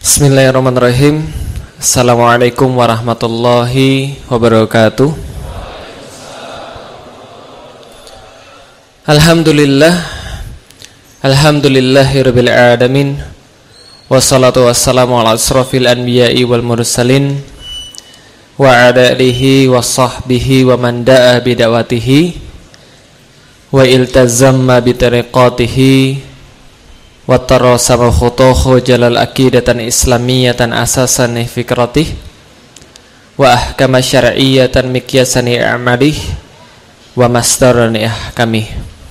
Bismillahirrahmanirrahim. Assalamualaikum warahmatullahi wabarakatuh. Alhamdulillahirabbil alamin. Wassalatu wassalamu ala asrofil anbiya'i wal mursalin wa ala alihi wa sahbihi wa man da'a bida'watihi wa iltazamma bitariqatihi wa tarasama khutuhu jalal aqidatan islamiyatan asasan fikratih wa ahkama syar'iyatan mikyasani a'malih wa masdarani ahkamih.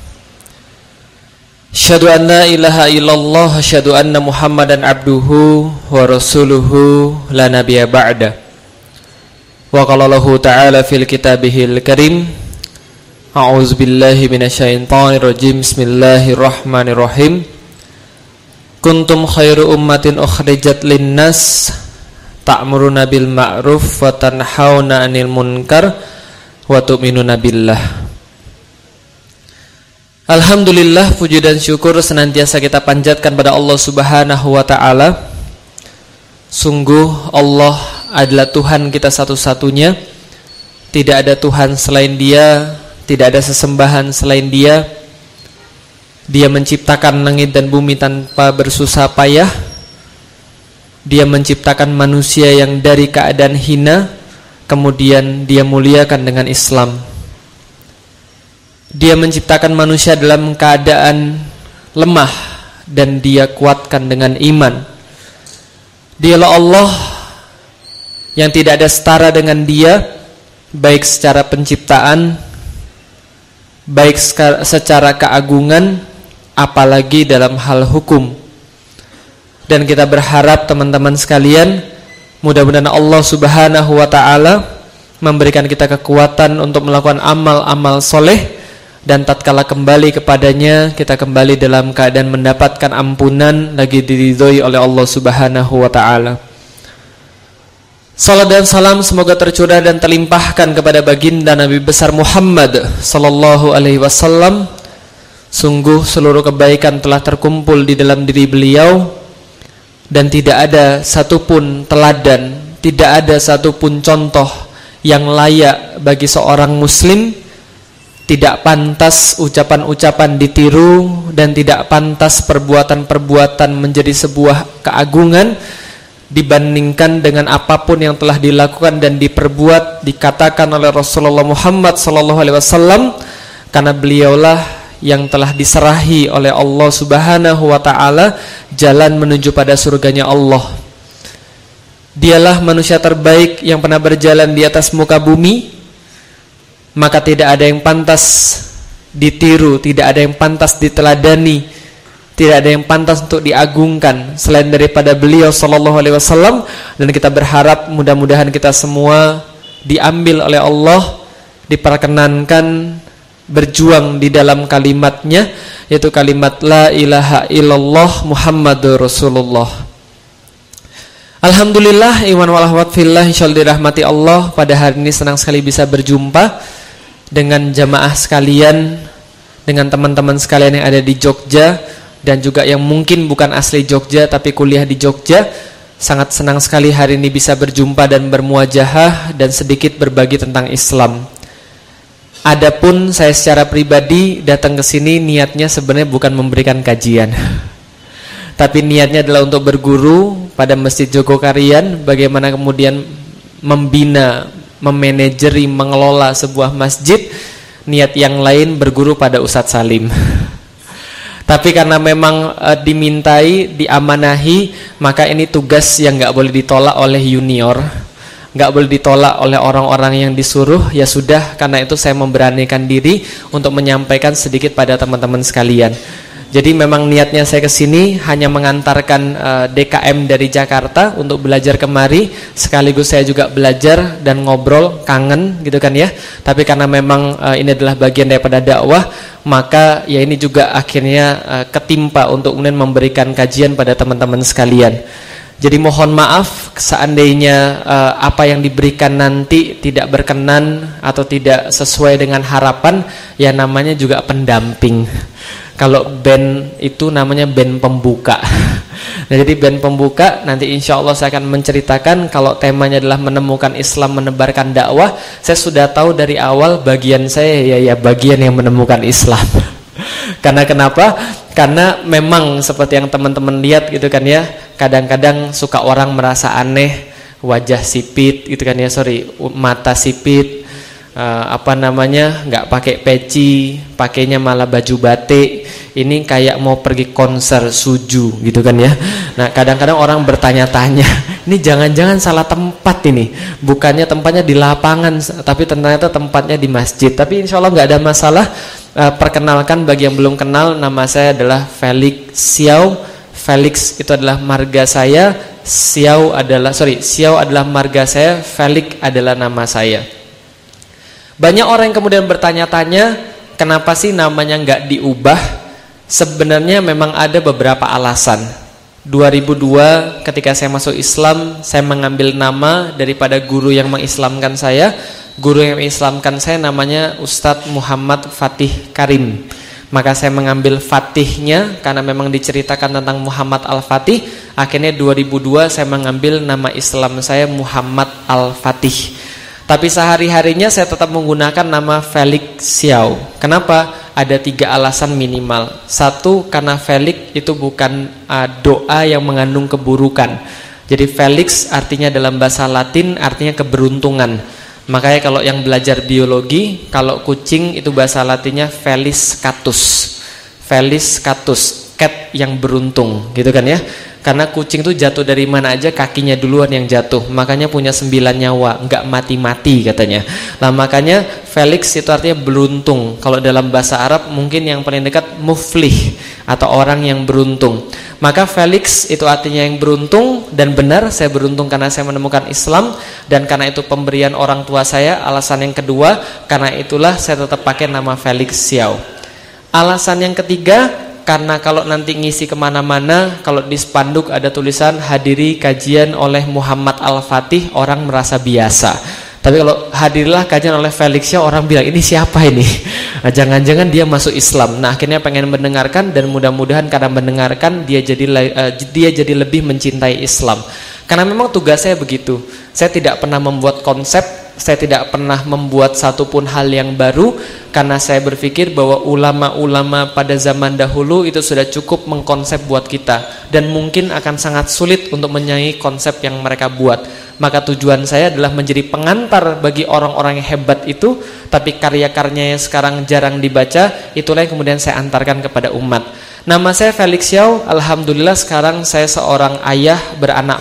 Asyhadu an la ilaha illallah, asyhadu anna Muhammadan abduhu wa rasuluhu la nabiyya ba'da. Wa qala Allahu ta'ala fil kitabihil karim, a'udzu billahi minasyaitonir rajim. Bismillahirrahmanirrahim. Kuntum khairu ummatin ukhrijat linnas ta'muruna bil ma'ruf wa tanhauna 'anil munkar wa tu'minuna billah. Alhamdulillah, puji dan syukur senantiasa kita panjatkan pada Allah Subhanahu wa taala. Sungguh Allah adalah Tuhan kita satu-satunya. Tidak ada Tuhan selain Dia, tidak ada sesembahan selain Dia. Dia menciptakan langit dan bumi tanpa bersusah payah. Dia menciptakan manusia yang dari keadaan hina, kemudian Dia muliakan dengan Islam. Dia menciptakan manusia dalam keadaan lemah dan Dia kuatkan dengan iman. Dialah Allah yang tidak ada setara dengan Dia, baik secara penciptaan, baik secara keagungan, apalagi dalam hal hukum. Dan kita berharap teman-teman sekalian, mudah-mudahan Allah Subhanahu wa taala memberikan kita kekuatan untuk melakukan amal-amal soleh, dan tatkala kembali kepadanya kita kembali dalam keadaan mendapatkan ampunan, lagi diridhoi oleh Allah Subhanahu wa taala. Salam dan salam semoga tercurah dan terlimpahkan kepada baginda Nabi besar Muhammad sallallahu alaihi wasallam. Sungguh seluruh kebaikan telah terkumpul di dalam diri beliau, dan tidak ada satupun teladan, tidak ada satupun contoh yang layak bagi seorang muslim. Tidak pantas ucapan-ucapan ditiru, dan tidak pantas perbuatan-perbuatan menjadi sebuah keagungan dibandingkan dengan apapun yang telah dilakukan dan diperbuat, dikatakan oleh Rasulullah Muhammad SAW, karena beliaulah yang telah diserahi oleh Allah Subhanahu wa taala jalan menuju pada surganya Allah. Dialah manusia terbaik yang pernah berjalan di atas muka bumi, maka tidak ada yang pantas ditiru, tidak ada yang pantas diteladani, tidak ada yang pantas untuk diagungkan selain daripada beliau sallallahu alaihi wasallam. Dan kita berharap mudah-mudahan kita semua diambil oleh Allah, diperkenankan berjuang di dalam kalimatnya, yaitu kalimat la ilaha illallah Muhammadur Rasulullah. Alhamdulillah, iman wal ahwat fillah, insyaallah dirahmati Allah. Pada hari ini senang sekali bisa berjumpa dengan jamaah sekalian, dengan teman-teman sekalian yang ada di Jogja, dan juga yang mungkin bukan asli Jogja tapi kuliah di Jogja. Sangat senang sekali hari ini bisa berjumpa dan bermuajahah dan sedikit berbagi tentang Islam. Adapun saya secara pribadi datang ke sini niatnya sebenarnya bukan memberikan kajian, tapi niatnya adalah untuk berguru pada Masjid Jogokarian, bagaimana kemudian membina, memanajeri, mengelola sebuah masjid. Niat yang lain berguru pada Ustadz Salim. Tapi karena memang dimintai, diamanahi, maka ini tugas yang gak boleh ditolak oleh junior, gak boleh ditolak oleh orang-orang yang disuruh. Ya sudah, karena itu saya memberanikan diri untuk menyampaikan sedikit pada teman-teman sekalian. Jadi memang niatnya saya kesini hanya mengantarkan DKM dari Jakarta untuk belajar kemari, sekaligus saya juga belajar dan ngobrol, kangen gitu kan ya. Tapi karena memang ini adalah bagian daripada dakwah, maka ya ini juga akhirnya ketimpa untuk kemudian memberikan kajian pada teman-teman sekalian. Jadi mohon maaf seandainya apa yang diberikan nanti tidak berkenan atau tidak sesuai dengan harapan, ya namanya juga pendamping. Kalau band itu namanya band pembuka. Nah, jadi band pembuka nanti insya Allah saya akan menceritakan kalau temanya adalah menemukan Islam, menebarkan dakwah. Saya sudah tahu dari awal bagian saya ya bagian yang menemukan Islam. Karena kenapa? Karena memang seperti yang teman-teman lihat gitu kan ya, kadang-kadang suka orang merasa aneh, wajah sipit gitu kan ya, mata sipit, nggak pakai peci, pakainya malah baju batik, ini kayak mau pergi konser suju gitu kan ya. Nah kadang-kadang orang bertanya-tanya, ini jangan-jangan salah tempat ini, bukannya tempatnya di lapangan tapi ternyata tempatnya di masjid. Tapi insya Allah nggak ada masalah. Perkenalkan bagi yang belum kenal, nama saya adalah Felix Xiao. Felix itu adalah marga saya, Xiao adalah marga saya, Felix adalah nama saya. Banyak orang yang kemudian bertanya-tanya, kenapa sih namanya nggak diubah? Sebenarnya memang ada beberapa alasan. 2002 ketika saya masuk Islam, saya mengambil nama daripada guru yang mengislamkan saya. Guru yang mengislamkan saya namanya Ustadz Muhammad Fatih Karim. Maka saya mengambil Fatihnya karena memang diceritakan tentang Muhammad Al-Fatih. Akhirnya 2002 saya mengambil nama Islam saya Muhammad Al-Fatih. Tapi sehari-harinya saya tetap menggunakan nama Felix Xiao. Kenapa? Ada 3 alasan minimal. 1, karena Felix itu bukan doa yang mengandung keburukan. Jadi Felix artinya dalam bahasa Latin artinya keberuntungan. Makanya kalau yang belajar biologi, kalau kucing itu bahasa Latinnya Felis catus. Felis catus, cat yang beruntung, gitu kan ya. Karena kucing itu jatuh dari mana aja kakinya duluan yang jatuh. Makanya punya 9 nyawa, enggak mati-mati katanya. Nah makanya Felix itu artinya beruntung. Kalau dalam bahasa Arab mungkin yang paling dekat muflih atau orang yang beruntung. Maka Felix itu artinya yang beruntung, dan benar saya beruntung karena saya menemukan Islam, dan karena itu pemberian orang tua saya. Alasan yang kedua, karena itulah saya tetap pakai nama Felix Xiao. Alasan yang ketiga, karena kalau nanti ngisi kemana-mana, kalau di spanduk ada tulisan hadiri kajian oleh Muhammad Al-Fatih, orang merasa biasa. Tapi kalau hadirlah kajian oleh Felix Xiao, orang bilang ini siapa ini? Nah, jangan-jangan dia masuk Islam. Nah akhirnya pengen mendengarkan, dan mudah-mudahan karena mendengarkan dia jadi lebih mencintai Islam. Karena memang tugas saya begitu. Saya tidak pernah membuat konsep, saya tidak pernah membuat satupun hal yang baru, karena saya berpikir bahwa ulama-ulama pada zaman dahulu itu sudah cukup mengkonsep buat kita, dan mungkin akan sangat sulit untuk menyaingi konsep yang mereka buat. Maka tujuan saya adalah menjadi pengantar bagi orang-orang yang hebat itu, tapi karya-karyanya sekarang jarang dibaca, itulah yang kemudian saya antarkan kepada umat. Nama saya Felix Xiao. Alhamdulillah sekarang saya seorang ayah beranak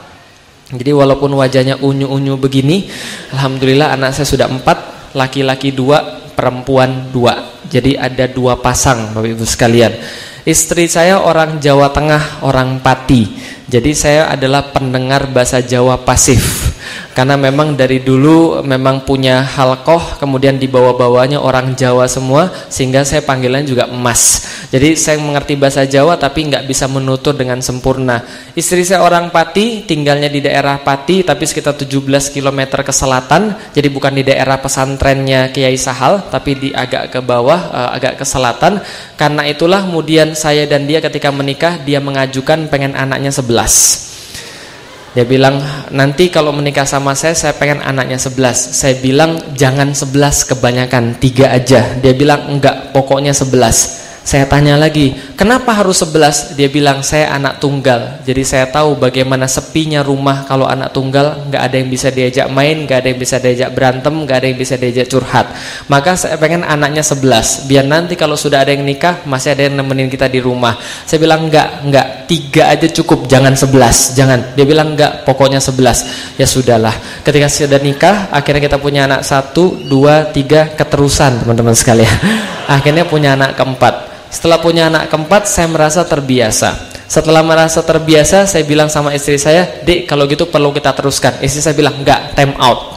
4. Jadi walaupun wajahnya unyu-unyu begini, alhamdulillah anak saya sudah 4, laki-laki 2, perempuan 2. Jadi ada 2 pasang Bapak Ibu sekalian. Istri saya orang Jawa Tengah, orang Pati. Jadi saya adalah pendengar bahasa Jawa pasif. Karena memang dari dulu memang punya halqoh, kemudian dibawa-bawanya orang Jawa semua, sehingga saya panggilan juga Mas. Jadi saya mengerti bahasa Jawa tapi nggak bisa menutur dengan sempurna. Istri saya orang Pati, tinggalnya di daerah Pati tapi sekitar 17 km ke selatan. Jadi bukan di daerah pesantrennya Kiai Sahal, tapi di agak ke bawah, agak ke selatan. Karena itulah kemudian saya dan dia ketika menikah, dia mengajukan pengen anaknya 11. Dia bilang nanti kalau menikah sama saya pengen anaknya 11. Saya bilang jangan 11 kebanyakan, 3 aja. Dia bilang enggak, pokoknya 11. Saya tanya lagi, kenapa harus 11? Dia bilang saya anak tunggal. Jadi saya tahu bagaimana sepinya rumah kalau anak tunggal, nggak ada yang bisa diajak main, nggak ada yang bisa diajak berantem, nggak ada yang bisa diajak curhat. Maka saya pengen anaknya 11, biar nanti kalau sudah ada yang nikah masih ada yang nemenin kita di rumah. Saya bilang enggak, 3 aja cukup, jangan 11, jangan. Dia bilang enggak, pokoknya 11. Ya sudahlah. Ketika sudah nikah, akhirnya kita punya anak 1, 2, 3 keterusan teman-teman sekalian. Akhirnya punya anak keempat. Setelah punya anak keempat, saya merasa terbiasa. Setelah merasa terbiasa, saya bilang sama istri saya, "Dek, kalau gitu perlu kita teruskan." Istri saya bilang, "Enggak, time out.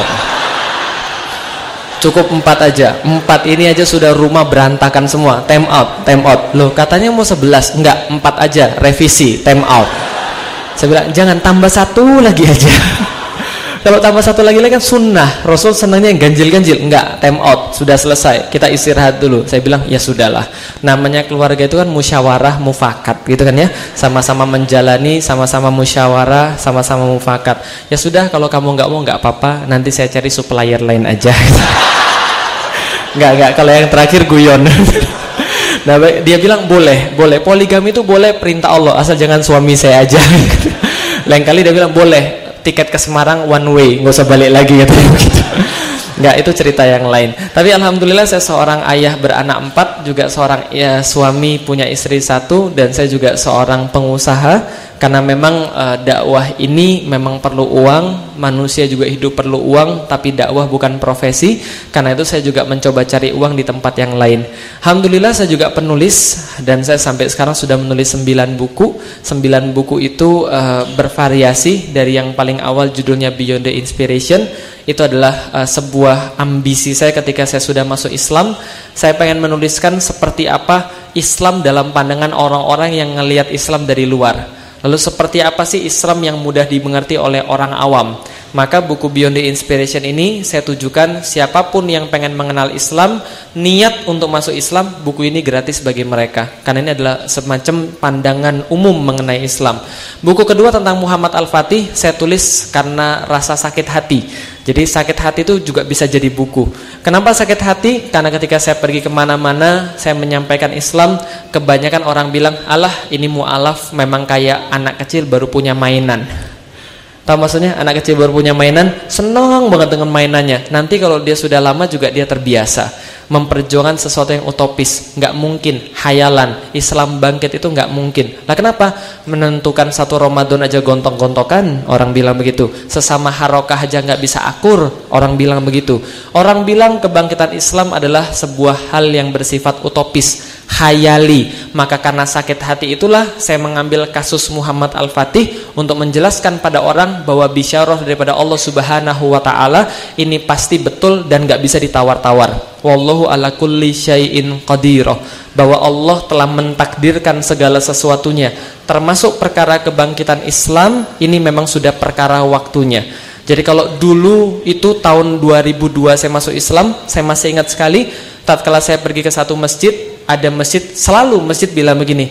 Cukup 4 aja. 4 ini aja sudah rumah berantakan semua. Time out. Loh, katanya mau 11. Enggak, 4 aja. Revisi, time out." Saya bilang, "Jangan, tambah 1 lagi aja." Kalau tambah satu lagi kan sunnah. Rasul senangnya yang ganjil-ganjil. Enggak, time out, sudah selesai. Kita istirahat dulu. Saya bilang ya sudahlah. Namanya keluarga itu kan musyawarah mufakat, gitu kan ya. Sama-sama menjalani, sama-sama musyawarah, sama-sama mufakat. Ya sudah, kalau kamu enggak mau enggak apa-apa. Nanti saya cari supplier lain aja. Enggak. Kalau yang terakhir guyon. Nah, dia bilang boleh. Poligami itu boleh, perintah Allah, asal jangan suami saya aja. Lain kali dia bilang boleh. Tiket ke Semarang one way, nggak usah balik lagi katanya begitu. Nggak, itu cerita yang lain. Tapi alhamdulillah saya seorang ayah beranak 4, juga seorang suami punya istri 1, dan saya juga seorang pengusaha. Karena memang dakwah ini memang perlu uang, manusia juga hidup perlu uang, tapi dakwah bukan profesi. Karena itu saya juga mencoba cari uang di tempat yang lain. Alhamdulillah saya juga penulis, dan saya sampai sekarang sudah menulis 9 buku. 9 buku itu bervariasi. Dari yang paling awal judulnya Beyond the Inspiration. Itu adalah sebuah ambisi saya ketika saya sudah masuk Islam. Saya pengen menuliskan seperti apa Islam dalam pandangan orang-orang yang ngelihat Islam dari luar. Lalu seperti apa sih Islam yang mudah dimengerti oleh orang awam? Maka buku Beyond the Inspiration ini saya tujukan siapapun yang pengen mengenal Islam, niat untuk masuk Islam, buku ini gratis bagi mereka. Karena ini adalah semacam pandangan umum mengenai Islam. Buku kedua tentang Muhammad Al-Fatih saya tulis karena rasa sakit hati. Jadi sakit hati itu juga bisa jadi buku. Kenapa sakit hati? Karena ketika saya pergi kemana-mana, saya menyampaikan Islam, kebanyakan orang bilang, alah ini mu'alaf memang kayak anak kecil baru punya mainan. Tahu maksudnya? Anak kecil baru punya mainan, senang banget dengan mainannya. Nanti kalau dia sudah lama juga dia terbiasa. Memperjuangkan sesuatu yang utopis, nggak mungkin. Hayalan, Islam bangkit itu nggak mungkin. Lah kenapa? Menentukan satu Ramadan aja gontok-gontokan, orang bilang begitu. Sesama harokah aja nggak bisa akur, orang bilang begitu. Orang bilang kebangkitan Islam adalah sebuah hal yang bersifat utopis, khayali. Maka karena sakit hati itulah saya mengambil kasus Muhammad Al-Fatih untuk menjelaskan pada orang bahwa bisyarah daripada Allah Subhanahu wa taala ini pasti betul dan enggak bisa ditawar-tawar. Wallahu ala kulli syai'in qadir. Bahwa Allah telah mentakdirkan segala sesuatunya, termasuk perkara kebangkitan Islam ini memang sudah perkara waktunya. Jadi kalau dulu itu tahun 2002 saya masuk Islam, saya masih ingat sekali tatkala saya pergi ke satu masjid, ada masjid, selalu masjid bilang begini,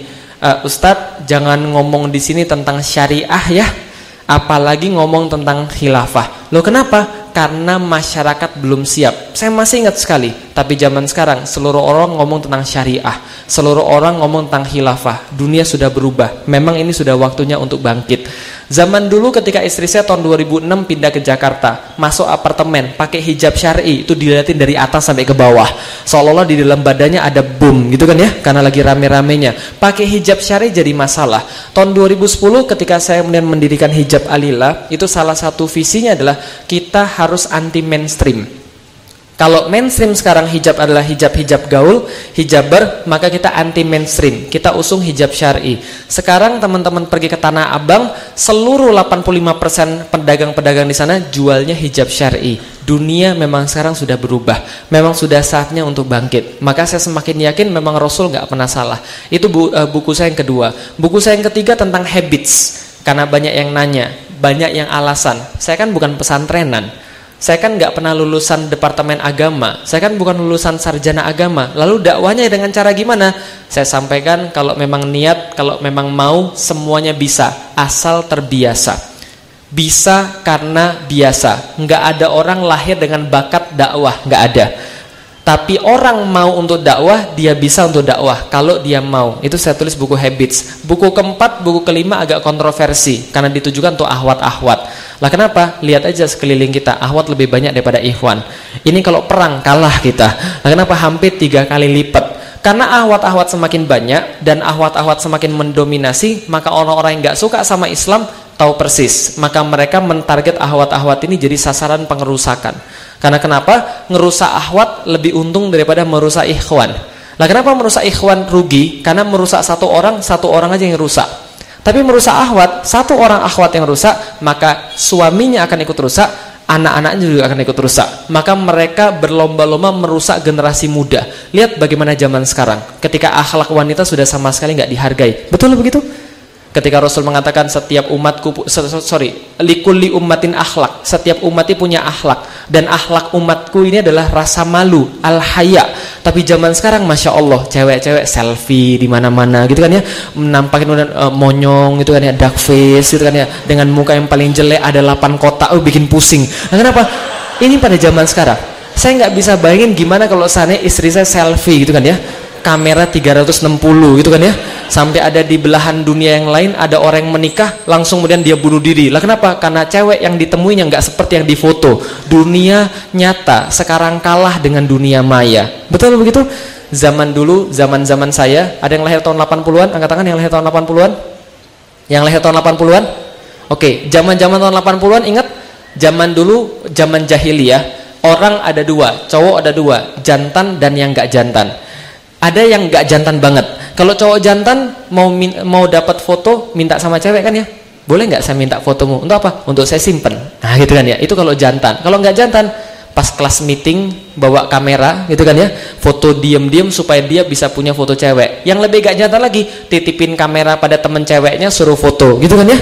Ustadz jangan ngomong di sini tentang syariah ya, apalagi ngomong tentang khilafah. Loh kenapa? Karena masyarakat belum siap. Saya masih ingat sekali. Tapi zaman sekarang seluruh orang ngomong tentang syariah, seluruh orang ngomong tentang khilafah. Dunia sudah berubah. Memang ini sudah waktunya untuk bangkit. Zaman dulu ketika istri saya tahun 2006 pindah ke Jakarta, masuk apartemen pakai hijab syar'i, itu dilihatin dari atas sampai ke bawah, seolah-olah di dalam badannya ada bom gitu kan ya, karena lagi rame-ramenya. Pakai hijab syar'i jadi masalah. Tahun 2010 ketika saya kemudian mendirikan Hijab Alila, itu salah satu visinya adalah kita harus anti mainstream. Kalau mainstream sekarang hijab adalah hijab-hijab gaul, hijaber, maka kita anti mainstream. Kita usung hijab syar'i. Sekarang teman-teman pergi ke Tanah Abang, seluruh 85% pedagang-pedagang di sana jualnya hijab syar'i. Dunia memang sekarang sudah berubah. Memang sudah saatnya untuk bangkit. Maka saya semakin yakin memang Rasul nggak pernah salah. Itu buku saya yang kedua. Buku saya yang ketiga tentang habits. Karena banyak yang nanya, banyak yang alasan. Saya kan bukan pesantrenan. Saya kan nggak pernah lulusan departemen agama. Saya kan bukan lulusan sarjana agama. Lalu dakwahnya dengan cara gimana? Saya sampaikan kalau memang niat, kalau memang mau, semuanya bisa, asal terbiasa. Bisa karena biasa. Nggak ada orang lahir dengan bakat dakwah, nggak ada. Tapi orang mau untuk dakwah, dia bisa untuk dakwah kalau dia mau. Itu saya tulis buku Habits. Buku keempat, buku kelima agak kontroversi karena ditujukan untuk ahwat-ahwat. Lah kenapa? Lihat aja sekeliling kita, ahwat lebih banyak daripada ikhwan. Ini kalau perang kalah kita. Lah kenapa? Hampir 3 kali lipat. Karena ahwat-ahwat semakin banyak dan ahwat-ahwat semakin mendominasi, maka orang-orang yang nggak suka sama Islam tahu persis. Maka mereka mentarget ahwat-ahwat ini jadi sasaran pengerusakan. Karena kenapa? Ngerusak ahwat lebih untung daripada merusak ikhwan. Lah kenapa merusak ikhwan rugi? Karena merusak satu orang aja yang rusak. Tapi merusak ahwat, satu orang ahwat yang rusak, maka suaminya akan ikut rusak, anak-anaknya juga akan ikut rusak. Maka mereka berlomba-lomba merusak generasi muda. Lihat bagaimana zaman sekarang, ketika akhlak wanita sudah sama sekali nggak dihargai. Betul begitu? Ketika Rasul mengatakan setiap umatku, likulli ummatin akhlak, setiap umat itu punya akhlak, dan akhlak umatku ini adalah rasa malu, al-haya. Tapi zaman sekarang Masya Allah, cewek-cewek selfie di mana-mana gitu kan ya, menampakin monyong gitu kan ya, dark face gitu kan ya, dengan muka yang paling jelek, ada 8 kotak, bikin pusing. Nah, kenapa? Ini pada zaman sekarang. Saya nggak bisa bayangin gimana kalau seandainya istri saya selfie gitu kan ya, kamera 360 gitu kan ya, sampai ada di belahan dunia yang lain ada orang yang menikah langsung kemudian dia bunuh diri. Lah kenapa? Karena cewek yang ditemuinya nggak seperti yang difoto. Dunia nyata sekarang kalah dengan dunia maya. Betul begitu? Zaman dulu, zaman saya, ada yang lahir tahun 80-an, angkat tangan yang lahir tahun 80-an. Yang lahir tahun 80-an? Oke, zaman tahun 80-an ingat? Zaman dulu, zaman jahiliyah, orang ada 2, cowok ada 2, jantan dan yang nggak jantan. Ada yang nggak jantan banget. Kalau cowok jantan mau dapat foto, minta sama cewek kan ya, boleh nggak saya minta fotomu? Untuk apa? Untuk saya simpen. Nah gitu kan ya. Itu kalau jantan. Kalau nggak jantan, pas kelas meeting bawa kamera gitu kan ya, foto diem-diem supaya dia bisa punya foto cewek. Yang lebih nggak jantan lagi, titipin kamera pada temen ceweknya suruh foto gitu kan ya.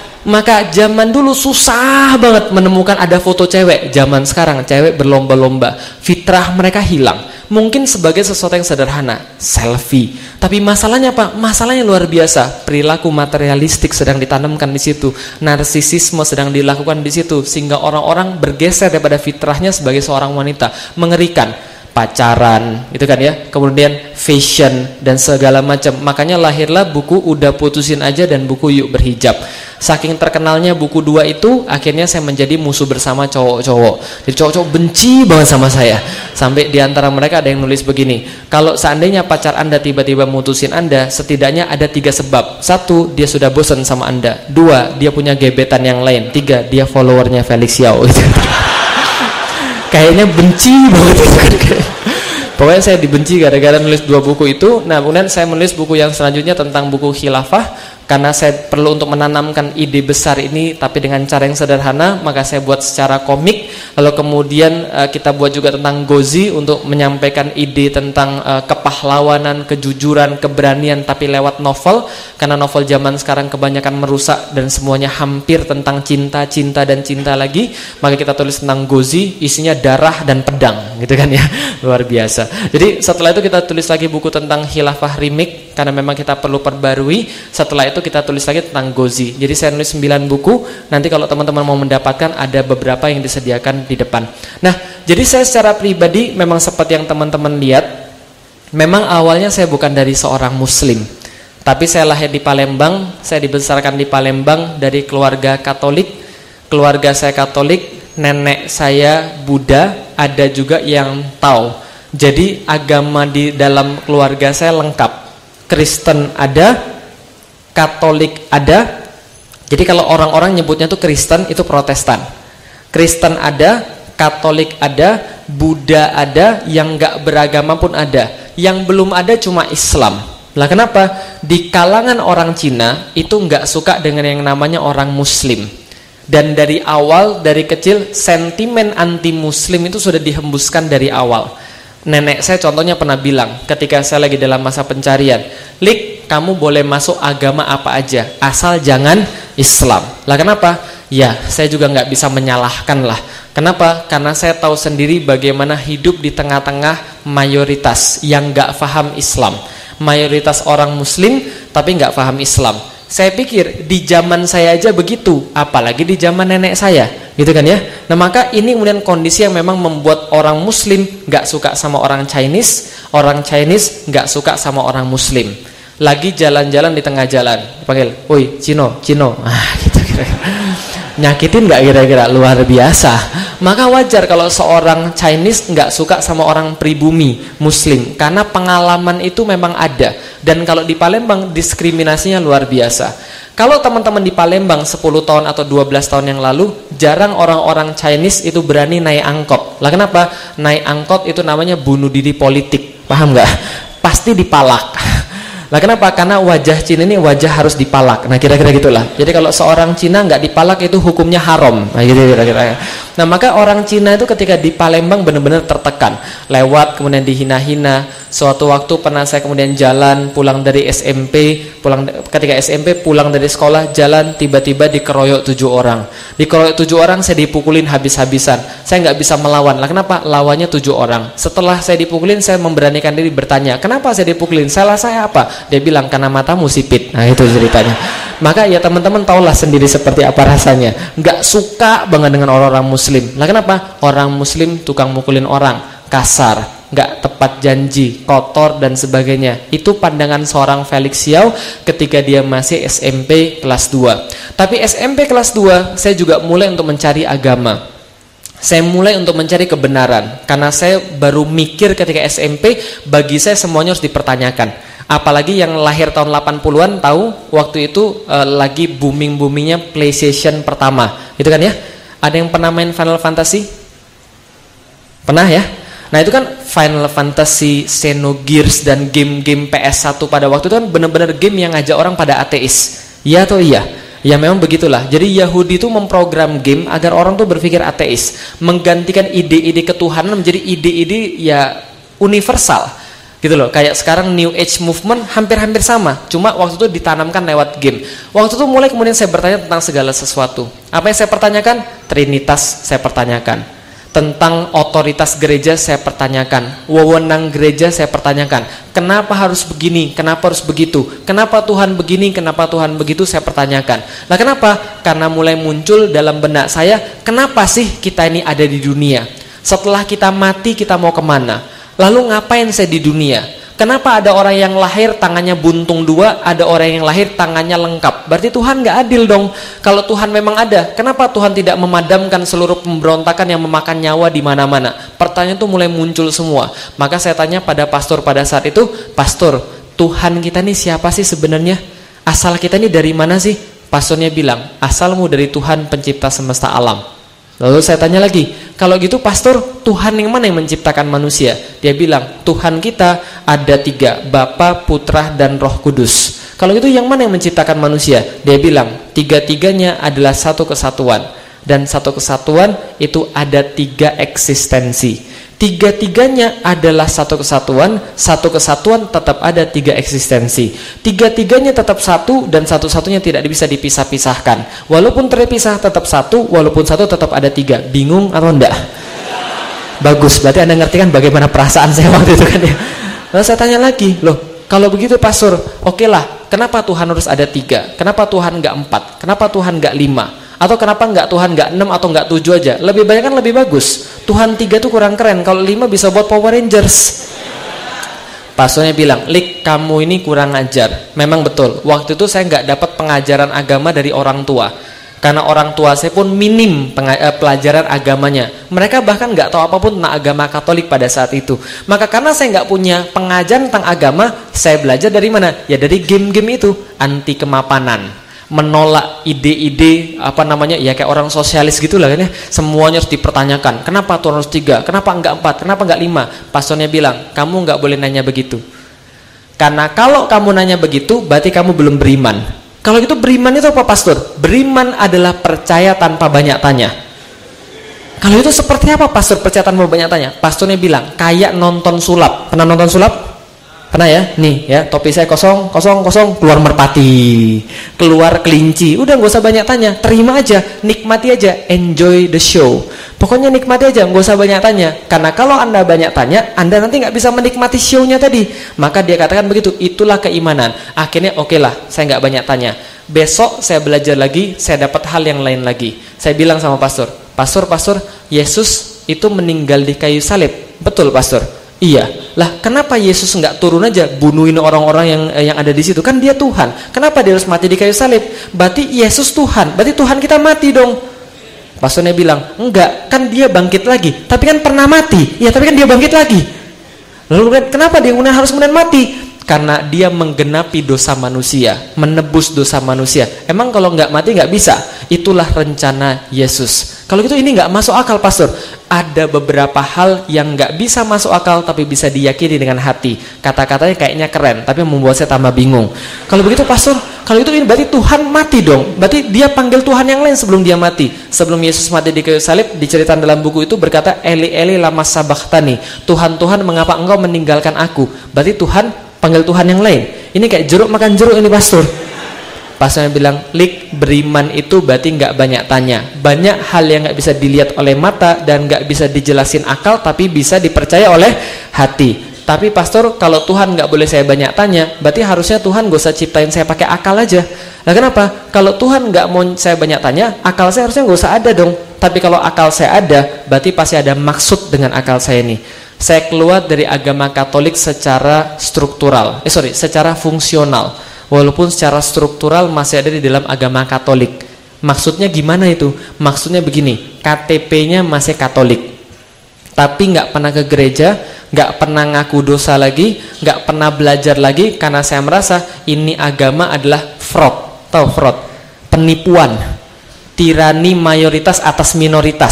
Maka zaman dulu susah banget menemukan ada foto cewek. Zaman sekarang cewek berlomba-lomba, fitrah mereka hilang. Mungkin sebagai sesuatu yang sederhana, selfie. Tapi masalahnya apa? Masalahnya luar biasa. Perilaku materialistik sedang ditanamkan di situ. Narsisisme sedang dilakukan di situ, sehingga orang-orang bergeser daripada fitrahnya sebagai seorang wanita. Mengerikan. Pacaran, gitu kan ya. Kemudian fashion dan segala macam. Makanya lahirlah buku Udah Putusin Aja dan buku Yuk Berhijab. Saking terkenalnya buku 2 itu, akhirnya saya menjadi musuh bersama cowok-cowok. Jadi cowok-cowok benci banget sama saya. Sampai diantara mereka ada yang nulis begini, kalau seandainya pacar Anda tiba-tiba mutusin Anda, setidaknya ada 3 sebab. 1, dia sudah bosan sama Anda. 2, dia punya gebetan yang lain. 3, dia followernya Felix Yao. Kayaknya benci banget. Pokoknya saya dibenci gara-gara nulis 2 buku itu. Nah kemudian saya menulis buku yang selanjutnya tentang buku khilafah, karena saya perlu untuk menanamkan ide besar ini tapi dengan cara yang sederhana, maka saya buat secara komik. Lalu kemudian kita buat juga tentang Ghozi untuk menyampaikan ide tentang kepahlawanan, kejujuran, keberanian, tapi lewat novel. Karena novel zaman sekarang kebanyakan merusak dan semuanya hampir tentang cinta, cinta dan cinta lagi. Maka kita tulis tentang Ghozi, isinya darah dan pedang gitu kan ya. Luar biasa. Jadi setelah itu kita tulis lagi buku tentang khilafah remake, karena memang kita perlu perbarui. Setelah itu kita tulis lagi tentang Ghozi. Jadi saya nulis 9 buku. Nanti kalau teman-teman mau mendapatkan, ada beberapa yang disediakan di depan. Nah, jadi saya secara pribadi memang seperti yang teman-teman lihat, memang awalnya saya bukan dari seorang muslim, tapi saya lahir di Palembang. Saya dibesarkan di Palembang dari keluarga Katolik. Keluarga saya Katolik, nenek saya Buddha, ada juga yang Tao. Jadi agama di dalam keluarga saya lengkap. Kristen ada, Katolik ada. Jadi kalau orang-orang nyebutnya tuh Kristen, itu Protestan. Kristen ada, Katolik ada, Buddha ada, yang nggak beragama pun ada. Yang belum ada cuma Islam. Lah kenapa? Di kalangan orang Cina itu nggak suka dengan yang namanya orang Muslim. Dan dari awal, dari kecil, sentimen anti Muslim itu sudah dihembuskan dari awal. Nenek saya contohnya pernah bilang ketika saya lagi dalam masa pencarian, Lik, kamu boleh masuk agama apa aja, asal jangan Islam. Lah kenapa? Ya, saya juga nggak bisa menyalahkan lah. Kenapa? Karena saya tahu sendiri bagaimana hidup di tengah-tengah mayoritas yang nggak paham Islam. Mayoritas orang Muslim tapi nggak paham Islam. Saya pikir di zaman saya aja begitu, apalagi di zaman nenek saya, gitu kan ya. Nah maka ini kemudian kondisi yang memang membuat orang Muslim nggak suka sama orang Chinese nggak suka sama orang Muslim. Lagi jalan-jalan di tengah jalan, panggil, woi Cino, gitu kira-kira. Nyakitin nggak kira-kira? Luar biasa. Maka wajar kalau seorang Chinese nggak suka sama orang pribumi Muslim, karena pengalaman itu memang ada. Dan kalau di Palembang diskriminasinya luar biasa. Kalau teman-teman di Palembang 10 tahun atau 12 tahun yang lalu, jarang orang-orang Chinese itu berani naik angkot. Lah kenapa? Naik angkot itu namanya bunuh diri politik. Paham nggak? Pasti dipalak. Lah kenapa? Karena wajah Cina ini wajah harus dipalak. Nah kira-kira gitulah. Jadi kalau seorang Cina nggak dipalak itu hukumnya haram. Nah gitu kira-kira. Nah, maka orang Cina itu ketika di Palembang benar-benar tertekan, lewat kemudian dihina-hina. Suatu waktu pernah saya kemudian jalan pulang dari SMP, ketika SMP pulang dari sekolah, jalan tiba-tiba dikeroyok 7 orang. Dikeroyok 7 orang, saya dipukulin habis-habisan. Saya nggak bisa melawan. Lah kenapa? Lawannya 7 orang. Setelah saya dipukulin, saya memberanikan diri bertanya, kenapa saya dipukulin? Salah saya apa? Dia bilang, karena matamu sipit. Nah, itu ceritanya. Maka ya teman-teman tahulah sendiri seperti apa rasanya. Nggak suka banget dengan orang-orang Muslim. Lah kenapa? Orang Muslim tukang mukulin orang, kasar, nggak tepat janji, kotor dan sebagainya. Itu pandangan seorang Felix Xiao ketika dia masih SMP kelas 2. Tapi SMP kelas 2 saya juga mulai untuk mencari agama. Saya mulai untuk mencari kebenaran. Karena saya baru mikir ketika SMP, bagi saya semuanya harus dipertanyakan. Apalagi yang lahir tahun 80-an tahu waktu itu lagi booming-boomingnya PlayStation pertama. Itu kan ya? Ada yang pernah main Final Fantasy? Pernah ya? Nah, itu kan Final Fantasy, Xenogears dan game-game PS1 pada waktu itu kan benar-benar game yang ngajak orang pada ateis. Iya atau iya? Ya memang begitulah. Jadi Yahudi itu memprogram game agar orang tuh berpikir ateis, menggantikan ide-ide ketuhanan menjadi ide-ide ya universal. Gitu loh, kayak sekarang New Age Movement hampir-hampir sama, cuma waktu itu ditanamkan lewat game. Waktu itu mulai kemudian saya bertanya tentang segala sesuatu. Apa yang saya pertanyakan? Trinitas saya pertanyakan. Tentang otoritas gereja saya pertanyakan. Wewenang gereja saya pertanyakan. Kenapa harus begini? Kenapa harus begitu? Kenapa Tuhan begini? Kenapa Tuhan begitu? Saya pertanyakan. Nah, kenapa? Karena mulai muncul dalam benak saya, kenapa sih kita ini ada di dunia? Setelah kita mati, kita mau kemana? Lalu ngapain saya di dunia? Kenapa ada orang yang lahir tangannya buntung 2, ada orang yang lahir tangannya lengkap? Berarti Tuhan gak adil dong. Kalau Tuhan memang ada, kenapa Tuhan tidak memadamkan seluruh pemberontakan yang memakan nyawa di mana-mana? Pertanyaan itu mulai muncul semua. Maka saya tanya pada pastor pada saat itu, Pastor, Tuhan kita ini siapa sih sebenarnya? Asal kita ini dari mana sih? Pastornya bilang, asalmu dari Tuhan pencipta semesta alam. Lalu saya tanya lagi, kalau gitu pastor, Tuhan yang mana yang menciptakan manusia? Dia bilang, Tuhan kita ada 3, Bapa, Putra, dan Roh Kudus. Kalau gitu yang mana yang menciptakan manusia? Dia bilang, 3-tiganya adalah satu kesatuan. Dan satu kesatuan itu ada 3 eksistensi. 3-tiganya adalah satu kesatuan tetap ada 3 eksistensi. 3-tiganya tetap satu dan satu-satunya tidak bisa dipisah-pisahkan. Walaupun terpisah tetap satu, walaupun satu tetap ada 3. Bingung atau enggak? Bagus, berarti Anda ngerti kan bagaimana perasaan saya waktu itu kan ya. Lalu saya tanya lagi, loh kalau begitu pastor, oke lah, kenapa Tuhan harus ada 3? Kenapa Tuhan enggak 4? Kenapa Tuhan enggak 5? Atau kenapa enggak Tuhan enggak 6 atau enggak 7 aja? Lebih banyak kan lebih bagus. Tuhan 3 tuh kurang keren. Kalau 5 bisa buat Power Rangers. Pastornya bilang, Lik, kamu ini kurang ajar. Memang betul. Waktu itu saya enggak dapat pengajaran agama dari orang tua. Karena orang tua saya pun minim pelajaran agamanya. Mereka bahkan enggak tahu apapun tentang agama Katolik pada saat itu. Maka karena saya enggak punya pengajaran tentang agama, saya belajar dari mana? Ya dari game-game itu. Anti kemapanan, menolak ide-ide ya kayak orang sosialis gitulah kan ya. Semuanya harus dipertanyakan. Kenapa Tuhan harus 3? Kenapa enggak 4? Kenapa enggak 5? Pastornya bilang, kamu enggak boleh nanya begitu. Karena kalau kamu nanya begitu, berarti kamu belum beriman. Kalau gitu beriman itu apa pastor? Beriman adalah percaya tanpa banyak tanya. Kalau itu seperti apa pastor percaya tanpa banyak tanya? Pastornya bilang, kayak nonton sulap. Pernah nonton sulap? Pernah ya? Nih ya, topi saya kosong, keluar merpati, keluar kelinci. Udah gak usah banyak tanya, terima aja, nikmati aja, enjoy the show. Pokoknya nikmati aja, gak usah banyak tanya. Karena kalau Anda banyak tanya, Anda nanti gak bisa menikmati show-nya tadi. Maka dia katakan begitu, itulah keimanan. Akhirnya oke lah, saya gak banyak tanya. Besok saya belajar lagi, saya dapat hal yang lain lagi. Saya bilang sama pastor, Yesus itu meninggal di kayu salib. Betul pastor? Iya. Lah kenapa Yesus nggak turun aja bunuhin orang-orang yang ada di situ? Kan dia Tuhan. Kenapa dia harus mati di kayu salib? Berarti Yesus Tuhan. Berarti Tuhan kita mati dong. Pastornya bilang, enggak, kan dia bangkit lagi. Tapi kan pernah mati. Ya, tapi kan dia bangkit lagi. Lalu kenapa dia harus kemudian mati? karena dia menggenapi dosa manusia, menebus dosa manusia. Emang kalau nggak mati nggak bisa? Itulah rencana Yesus. Kalau gitu ini nggak masuk akal, Pastor. Ada beberapa hal yang nggak bisa masuk akal tapi bisa diyakini dengan hati. Kata-katanya kayaknya keren, tapi membuat saya tambah bingung. Kalau begitu, Pastor, kalau itu ini berarti Tuhan mati dong. Berarti dia panggil Tuhan yang lain sebelum dia mati. Sebelum Yesus mati di kayu salib, diceritakan dalam buku itu berkata, Eli Eli lama sabachthani. Tuhan Tuhan, mengapa engkau meninggalkan aku? Berarti Tuhan panggil Tuhan yang lain. Ini kayak jeruk makan jeruk ini, Pastor. Pastornya bilang, Lik, beriman itu berarti nggak banyak tanya. Banyak hal yang nggak bisa dilihat oleh mata dan nggak bisa dijelasin akal, tapi bisa dipercaya oleh hati. Tapi Pastor, kalau Tuhan nggak boleh saya banyak tanya, berarti harusnya Tuhan gak usah ciptain saya pakai akal aja. Nah, kenapa? Kalau Tuhan nggak mau saya banyak tanya, akal saya harusnya nggak usah ada dong. Tapi kalau akal saya ada, berarti pasti ada maksud dengan akal saya ini. Saya keluar dari agama Katolik secara struktural, secara fungsional. Walaupun secara struktural masih ada di dalam agama Katolik. Maksudnya gimana itu? Maksudnya begini, KTP-nya masih Katolik, tapi nggak pernah ke gereja, nggak pernah ngaku dosa lagi, nggak pernah belajar lagi, karena saya merasa ini agama adalah fraud. Tahu fraud? Penipuan, tirani mayoritas atas minoritas,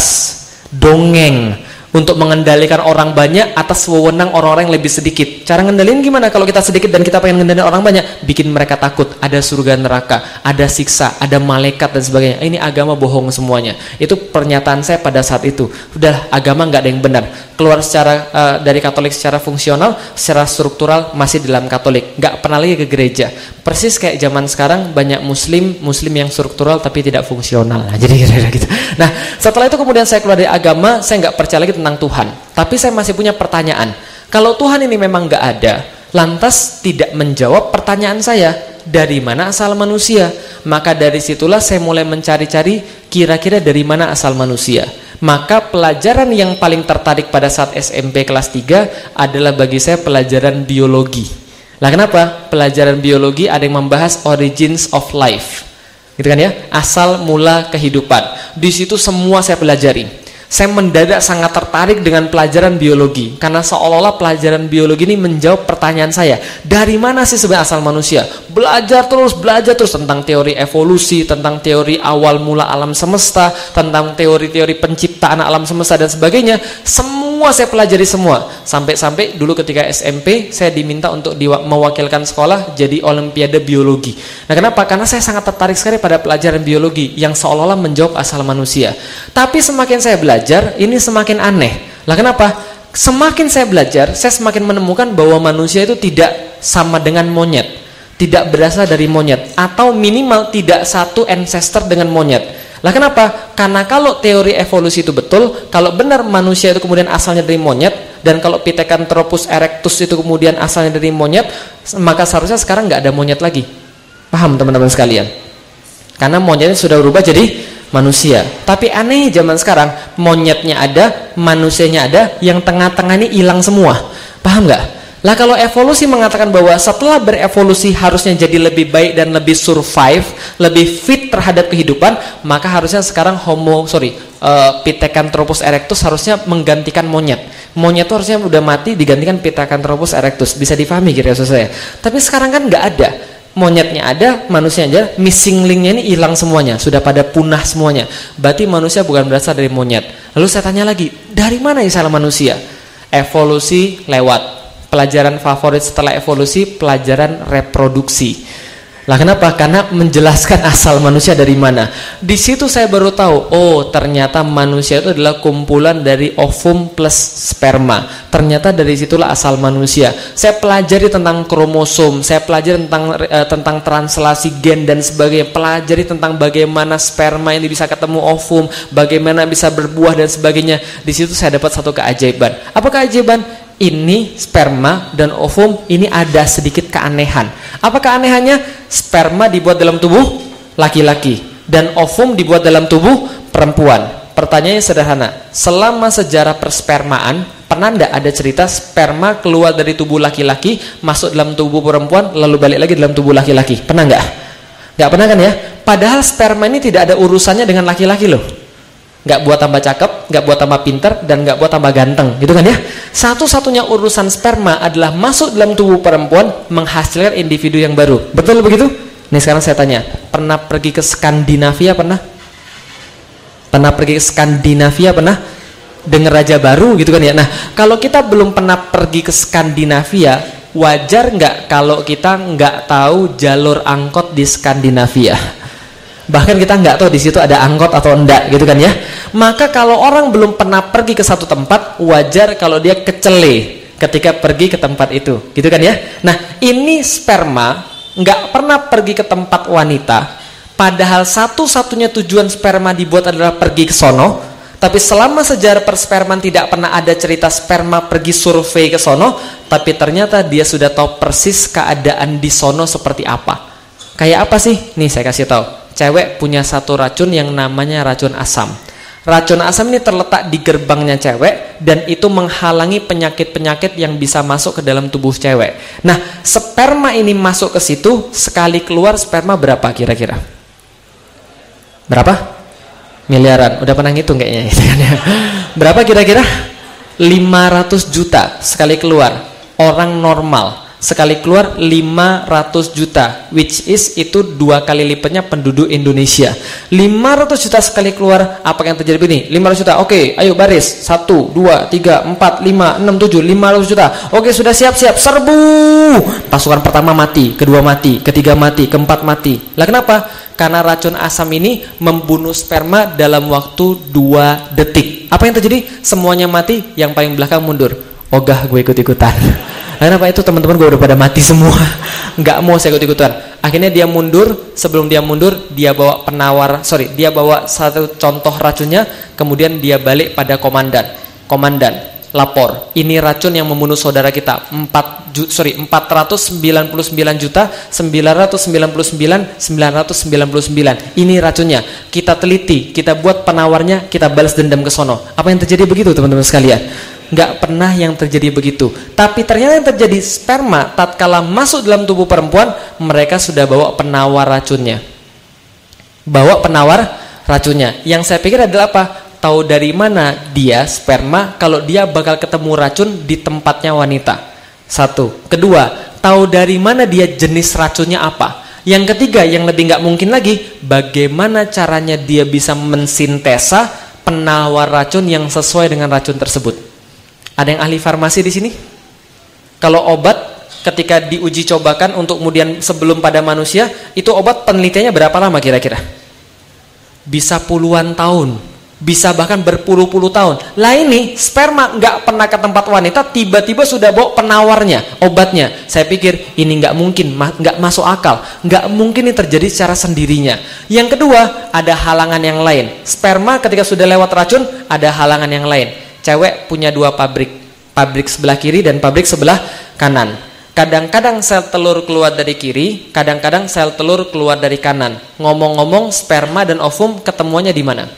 dongeng untuk mengendalikan orang banyak atas wewenang orang-orang yang lebih sedikit. Cara ngendalin gimana? Kalau kita sedikit dan kita pengen ngendalin orang banyak, bikin mereka takut. Ada surga neraka, ada siksa, ada malaikat dan sebagainya. Ini agama bohong semuanya. Itu pernyataan saya pada saat itu. Udah, agama nggak ada yang benar. Keluar secara dari Katolik secara fungsional, secara struktural masih dalam Katolik. Nggak pernah lagi ke gereja. Persis kayak zaman sekarang banyak Muslim yang struktural tapi tidak fungsional. Nah, jadi kira-kira gitu. Nah, setelah itu kemudian saya keluar dari agama, saya nggak percaya lagi tentang Tuhan. Tapi saya masih punya pertanyaan. Kalau Tuhan ini memang nggak ada, lantas tidak menjawab pertanyaan saya, dari mana asal manusia? Maka dari situlah saya mulai mencari-cari kira-kira dari mana asal manusia. Maka pelajaran yang paling tertarik pada saat SMP kelas 3 adalah bagi saya pelajaran biologi. Lah kenapa? Pelajaran biologi ada yang membahas origins of life. Gitu kan ya? Asal mula kehidupan. Di situ semua saya pelajari. Saya mendadak sangat tertarik dengan pelajaran biologi, karena seolah-olah pelajaran biologi ini menjawab pertanyaan saya, dari mana sih sebenarnya asal manusia? Belajar terus tentang teori evolusi, tentang teori awal mula alam semesta, tentang teori-teori penciptaan alam semesta dan sebagainya. Semua saya pelajari semua. Sampai dulu ketika SMP saya diminta untuk mewakilkan sekolah jadi olimpiade biologi. Nah, kenapa? Karena saya sangat tertarik sekali pada pelajaran biologi yang seolah-olah menjawab asal manusia. Tapi semakin saya belajar, ini semakin aneh. Lah kenapa? Semakin saya belajar, saya semakin menemukan bahwa manusia itu tidak sama dengan monyet, tidak berasal dari monyet, atau minimal tidak satu ancestor dengan monyet. Lah kenapa? Karena kalau teori evolusi itu betul, kalau benar manusia itu kemudian asalnya dari monyet, dan kalau Pithecanthropus erectus itu kemudian asalnya dari monyet, maka seharusnya sekarang nggak ada monyet lagi. Paham teman-teman sekalian? Karena monyetnya sudah berubah jadi manusia. Tapi aneh zaman sekarang, monyetnya ada, manusianya ada, yang tengah-tengah ini hilang semua. Paham nggak? Lah kalau evolusi mengatakan bahwa setelah berevolusi harusnya jadi lebih baik dan lebih survive, lebih fit terhadap kehidupan, maka harusnya sekarang Pithecanthropus erectus harusnya menggantikan monyet. Monyet itu harusnya udah mati, digantikan Pithecanthropus erectus. Bisa difahami kira-kira saya. Tapi sekarang kan nggak ada. Monyetnya ada, manusia aja, missing linknya ini hilang semuanya, sudah pada punah semuanya. Berarti manusia bukan berasal dari monyet. Lalu saya tanya lagi, dari mana asal manusia? Evolusi lewat. Pelajaran favorit setelah evolusi, pelajaran reproduksi. Lah kenapa? Karena menjelaskan asal manusia dari mana. Di situ saya baru tahu, oh ternyata manusia itu adalah kumpulan dari ovum plus sperma. Ternyata dari situlah asal manusia. Saya pelajari tentang kromosom, saya pelajari tentang translasi gen dan sebagainya. Pelajari tentang bagaimana sperma ini bisa ketemu ovum, bagaimana bisa berbuah dan sebagainya. Di situ saya dapat satu keajaiban. Apa keajaiban? Ini sperma dan ovum ini ada sedikit keanehan. Apa keanehannya? Sperma dibuat dalam tubuh laki-laki dan ovum dibuat dalam tubuh perempuan. Pertanyaannya sederhana, selama sejarah perspermaan pernah enggak ada cerita sperma keluar dari tubuh laki-laki masuk dalam tubuh perempuan lalu balik lagi dalam tubuh laki-laki? Pernah enggak? Enggak pernah kan ya? Padahal sperma ini tidak ada urusannya dengan laki-laki loh. Nggak buat tambah cakep, nggak buat tambah pinter, dan nggak buat tambah ganteng, gitu kan ya? Satu-satunya urusan sperma adalah masuk dalam tubuh perempuan menghasilkan individu yang baru. Betul begitu? Nih sekarang saya tanya, pernah pergi ke Skandinavia? Pernah pergi ke Skandinavia? Pernah dengar raja baru, gitu kan ya? Nah, kalau kita belum pernah pergi ke Skandinavia, wajar nggak kalau kita nggak tahu jalur angkot di Skandinavia? Bahkan kita nggak tahu di situ ada angkot atau enggak, gitu kan ya. Maka kalau orang belum pernah pergi ke satu tempat, wajar kalau dia kecele ketika pergi ke tempat itu, gitu kan ya. Nah, ini sperma nggak pernah pergi ke tempat wanita, padahal satu-satunya tujuan sperma dibuat adalah pergi ke sono. Tapi selama sejarah persperman tidak pernah ada cerita sperma pergi survei ke sono, tapi ternyata dia sudah tahu persis keadaan di sono seperti apa. Kayak apa sih? Nih saya kasih tahu. Cewek punya satu racun yang namanya racun asam. Racun asam ini terletak di gerbangnya cewek dan itu menghalangi penyakit-penyakit yang bisa masuk ke dalam tubuh cewek. Nah, sperma ini masuk ke situ, sekali keluar sperma berapa kira-kira? Berapa? Miliaran. Udah pernah ngitung kayaknya. Berapa kira-kira? 500 juta sekali keluar. Orang normal sekali keluar 500 juta, which is itu 2 kali lipatnya penduduk Indonesia. 500 juta sekali keluar, apa yang terjadi begini? 500 juta, oke, ayo baris, 1, 2, 3, 4, 5, 6, 7, 500 juta, oke sudah siap-siap, serbu. Pasukan pertama mati, kedua mati, ketiga mati, keempat mati. Lah kenapa? Karena racun asam ini membunuh sperma dalam waktu 2 detik. Apa yang terjadi? Semuanya mati, yang paling belakang mundur. Ogah gue ikut-ikutan. Kenapa itu teman-teman gue udah pada mati semua, nggak mau saya ikut-ikutan. Akhirnya dia mundur. Sebelum dia mundur, dia bawa dia bawa satu contoh racunnya. Kemudian dia balik pada komandan, lapor. Ini racun yang membunuh saudara kita. 499.999.999. Ini racunnya. Kita teliti, kita buat penawarnya, kita balas dendam ke sono. Apa yang terjadi begitu teman-teman sekalian? Nggak pernah yang terjadi begitu. Tapi ternyata yang terjadi, sperma tatkala masuk dalam tubuh perempuan, mereka sudah bawa penawar racunnya. Yang saya pikir adalah apa? Tahu dari mana dia sperma kalau dia bakal ketemu racun di tempatnya wanita. Satu. Kedua, tahu dari mana dia jenis racunnya apa. Yang ketiga, yang lebih nggak mungkin lagi, bagaimana caranya dia bisa mensintesa penawar racun yang sesuai dengan racun tersebut. Ada yang ahli farmasi di sini? Kalau obat ketika diuji cobakan untuk kemudian sebelum pada manusia, itu obat penelitiannya berapa lama kira-kira? Bisa puluhan tahun, bisa bahkan berpuluh-puluh tahun. Lah ini sperma nggak pernah ke tempat wanita, tiba-tiba sudah bawa penawarnya, obatnya. Saya pikir ini nggak mungkin, nggak masuk akal, nggak mungkin ini terjadi secara sendirinya. Yang kedua, ada halangan yang lain. Sperma ketika sudah lewat racun, ada halangan yang lain. Cewek punya 2 pabrik sebelah kiri dan pabrik sebelah kanan. Kadang-kadang sel telur keluar dari kiri, kadang-kadang sel telur keluar dari kanan. Ngomong-ngomong, sperma dan ovum ketemuannya di mana?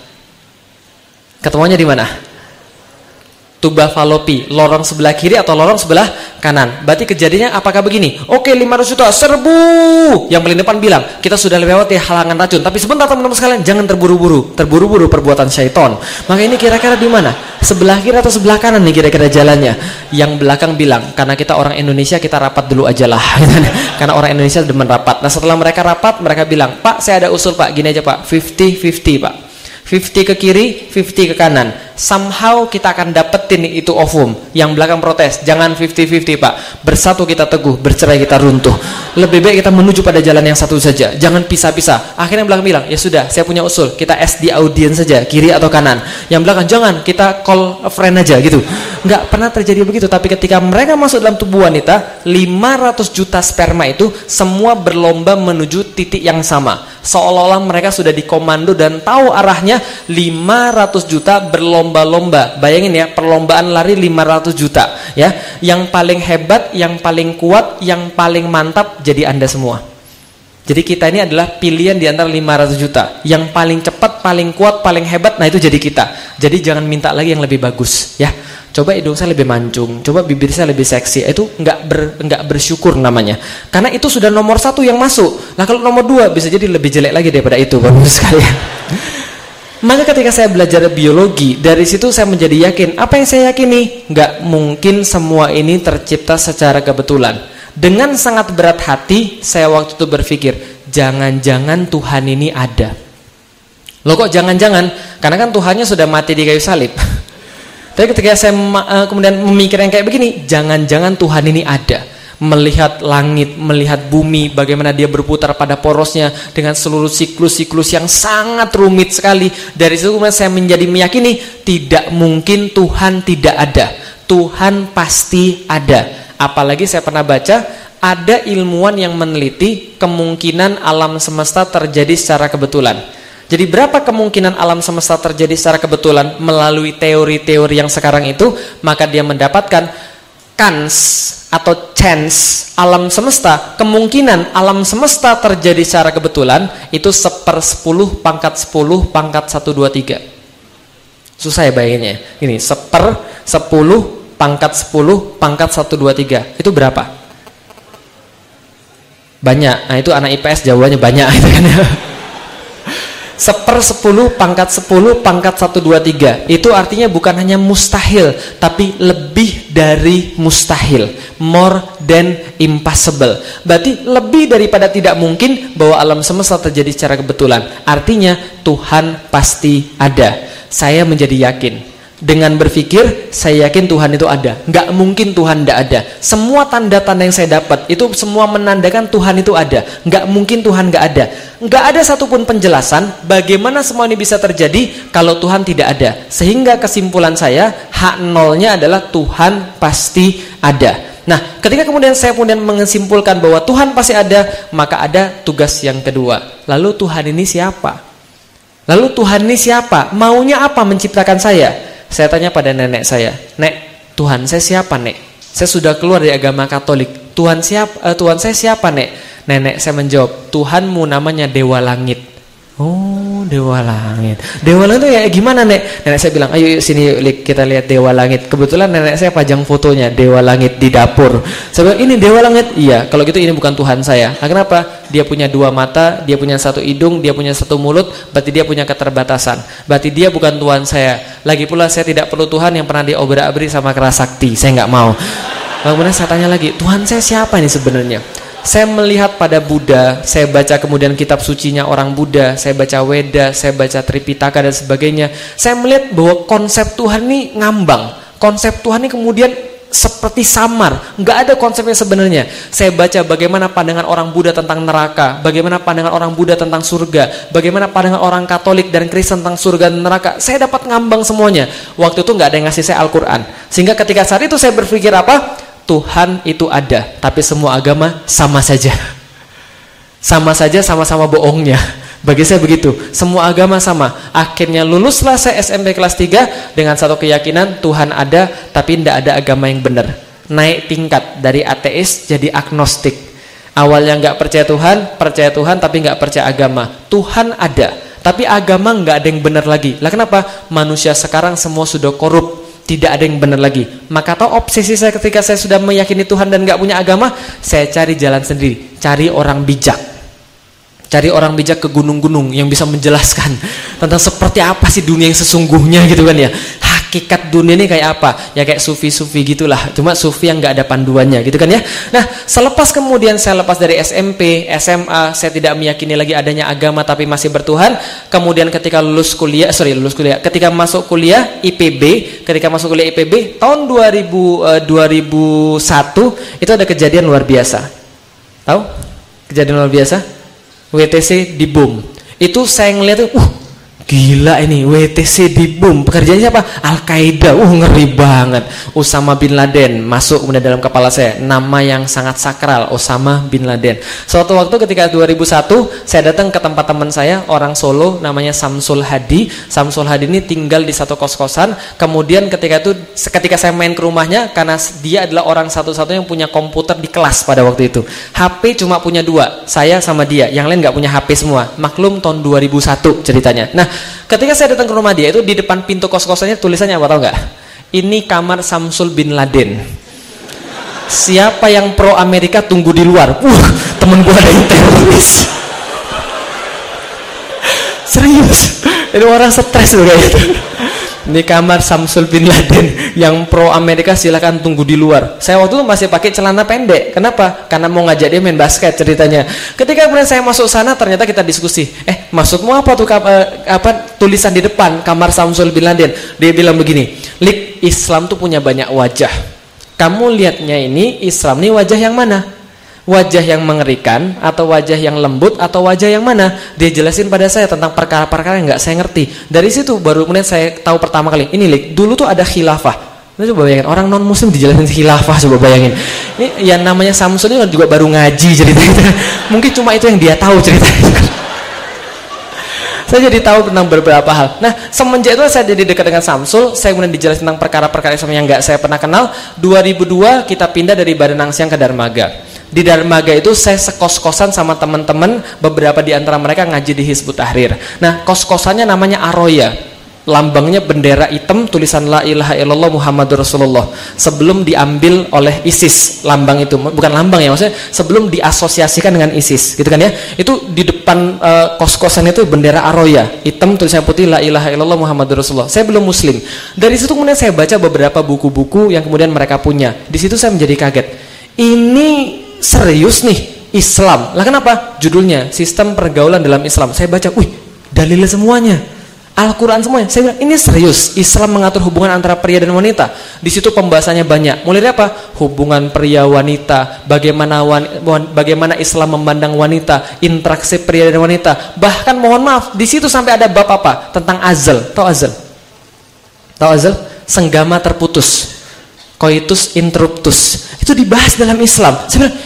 Tuba falopi, lorong sebelah kiri atau lorong sebelah kanan. Berarti kejadiannya apakah begini? Oke, 500 juta, serbu. Yang paling depan bilang, kita sudah lewati halangan racun. Tapi sebentar teman-teman sekalian, jangan terburu-buru. Terburu-buru perbuatan syaiton. Maka ini kira-kira di mana? Sebelah kiri atau sebelah kanan nih kira-kira jalannya? Yang belakang bilang, karena kita orang Indonesia, kita rapat dulu aja lah. Karena orang Indonesia demen rapat. Nah setelah mereka rapat, mereka bilang, Pak saya ada usul Pak, gini aja Pak, 50-50 Pak. 50 ke kiri, 50 ke kanan. Somehow kita akan dapetin itu ovum. Yang belakang protes, jangan 50-50 Pak. Bersatu kita teguh, bercerai kita runtuh. Lebih baik kita menuju pada jalan yang satu saja. Jangan pisah-pisah. Akhirnya yang belakang bilang, ya sudah, saya punya usul. Kita ask di audience saja, kiri atau kanan. Yang belakang, jangan, kita call a friend aja gitu. Nggak pernah terjadi begitu. Tapi ketika mereka masuk dalam tubuh wanita, 500 juta sperma itu semua berlomba menuju titik yang sama. Seolah-olah mereka sudah dikomando dan tahu arahnya. 500 juta berlomba-lomba. Bayangin ya, perlombaan lari 500 juta ya. Yang paling hebat, yang paling kuat, yang paling mantap jadi Anda semua. Jadi kita ini adalah pilihan di antara 500 juta. Yang paling cepat, paling kuat, paling hebat, nah itu jadi kita. Jadi jangan minta lagi yang lebih bagus ya. Coba hidung saya lebih mancung, coba bibir saya lebih seksi. Itu nggak bersyukur namanya. Karena itu sudah nomor 1 yang masuk. Nah kalau nomor 2 bisa jadi lebih jelek lagi daripada itu, bagus sekali. Maka ketika saya belajar biologi, dari situ saya menjadi yakin. Apa yang saya yakini? Nggak mungkin semua ini tercipta secara kebetulan. Dengan sangat berat hati, saya waktu itu berpikir, jangan-jangan Tuhan ini ada. Loh kok jangan-jangan? Karena kan Tuhannya sudah mati di kayu salib. Tapi ketika saya kemudian memikirkan kayak begini, jangan-jangan Tuhan ini ada. Melihat langit, melihat bumi, bagaimana dia berputar pada porosnya dengan seluruh siklus-siklus yang sangat rumit sekali. Dari situ kemudian saya menjadi meyakini tidak mungkin Tuhan tidak ada. Tuhan pasti ada. Apalagi saya pernah baca ada ilmuwan yang meneliti kemungkinan alam semesta terjadi secara kebetulan. Jadi berapa kemungkinan alam semesta terjadi secara kebetulan melalui teori-teori yang sekarang itu, maka dia mendapatkan kans atau chance alam semesta, kemungkinan alam semesta terjadi secara kebetulan itu 1/10 pangkat 10 pangkat 123. Susah ya bayanginnya. Ini 1/10 pangkat 10 pangkat 123. Itu berapa? Banyak. Nah itu anak IPS jawabannya banyak itu kan ya. 1/10 pangkat 10 pangkat 123. Itu artinya bukan hanya mustahil, tapi lebih dari mustahil, more than impossible. Berarti lebih daripada tidak mungkin bahwa alam semesta terjadi secara kebetulan. Artinya Tuhan pasti ada. Saya menjadi yakin. Dengan berpikir, saya yakin Tuhan itu ada. Nggak mungkin Tuhan tidak ada. Semua tanda-tanda yang saya dapat itu semua menandakan Tuhan itu ada. Nggak mungkin Tuhan nggak ada. Nggak ada satupun penjelasan bagaimana semua ini bisa terjadi kalau Tuhan tidak ada. Sehingga kesimpulan saya, hak nolnya adalah Tuhan pasti ada. Nah, ketika kemudian saya menyimpulkan bahwa Tuhan pasti ada, maka ada tugas yang kedua. Lalu Tuhan ini siapa? Lalu Tuhan ini siapa? Maunya apa menciptakan saya? Saya tanya pada nenek saya, "Nek, Tuhan saya siapa, Nek? Saya sudah keluar dari agama Katolik. Tuhan saya siapa, Nek?" Nenek saya menjawab, "Tuhanmu namanya Dewa Langit." Oh, Dewa Langit. Dewa Langit itu ya gimana, Nek? Nenek saya bilang, "Ayo sini yuk, kita lihat Dewa Langit." Kebetulan nenek saya pajang fotonya Dewa Langit di dapur. Saya bilang, "Ini Dewa Langit?" "Iya." "Kalau gitu ini bukan Tuhan saya." "Nah, kenapa?" "Dia punya 2 mata, dia punya 1 hidung, dia punya 1 mulut, berarti dia punya keterbatasan. Berarti dia bukan Tuhan saya. Lagi pula saya tidak perlu Tuhan yang pernah diobrak-abrik sama keras sakti. Saya nggak mau." Kemudian saya tanya lagi, "Tuhan saya siapa ini sebenarnya?" Saya melihat pada Buddha, saya baca kemudian kitab sucinya orang Buddha, saya baca Weda, saya baca Tripitaka dan sebagainya. Saya melihat bahwa konsep Tuhan ini ngambang. Konsep Tuhan ini kemudian seperti samar, nggak ada konsepnya sebenarnya. Saya baca bagaimana pandangan orang Buddha tentang neraka, bagaimana pandangan orang Buddha tentang surga, bagaimana pandangan orang Katolik dan Kristen tentang surga dan neraka. Saya dapat ngambang semuanya. Waktu itu nggak ada yang ngasih saya Al-Quran. Sehingga ketika saat itu saya berpikir apa? Tuhan itu ada, tapi semua agama sama saja. Sama saja, sama-sama bohongnya. Bagi saya begitu, semua agama sama. Akhirnya luluslah saya SMP kelas 3 dengan satu keyakinan Tuhan ada, tapi tidak ada agama yang benar. Naik tingkat dari ateis jadi agnostik. Awalnya nggak percaya Tuhan tapi nggak percaya agama. Tuhan ada, tapi agama nggak ada yang benar lagi. Lah kenapa? Manusia sekarang semua sudah korup. Tidak ada yang benar lagi. Maka tahu obsesi saya ketika saya sudah meyakini Tuhan dan gak punya agama, saya cari jalan sendiri, cari orang bijak. Cari orang bijak ke gunung-gunung yang bisa menjelaskan tentang seperti apa sih dunia yang sesungguhnya gitu kan ya. Hakikat dunia ini kayak apa? Ya kayak sufi-sufi gitulah. Cuma sufi yang gak ada panduannya gitu kan ya. Nah, selepas kemudian saya lepas dari SMP, SMA, saya tidak meyakini lagi adanya agama tapi masih bertuhan. Kemudian ketika ketika masuk kuliah IPB, tahun 2001 itu ada kejadian luar biasa. Tahu? Kejadian luar biasa? WTC dibom. Itu saya ngeliat, gila ini WTC dibom. Pekerjaannya apa? Al-Qaeda. Ngeri banget. Osama bin Laden masuk kemudian dalam kepala saya. Nama yang sangat sakral, Osama bin Laden. Suatu waktu ketika 2001, saya datang ke tempat teman saya, orang Solo, namanya Samsul Hadi. Samsul Hadi ini tinggal di satu kos-kosan. Kemudian ketika saya main ke rumahnya, karena dia adalah orang satu-satunya yang punya komputer di kelas pada waktu itu. HP cuma punya 2, saya sama dia. Yang lain nggak punya HP semua. Maklum tahun 2001 ceritanya. Nah, ketika saya datang ke rumah dia, itu di depan pintu kos-kosannya tulisannya apa tahu nggak? Ini kamar Samsul bin Laden. Siapa yang pro Amerika tunggu di luar. Temen gue ada yang teroris. Serius. Itu orang stres loh kayak gitu. Ini kamar Samsul bin Laden yang pro Amerika, silakan tunggu di luar. Saya waktu itu masih pakai celana pendek. Kenapa? Karena mau ngajak dia main basket ceritanya. Ketika kemudian saya masuk sana, ternyata kita diskusi. Maksudmu apa tuh tulisan di depan kamar Samsul bin Laden? Dia bilang begini, Lik, Islam tuh punya banyak wajah. Kamu lihatnya ini Islam ini wajah yang mana? Wajah yang mengerikan atau wajah yang lembut atau wajah yang mana? Dia jelasin pada saya tentang perkara-perkara yang nggak saya ngerti. Dari situ baru kemudian saya tahu pertama kali, ini Lik, dulu tuh ada khilafah. Nah, coba bayangin, orang non muslim dijelasin khilafah, coba bayangin. Ini yang namanya Samsul ini juga baru ngaji ceritanya. Mungkin cuma itu yang dia tahu ceritanya. Saya jadi tahu tentang beberapa hal. Nah, semenjak itu saya jadi dekat dengan Samsul. Saya kemudian dijelasin tentang perkara-perkara Islam yang nggak saya pernah kenal. 2002 kita pindah dari Baranang Siang ke Darmaga. Di Darmaga itu saya sekos-kosan sama teman-teman, beberapa di antara mereka ngaji di Hizbut Tahrir. Nah, kos-kosannya namanya Aroya. Lambangnya bendera hitam, tulisan La ilaha illallah Muhammadur Rasulullah. Sebelum diambil oleh ISIS, lambang itu bukan lambang ya, maksudnya sebelum diasosiasikan dengan ISIS, gitu kan ya. Itu di depan kos-kosan itu bendera Aroya, hitam tulisan putih La ilaha illallah Muhammadur Rasulullah. Saya belum muslim. Dari situ kemudian saya baca beberapa buku-buku yang kemudian mereka punya. Di situ saya menjadi kaget. Ini serius nih Islam. Lah kenapa? Judulnya Sistem Pergaulan dalam Islam. Saya baca, dalilnya semuanya. Al-Quran semuanya. Saya bilang, ini serius. Islam mengatur hubungan antara pria dan wanita. Di situ pembahasannya banyak. Mulai dari apa? Hubungan pria wanita, bagaimana Islam memandang wanita, interaksi pria dan wanita. Bahkan mohon maaf, di situ sampai ada bab apa? Tentang azal. Tahu azal? Tahu azal? Senggama terputus. Coitus interruptus. Itu dibahas dalam Islam. Saya bilang,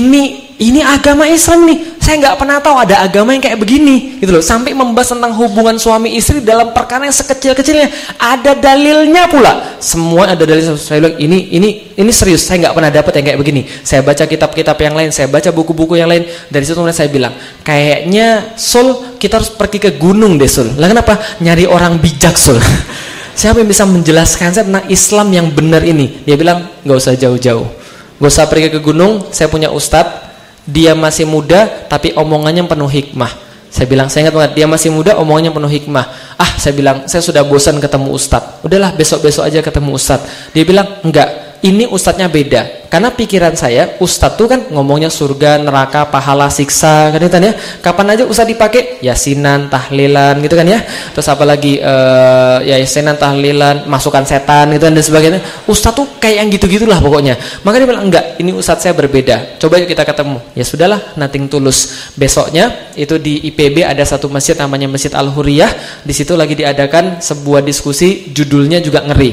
ini agama Islam nih. Saya nggak pernah tahu ada agama yang kayak begini, gitu loh. Sampai membahas tentang hubungan suami istri dalam perkara yang sekecil-kecilnya, ada dalilnya pula. Semua ada dalil. Saya bilang ini serius. Saya nggak pernah dapat yang kayak begini. Saya baca kitab-kitab yang lain, saya baca buku-buku yang lain. Dari situ kemudian saya bilang, kayaknya Sul, kita harus pergi ke gunung deh Sul. Lah kenapa? Nyari orang bijak Sul. Siapa yang bisa menjelaskan saya tentang Islam yang benar ini? Dia bilang, nggak usah jauh-jauh. Gak usah pergi ke gunung, saya punya ustadz, dia masih muda tapi omongannya penuh hikmah. Saya bilang, saya ingat banget, dia masih muda omongannya penuh hikmah. Saya bilang, saya sudah bosan ketemu ustadz. Udahlah, besok-besok aja ketemu ustadz. Dia bilang, enggak, ini ustadznya beda. Karena pikiran saya, ustadz tuh kan ngomongnya surga, neraka, pahala, siksa, kan itu ya. Kapan aja ustadz dipakai? Yasinan, tahlilan, gitu kan ya. Terus apalagi yasinan, tahlilan, masukan setan, gitu kan dan sebagainya. Ustadz tuh kayak yang gitu-gitulah pokoknya. Maka dia bilang, enggak, ini ustadz saya berbeda. Coba yuk kita ketemu. Ya sudahlah, nothing tulus. Besoknya itu di IPB ada satu masjid namanya Masjid Al-Huriyah. Di situ lagi diadakan sebuah diskusi, judulnya juga ngeri.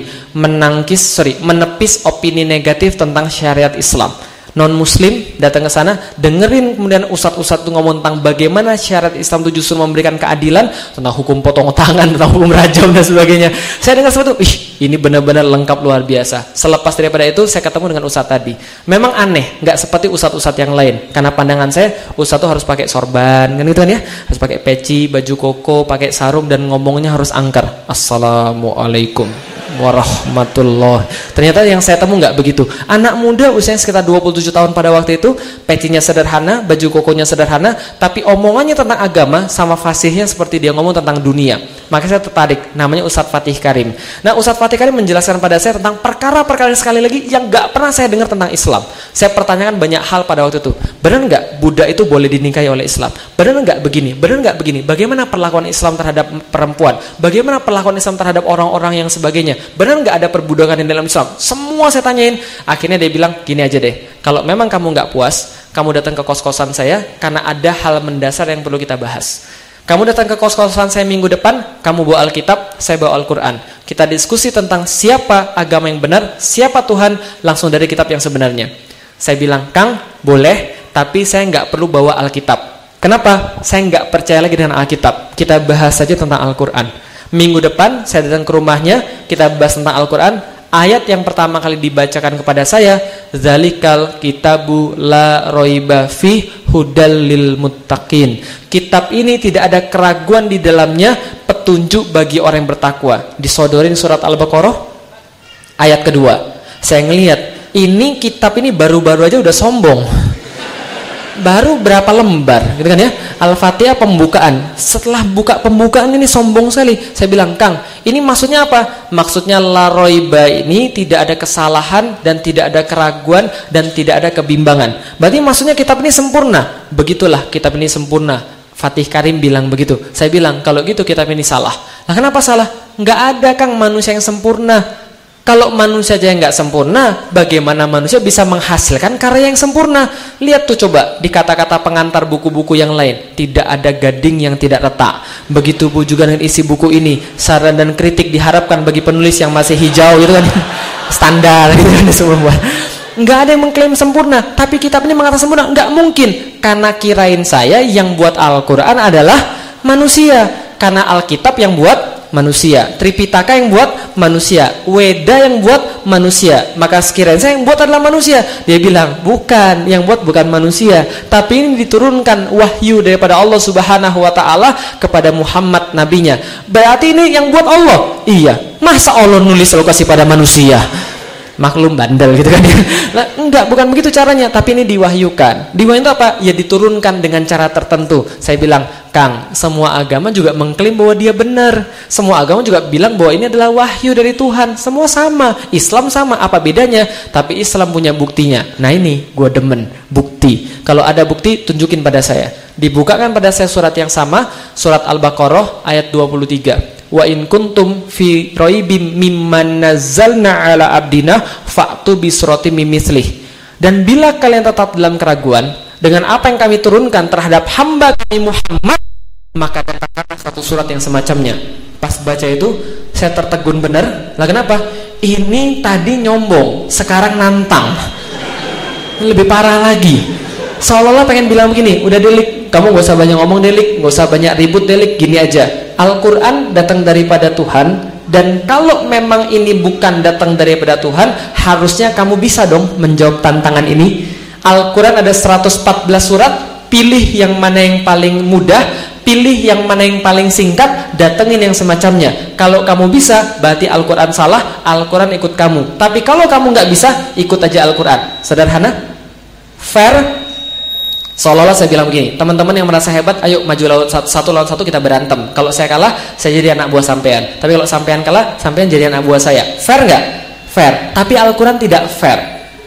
Menepis opini negatif tentang syariat Islam. Non muslim datang ke sana, dengerin kemudian ustadz-ustadz itu ngomong tentang bagaimana syariat Islam itu justru memberikan keadilan, tentang hukum potong tangan, tentang hukum rajam dan sebagainya. Saya dengar sesuatu, ini benar-benar lengkap luar biasa. Selepas daripada itu saya ketemu dengan ustadz tadi. Memang aneh, nggak seperti ustadz-ustadz yang lain. Karena pandangan saya, ustadz itu harus pakai sorban, kan gitu kan ya, harus pakai peci, baju koko, pakai sarung dan ngomongnya harus angker. Assalamualaikum warahmatullah. Ternyata yang saya temu nggak begitu. Anak muda usianya sekitar 27 tahun pada waktu itu, pecinya sederhana, baju kokonya sederhana, tapi omongannya tentang agama sama fasihnya seperti dia ngomong tentang dunia. Maka saya tertarik. Namanya Ustadz Fatih Karim. Nah, Ustadz Fatih Karim menjelaskan pada saya tentang perkara-perkara sekali lagi yang nggak pernah saya dengar tentang Islam. Saya pertanyakan banyak hal pada waktu itu. Benar nggak Buddha itu boleh dinikahi oleh Islam? Benar nggak begini? Benar nggak begini? Bagaimana perlakuan Islam terhadap perempuan? Bagaimana perlakuan Islam terhadap orang-orang yang sebagainya? Benar nggak ada perbudakan di dalam Islam? Semua saya tanyain. Akhirnya dia bilang, gini aja deh, kalau memang kamu nggak puas, kamu datang ke kos-kosan saya karena ada hal mendasar yang perlu kita bahas. Kamu datang ke kos-kosan saya minggu depan, kamu bawa Alkitab, saya bawa Al-Quran. Kita diskusi tentang siapa agama yang benar, siapa Tuhan, langsung dari kitab yang sebenarnya. Saya bilang, Kang, boleh, tapi saya nggak perlu bawa Alkitab. Kenapa? Saya nggak percaya lagi dengan Alkitab. Kita bahas saja tentang Al-Quran. Minggu depan saya datang ke rumahnya, kita bahas tentang Al-Quran. Ayat yang pertama kali dibacakan kepada saya, Zalikal kitabu la roiba fi hudal lil muttaqin. Kitab ini tidak ada keraguan di dalamnya, petunjuk bagi orang yang bertakwa. Disodorin surat Al-Baqarah ayat kedua. Saya ngelihat, ini kitab ini baru-baru aja udah sombong. baru berapa lembar gitu kan ya, Al-Fatihah pembukaan. Setelah buka pembukaan ini sombong sekali. Saya bilang, Kang, ini maksudnya apa? Maksudnya la roiba ini tidak ada kesalahan dan tidak ada keraguan dan tidak ada kebimbangan. Berarti maksudnya kitab ini sempurna. Begitulah kitab ini sempurna. Fatih Karim bilang begitu. Saya bilang, kalau gitu kitab ini salah. Nah, kenapa salah? Nggak ada, Kang, manusia yang sempurna. Kalau manusia aja yang nggak sempurna, bagaimana manusia bisa menghasilkan karya yang sempurna? Lihat tuh coba di kata-kata pengantar buku-buku yang lain, tidak ada gading yang tidak retak. Begitu pun juga dengan isi buku ini, saran dan kritik diharapkan bagi penulis yang masih hijau gitu kan, standar gitu kan semua buat. Nggak ada yang mengklaim sempurna, tapi kitab ini mengatakan sempurna. Nggak mungkin, karena kirain saya yang buat Al-Quran adalah manusia, karena Alkitab yang buat manusia, Tripitaka yang buat manusia, Weda yang buat manusia, maka sekiranya saya yang buat adalah manusia. Dia bilang, bukan, yang buat bukan manusia, tapi ini diturunkan wahyu daripada Allah Subhanahu wa ta'ala kepada Muhammad nabinya. Berarti ini yang buat Allah. Iya, masa Allah nulis lokasi pada manusia? Maklum bandel gitu kan. Nah, enggak, bukan begitu caranya, tapi ini diwahyukan. Diwahyukan itu apa? Ya diturunkan dengan cara tertentu. Saya bilang, Kang, semua agama juga mengklaim bahwa dia benar. Semua agama juga bilang bahwa ini adalah wahyu dari Tuhan. Semua sama, Islam sama, apa bedanya? Tapi Islam punya buktinya. Nah ini, gue demen, bukti. Kalau ada bukti, tunjukin pada saya. Dibukakan pada saya surat yang sama, surat Al-Baqarah ayat 23. Wa in kuntum fi raibim mimman nazzalna ala abdina fa'tu bi suratin mimmithlih. Dan bila kalian tetap dalam keraguan dengan apa yang kami turunkan terhadap hamba kami Muhammad, maka katakanlah satu surat yang semacamnya. Pas baca itu saya tertegun benar. Lah kenapa? Ini tadi nyombong, sekarang nantang. Lebih parah lagi. Seolah-olah pengen bilang begini, udah Delik, kamu gak usah banyak ngomong Delik, gak usah banyak ribut Delik, gini aja. Al-Quran datang daripada Tuhan, dan kalau memang ini bukan datang daripada Tuhan, harusnya kamu bisa dong menjawab tantangan ini. Al-Quran ada 114 surat, pilih yang mana yang paling mudah, pilih yang mana yang paling singkat, datengin yang semacamnya. Kalau kamu bisa, berarti Al-Quran salah, Al-Quran ikut kamu. Tapi kalau kamu nggak bisa, ikut aja Al-Quran. Sederhana? Fair? Seolah-olah saya bilang begini, teman-teman yang merasa hebat, ayo maju satu lawan satu kita berantem. Kalau saya kalah, saya jadi anak buah sampean. Tapi kalau sampean kalah, sampean jadi anak buah saya. Fair nggak? Fair. Tapi Al-Quran tidak fair.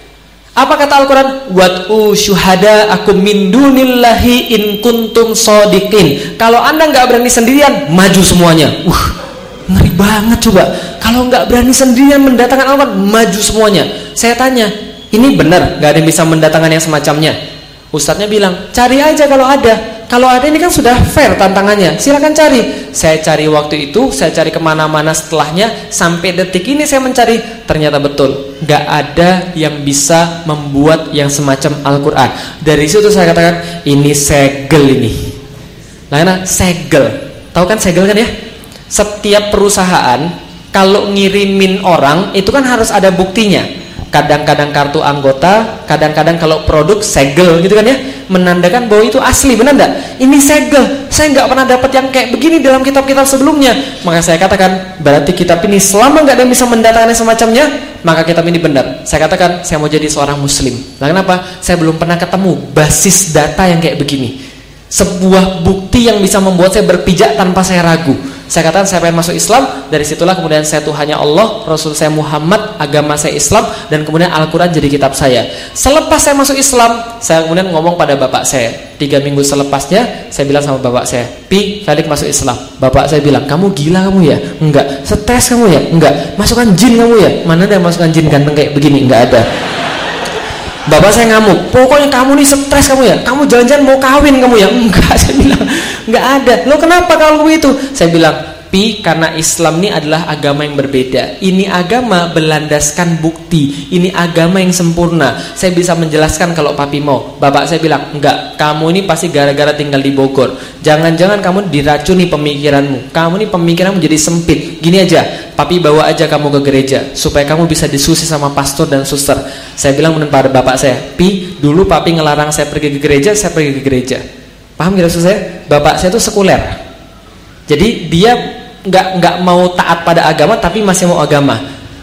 Apa kata Al-Quran? Wad'u syuhada akum min dunillahi in kuntum shodiqin. Kalau anda nggak berani sendirian, maju semuanya. Ngeri banget coba. Kalau nggak berani sendirian mendatangkan Al-Quran, maju semuanya. Saya tanya, ini benar nggak ada yang bisa mendatangkan yang semacamnya? Ustadznya bilang, cari aja kalau ada. Kalau ada ini kan sudah fair tantangannya, silakan cari. Saya cari waktu itu, saya cari kemana-mana setelahnya, sampai detik ini saya mencari, ternyata betul, gak ada yang bisa membuat yang semacam Al-Quran. Dari situ saya katakan, ini segel ini. Nah, segel, tahu kan segel kan ya? Setiap perusahaan kalau ngirimin orang itu kan harus ada buktinya. Kadang-kadang kartu anggota, kadang-kadang kalau produk segel gitu kan ya, menandakan bahwa itu asli, benar enggak? Ini segel. Saya nggak pernah dapat yang kayak begini dalam kitab-kitab sebelumnya. Maka saya katakan, berarti kitab ini selama nggak ada yang bisa mendatangkan semacamnya, maka kitab ini benar. Saya katakan, saya mau jadi seorang muslim. Nah, kenapa? Saya belum pernah ketemu basis data yang kayak begini. Sebuah bukti yang bisa membuat saya berpijak tanpa saya ragu. Saya katakan saya pengen masuk Islam. Dari situlah kemudian saya Tuhannya Allah, Rasul saya Muhammad, agama saya Islam, dan kemudian Al-Quran jadi kitab saya. Selepas saya masuk Islam, saya kemudian ngomong pada bapak saya. 3 minggu selepasnya, saya bilang sama bapak saya, Pi, Felix masuk Islam. Bapak saya bilang, kamu gila kamu ya? Enggak. Stres kamu ya? Enggak. Masukkan jin kamu ya? Mana ada yang masukkan jin ganteng kayak begini? Enggak ada. Bapak saya ngamuk, pokoknya kamu nih stres kamu ya, kamu jangan-jangan mau kawin kamu ya? Enggak, saya bilang, enggak ada. Lo kenapa kalau begitu? Saya bilang, Pi, karena Islam ini adalah agama yang berbeda. Ini agama berlandaskan bukti. Ini agama yang sempurna. Saya bisa menjelaskan kalau papi mau. Bapak saya bilang, enggak, kamu ini pasti gara-gara tinggal di Bogor. Jangan-jangan kamu diracuni pemikiranmu. Kamu ini pemikiranmu jadi sempit. Gini aja, papi bawa aja kamu ke gereja supaya kamu bisa diskusi sama pastor dan suster. Saya bilang pada bapak saya, Pi, dulu papi ngelarang saya pergi ke gereja, saya pergi ke gereja. Paham gak maksud saya? Bapak saya itu sekuler. Jadi dia nggak mau taat pada agama tapi masih mau agama.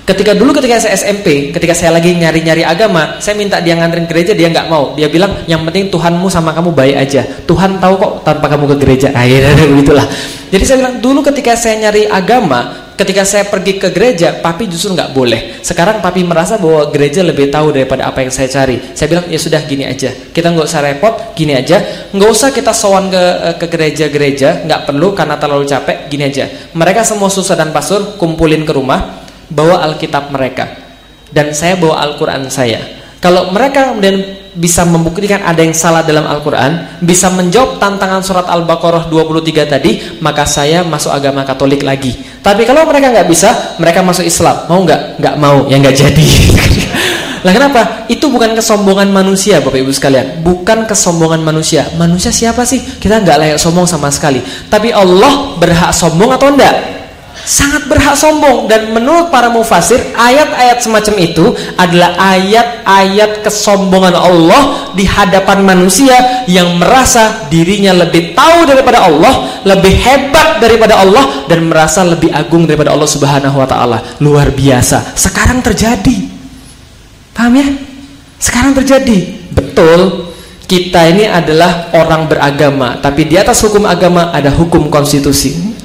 Ketika saya SMP, ketika saya lagi nyari-nyari agama, saya minta dia nganterin gereja, dia nggak mau. Dia bilang, yang penting Tuhanmu sama kamu baik aja. Tuhan tahu kok tanpa kamu ke gereja. Akhirnya begitulah. Jadi saya bilang, dulu ketika saya nyari agama, ketika saya pergi ke gereja, papi justru nggak boleh. Sekarang papi merasa bahwa gereja lebih tahu daripada apa yang saya cari. Saya bilang, ya sudah gini aja. Kita nggak usah repot, gini aja. Nggak usah kita sowan ke gereja-gereja, nggak perlu karena terlalu capek. Gini aja. Mereka semua susah dan pastor kumpulin ke rumah. Bawa Alkitab mereka dan saya bawa Al-Quran saya. Kalau mereka kemudian bisa membuktikan ada yang salah dalam Al-Quran, bisa menjawab tantangan surat Al-Baqarah 23 tadi, maka saya masuk agama Katolik lagi. Tapi kalau mereka nggak bisa, mereka masuk Islam. Mau nggak? Nggak mau, ya nggak jadi. Lah kenapa? Itu bukan kesombongan manusia, Bapak Ibu sekalian. Bukan kesombongan manusia. Manusia siapa sih? Kita nggak layak sombong sama sekali. Tapi Allah berhak sombong atau enggak? Sangat berhak sombong. Dan menurut para mufasir, ayat-ayat semacam itu adalah ayat-ayat kesombongan Allah di hadapan manusia yang merasa dirinya lebih tahu daripada Allah, lebih hebat daripada Allah, dan merasa lebih agung daripada Allah Subhanahu wa ta'ala. Luar biasa. Sekarang terjadi. Paham ya? Sekarang terjadi. Betul, kita ini adalah orang beragama, tapi di atas hukum agama ada hukum konstitusi.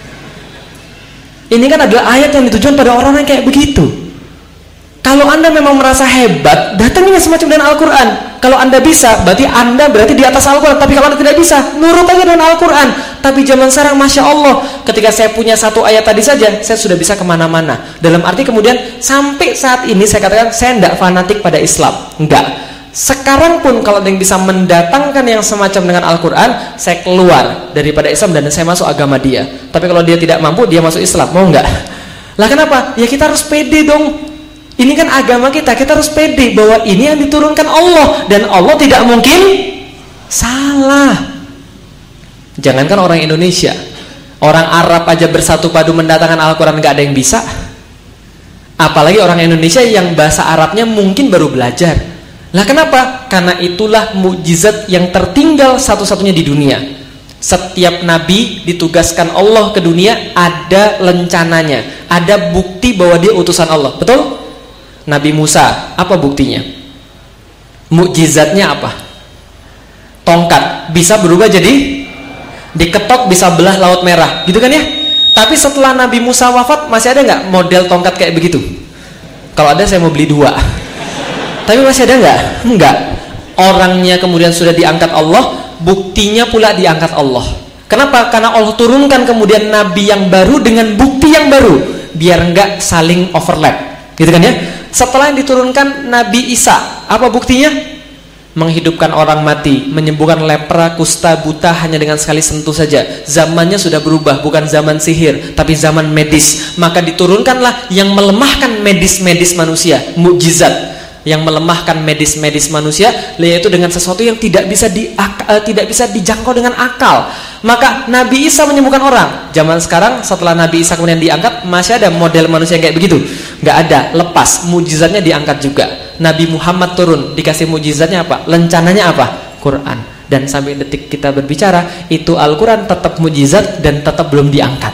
Ini kan adalah ayat yang ditujukan pada orang-orang yang kayak begitu. Kalau Anda memang merasa hebat, datanginya semacam dengan Al-Quran. Kalau Anda bisa, berarti di atas Al-Quran. Tapi kalau Anda tidak bisa, nurut aja dengan Al-Quran. Tapi zaman sekarang, Masya Allah, ketika saya punya satu ayat tadi saja, saya sudah bisa kemana-mana. Dalam arti kemudian, sampai saat ini saya katakan, saya tidak fanatik pada Islam. Enggak. Sekarang pun kalau ada yang bisa mendatangkan yang semacam dengan Al-Quran, saya keluar daripada Islam dan saya masuk agama dia. Tapi kalau dia tidak mampu, dia masuk Islam. Mau enggak? Lah kenapa? Ya kita harus pede dong. Ini kan agama kita harus pede bahwa ini yang diturunkan Allah. Dan Allah tidak mungkin salah. Jangankan orang Indonesia, orang Arab aja bersatu padu mendatangkan Al-Quran gak ada yang bisa. Apalagi orang Indonesia yang bahasa Arabnya mungkin baru belajar. Lah kenapa? Karena itulah mukjizat yang tertinggal satu-satunya di dunia. Setiap nabi ditugaskan Allah ke dunia ada lencananya, ada bukti bahwa dia utusan Allah. Betul? Nabi Musa, apa buktinya? Mukjizatnya apa? Tongkat bisa berubah jadi diketok bisa belah laut merah, gitu kan ya? Tapi setelah Nabi Musa wafat masih ada nggak model tongkat kayak begitu? Kalau ada saya mau beli 2. Tapi masih ada nggak? Enggak. Orangnya kemudian sudah diangkat Allah, buktinya pula diangkat Allah. Kenapa? Karena Allah turunkan kemudian nabi yang baru dengan bukti yang baru, biar enggak saling overlap, gitu kan ya? Setelah yang diturunkan Nabi Isa, apa buktinya? Menghidupkan orang mati, menyembuhkan lepra, kusta, buta hanya dengan sekali sentuh saja. Zamannya sudah berubah, bukan zaman sihir, tapi zaman medis. Maka diturunkanlah yang melemahkan medis-medis manusia, mukjizat yang melemahkan medis-medis manusia, yaitu dengan sesuatu yang tidak bisa dijangkau dengan akal. Maka Nabi Isa menyembuhkan orang. Zaman sekarang setelah Nabi Isa kemudian diangkat, masih ada model manusia yang kayak begitu? Nggak ada, lepas. Mukjizatnya diangkat juga. Nabi Muhammad turun, dikasih mukjizatnya apa? Lencananya apa? Quran. Dan sampai detik kita berbicara, itu Al-Quran tetap mukjizat dan tetap belum diangkat.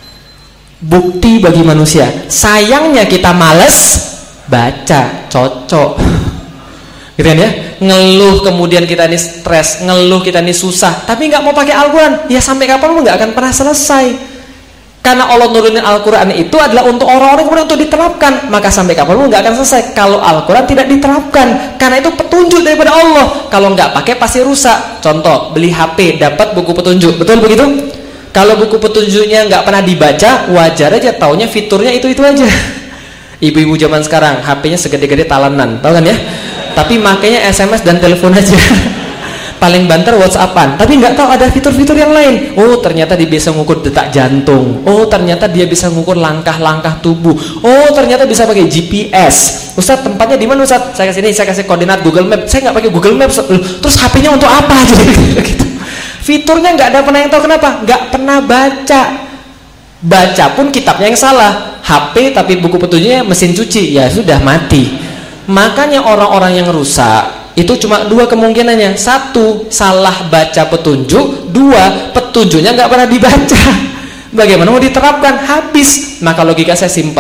Bukti bagi manusia. Sayangnya kita malas baca, cocok, gitu kan ya? Ngeluh kemudian kita ini stres, ngeluh kita ini susah, tapi nggak mau pakai Al-Quran. Ya sampai kapan pun nggak akan pernah selesai. Karena Allah nurunin Al-Quran itu adalah untuk orang-orang kemudian untuk diterapkan. Maka sampai kapan pun nggak akan selesai kalau Al-Quran tidak diterapkan. Karena itu petunjuk daripada Allah. Kalau nggak pakai pasti rusak. Contoh, beli HP dapat buku petunjuk, betul begitu? Kalau buku petunjuknya nggak pernah dibaca, wajar aja taunya fiturnya itu aja. Ibu-ibu zaman sekarang HP-nya segede-gede talenan, tahu kan ya? Tapi makanya SMS dan telepon aja. Paling banter WhatsAppan, tapi nggak tahu ada fitur-fitur yang lain. Oh ternyata dia bisa mengukur detak jantung. Oh ternyata dia bisa mengukur langkah-langkah tubuh. Oh ternyata bisa pakai GPS. Ustaz tempatnya di mana Ustaz? Saya kasih koordinat Google Maps. Saya nggak pakai Google Maps. Terus HP-nya untuk apa? Gitu. Fiturnya nggak ada pernah yang tahu kenapa? Nggak pernah baca. Baca pun kitabnya yang salah. HP tapi buku petunjuknya mesin cuci, ya sudah mati. Makanya orang-orang yang rusak itu cuma 2 kemungkinannya. 1, salah baca petunjuk. 2, petunjuknya nggak pernah dibaca. Bagaimana mau diterapkan? Habis. Maka logika saya simpel.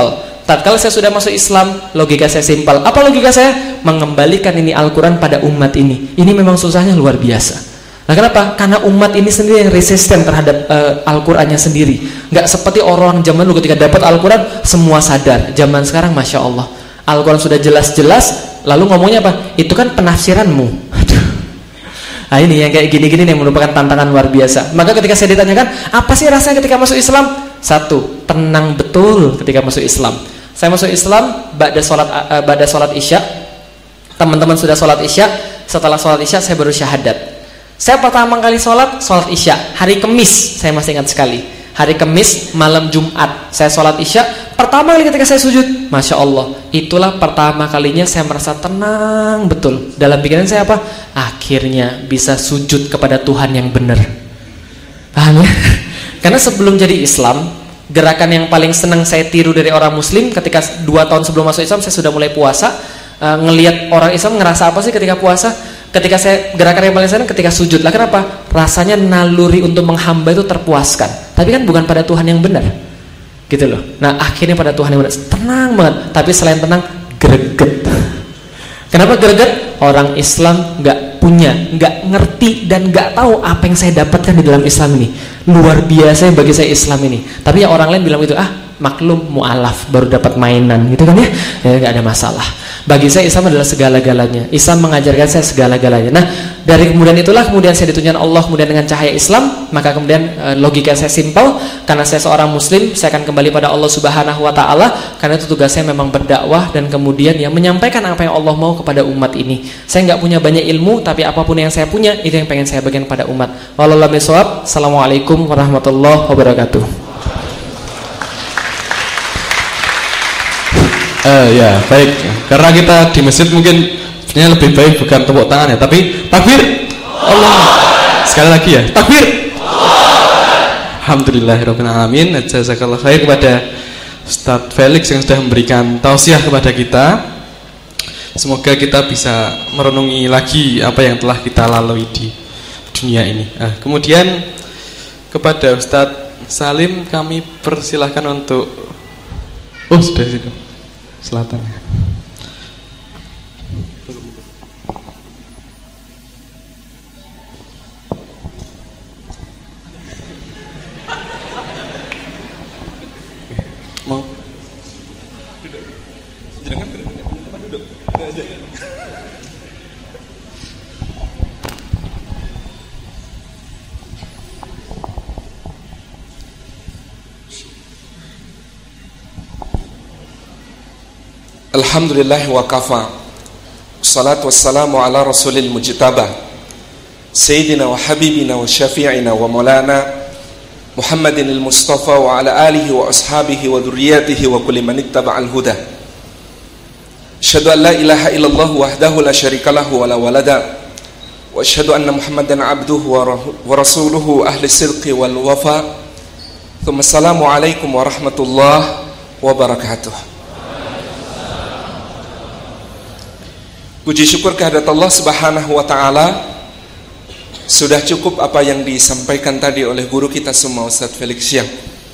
Tatkala saya sudah masuk Islam, logika saya simpel. Apa logika saya? Mengembalikan ini Al-Quran pada umat ini. Ini memang susahnya luar biasa. Nah kenapa? Karena umat ini sendiri yang resisten terhadap Al-Qurannya sendiri. Nggak seperti orang zaman dulu ketika dapat Al-Quran semua sadar. Zaman sekarang Masya Allah, Al-Quran sudah jelas-jelas, lalu ngomongnya apa? Itu kan penafsiranmu. Aduh. Nah ini yang kayak gini-gini yang merupakan tantangan luar biasa. Maka ketika saya ditanyakan, apa sih rasanya ketika masuk Islam? Satu, tenang betul ketika masuk Islam. Saya masuk Islam ba'da sholat Isya. Teman-teman sudah sholat Isya. Setelah sholat Isya saya baru syahadat. Saya pertama kali sholat Isya hari Kamis, saya masih ingat sekali. Hari Kamis malam Jumat saya sholat Isya. Pertama kali ketika saya sujud, Masya Allah, itulah pertama kalinya saya merasa tenang betul. Dalam pikiran saya apa? Akhirnya bisa sujud kepada Tuhan yang benar. Paham ya? Karena sebelum jadi Islam, gerakan yang paling senang saya tiru dari orang Muslim, ketika 2 tahun sebelum masuk Islam saya sudah mulai puasa. Ngelihat orang Islam ngerasa apa sih ketika puasa? Ketika saya, gerakan yang paling senang ketika sujud. Lah kenapa? Rasanya naluri untuk menghamba itu terpuaskan. Tapi kan bukan pada Tuhan yang benar, gitu loh. Nah akhirnya pada Tuhan yang benar, tenang banget. Tapi selain tenang, greget. Kenapa greget? Orang Islam nggak ngerti dan nggak tahu apa yang saya dapatkan di dalam Islam ini. Luar biasa bagi saya Islam ini. Tapi ya orang lain bilang itu, maklum mu'alaf baru dapat mainan, gitu kan ya? Ya nggak ada masalah. Bagi saya Islam adalah segala-galanya. Islam mengajarkan saya segala-galanya. Nah, dari kemudian itulah kemudian saya ditunjukkan Allah kemudian dengan cahaya Islam, maka kemudian logika saya simpel, karena saya seorang muslim, saya akan kembali pada Allah Subhanahu wa taala, karena itu tugas saya memang berdakwah dan kemudian yang menyampaikan apa yang Allah mau kepada umat ini. Saya nggak punya banyak ilmu, tapi apapun yang saya punya itu yang pengen saya bagikan pada umat. Wallahu a'lam. Assalamualaikum warahmatullahi wabarakatuh. Ya baik, karena kita di masjid mungkin sebenarnya lebih baik bukan tepuk tangan ya, tapi takbir Allah. Sekali lagi ya, takbir Alhamdulillahirabbil alamin. Jazakallah khair kepada Ustaz Felix yang sudah memberikan tausiah kepada kita. Semoga kita bisa merenungi lagi apa yang telah kita lalui di dunia ini. Kemudian kepada Ustaz Salim kami persilahkan untuk sudah situ selatan. Mau duduk. Alhamdulillah wa kafa. Wassalatu wassalamu ala rasulil mujtaba Sayyidina wa habibina wa syafi'ina wa maulana Muhammadin al-Mustafa wa ala alihi wa ashabihi wa dhurriyyatihi wa kulli man ittaba'al huda. Asyhadu an la ilaha illallah wahdahu la syarikalahu wa la walada wa asyhadu anna Muhammadan abduhu wa rasuluhu ahli sidqi wal wafa. Thumma assalamu alaikum warahmatullahi wabarakatuh. Puji syukur kehadirat Allah Subhanahu wa taala. Sudah cukup apa yang disampaikan tadi oleh guru kita semua Ustaz Felix Syah.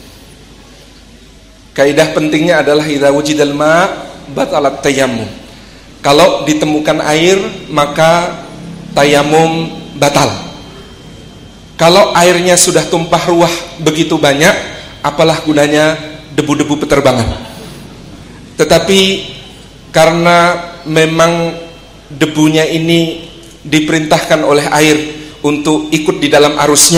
Kaidah pentingnya adalah idza wujidal ma' batalat tayammum. Kalau ditemukan air maka tayamum batal. Kalau airnya sudah tumpah ruah begitu banyak, apalah gunanya debu-debu peterbangan. Tetapi karena memang debunya ini diperintahkan oleh air untuk ikut di dalam arusnya,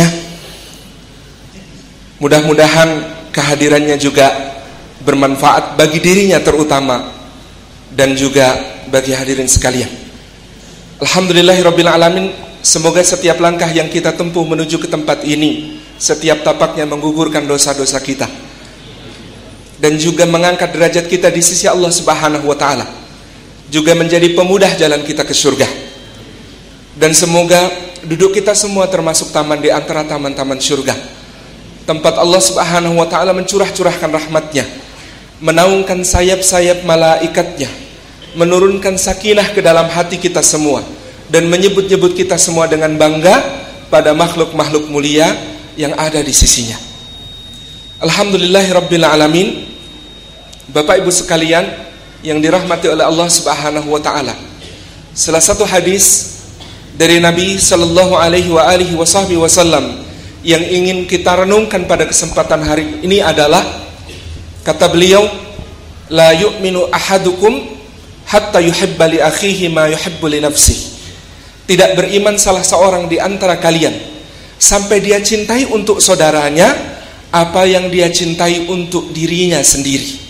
mudah-mudahan kehadirannya juga bermanfaat bagi dirinya terutama dan juga bagi hadirin sekalian. Alhamdulillahirabbil alamin. Semoga setiap langkah yang kita tempuh menuju ke tempat ini, setiap tapaknya menggugurkan dosa-dosa kita dan juga mengangkat derajat kita di sisi Allah Subhanahu wa taala, juga menjadi pemudah jalan kita ke surga. Dan semoga duduk kita semua termasuk taman di antara taman-taman surga, tempat Allah Subhanahu wa taala mencurah-curahkan rahmatnya, menaungkan sayap-sayap malaikatnya, menurunkan sakinah ke dalam hati kita semua, dan menyebut-nyebut kita semua dengan bangga pada makhluk-makhluk mulia yang ada di sisinya. Alhamdulillahirabbil alamin. Bapak Ibu sekalian yang dirahmati oleh Allah Subhanahu wa taala. Salah satu hadis dari Nabi sallallahu alaihi wasallam yang ingin kita renungkan pada kesempatan hari ini adalah, kata beliau, la yu'minu ahadukum hatta yuhibba li akhihi ma yuhibbu li nafsihi. Tidak beriman salah seorang di antara kalian sampai dia cintai untuk saudaranya apa yang dia cintai untuk dirinya sendiri.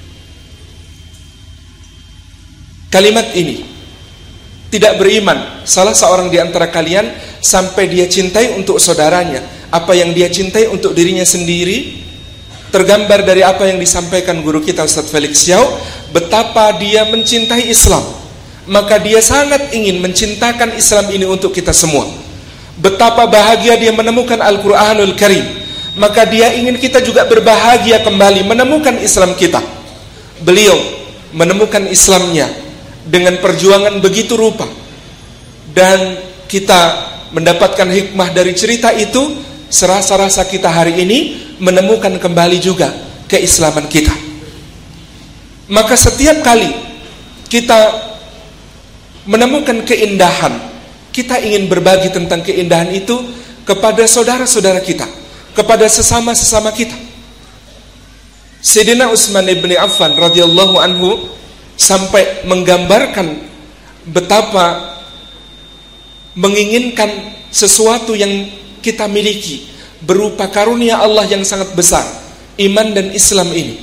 Kalimat ini, tidak beriman salah seorang di antara kalian sampai dia cintai untuk saudaranya apa yang dia cintai untuk dirinya sendiri, tergambar dari apa yang disampaikan guru kita Ustaz Felix Xiao, betapa dia mencintai Islam, maka dia sangat ingin mencintakan Islam ini untuk kita semua. Betapa bahagia dia menemukan Al-Quranul Karim, maka dia ingin kita juga berbahagia kembali menemukan Islam kita. Beliau menemukan Islamnya dengan perjuangan begitu rupa, dan kita mendapatkan hikmah dari cerita itu. Serasa-rasa kita hari ini menemukan kembali juga keislaman kita. Maka setiap kali kita menemukan keindahan, kita ingin berbagi tentang keindahan itu kepada saudara-saudara kita, kepada sesama-sesama kita. Sayyidina Utsman ibn Affan radhiyallahu anhu sampai menggambarkan betapa menginginkan sesuatu yang kita miliki berupa karunia Allah yang sangat besar, iman dan Islam ini,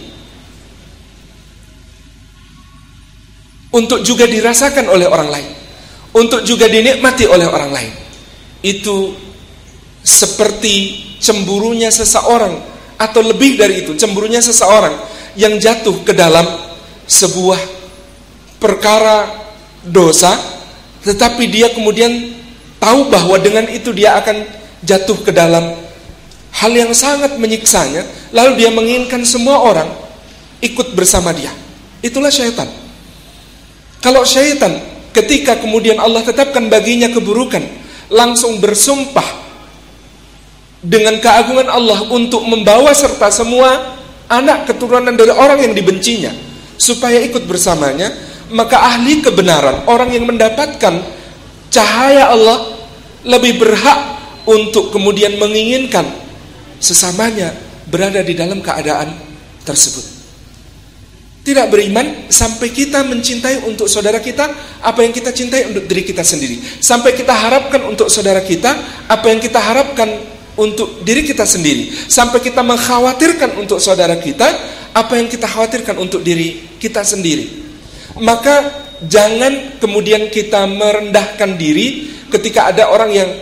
untuk juga dirasakan oleh orang lain, untuk juga dinikmati oleh orang lain. Itu seperti cemburunya seseorang, atau lebih dari itu, cemburunya seseorang yang jatuh ke dalam sebuah perkara dosa, tetapi dia kemudian tahu bahwa dengan itu dia akan jatuh ke dalam hal yang sangat menyiksanya, lalu dia menginginkan semua orang ikut bersama dia. Itulah syaitan. Kalau syaitan ketika kemudian Allah tetapkan baginya keburukan, langsung bersumpah dengan keagungan Allah untuk membawa serta semua anak keturunan dari orang yang dibencinya supaya ikut bersamanya, maka ahli kebenaran, orang yang mendapatkan cahaya Allah, lebih berhak untuk kemudian menginginkan sesamanya berada di dalam keadaan tersebut. Tidak beriman sampai kita mencintai untuk saudara kita apa yang kita cintai untuk diri kita sendiri, sampai kita harapkan untuk saudara kita apa yang kita harapkan untuk diri kita sendiri, sampai kita mengkhawatirkan untuk saudara kita apa yang kita khawatirkan untuk diri kita sendiri. Maka jangan kemudian kita merendahkan diri ketika ada orang yang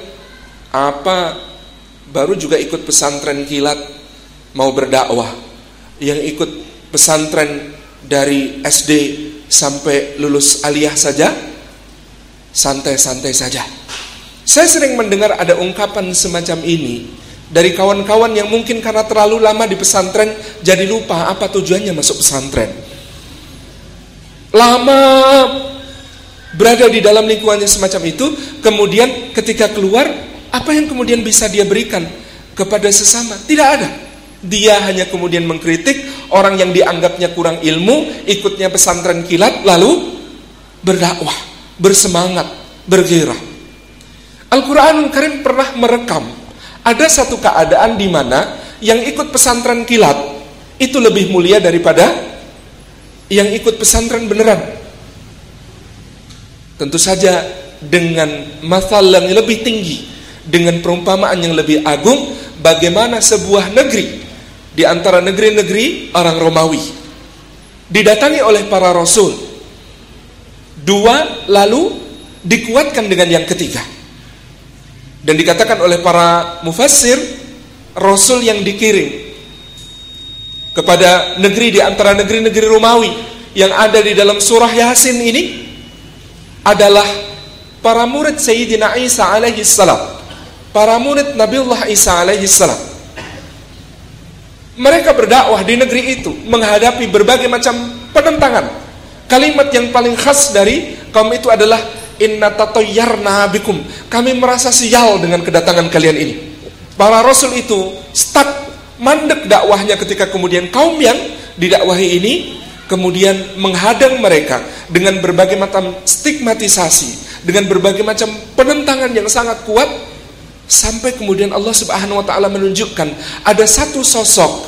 baru juga ikut pesantren kilat mau berdakwah, yang ikut pesantren dari SD sampai lulus aliyah saja santai-santai saja. Saya sering mendengar ada ungkapan semacam ini dari kawan-kawan yang mungkin karena terlalu lama di pesantren jadi lupa apa tujuannya masuk pesantren. Lama berada di dalam lingkungannya semacam itu, kemudian ketika keluar, apa yang kemudian bisa dia berikan kepada sesama? Tidak ada. Dia hanya kemudian mengkritik orang yang dianggapnya kurang ilmu, ikutnya pesantren kilat, lalu berdakwah, bersemangat, bergairah. Al-Quranul Karim pernah merekam ada satu keadaan di mana yang ikut pesantren kilat itu lebih mulia daripada yang ikut pesantren beneran. Tentu saja dengan mathal yang lebih tinggi, dengan perumpamaan yang lebih agung, bagaimana sebuah negeri di antara negeri-negeri orang Romawi didatangi oleh para rasul, dua lalu dikuatkan dengan yang ketiga. Dan dikatakan oleh para mufassir, rasul yang dikirim kepada negeri di antara negeri-negeri Romawi yang ada di dalam surah Yasin ini adalah para murid Sayyidina Isa alaihi salam, para murid Nabiullah Isa alaihi salam. Mereka berdakwah di negeri itu menghadapi berbagai macam penentangan. Kalimat yang paling khas dari kaum itu adalah inna tatayyarna bikum, kami merasa sial dengan kedatangan kalian ini. Para rasul itu stuck, mandek dakwahnya ketika kemudian kaum yang didakwahi ini kemudian menghadang mereka dengan berbagai macam stigmatisasi, dengan berbagai macam penentangan yang sangat kuat, sampai kemudian Allah Subhanahu wa taala menunjukkan ada satu sosok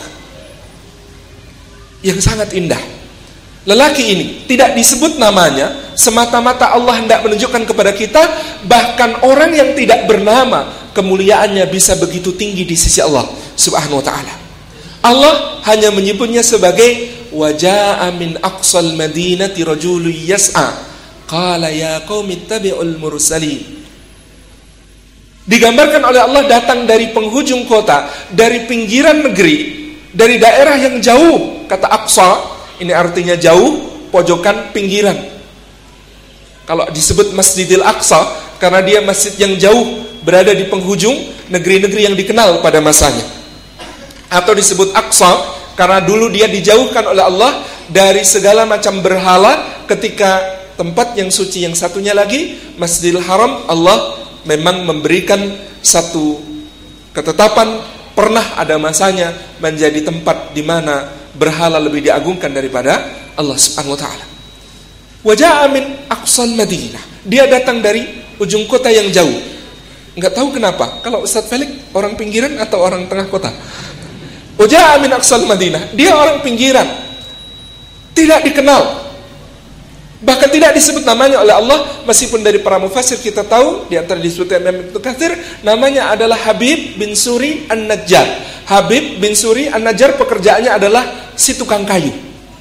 yang sangat indah. Lelaki ini tidak disebut namanya, semata-mata Allah hendak menunjukkan kepada kita bahkan orang yang tidak bernama kemuliaannya bisa begitu tinggi di sisi Allah Subhanahu wa taala. Allah hanya menyebutnya sebagai waja'a min aqsal madinati rajulun yas'a qala ya qaumi ittabi'ul mursalin. Digambarkan oleh Allah datang dari penghujung kota, dari pinggiran negeri, dari daerah yang jauh. Kata aqsa ini artinya jauh, pojokan, pinggiran. Kalau disebut Masjidil Aqsa karena dia masjid yang jauh, berada di penghujung negeri-negeri yang dikenal pada masanya. Atau disebut Aqsa karena dulu dia dijauhkan oleh Allah dari segala macam berhala, ketika tempat yang suci yang satunya lagi, Masjidil Haram, Allah memang memberikan satu ketetapan pernah ada masanya menjadi tempat di mana berhala lebih diagungkan daripada Allah Subhanahu wa taala. Waja'a min aqsal Madinah. Dia datang dari ujung kota yang jauh. Enggak tahu kenapa. Kalau Ustaz Felix orang pinggiran atau orang tengah kota? Waja'a min aqsal Madinah. Dia orang pinggiran. Tidak dikenal. Bahkan tidak disebut namanya oleh Allah, meskipun dari para mufassir kita tahu di antara disebutkan dalam Ibnu Katsir namanya adalah Habib bin Suri An-Najjar. Habib bin Suri An-Najjar pekerjaannya adalah si tukang kayu.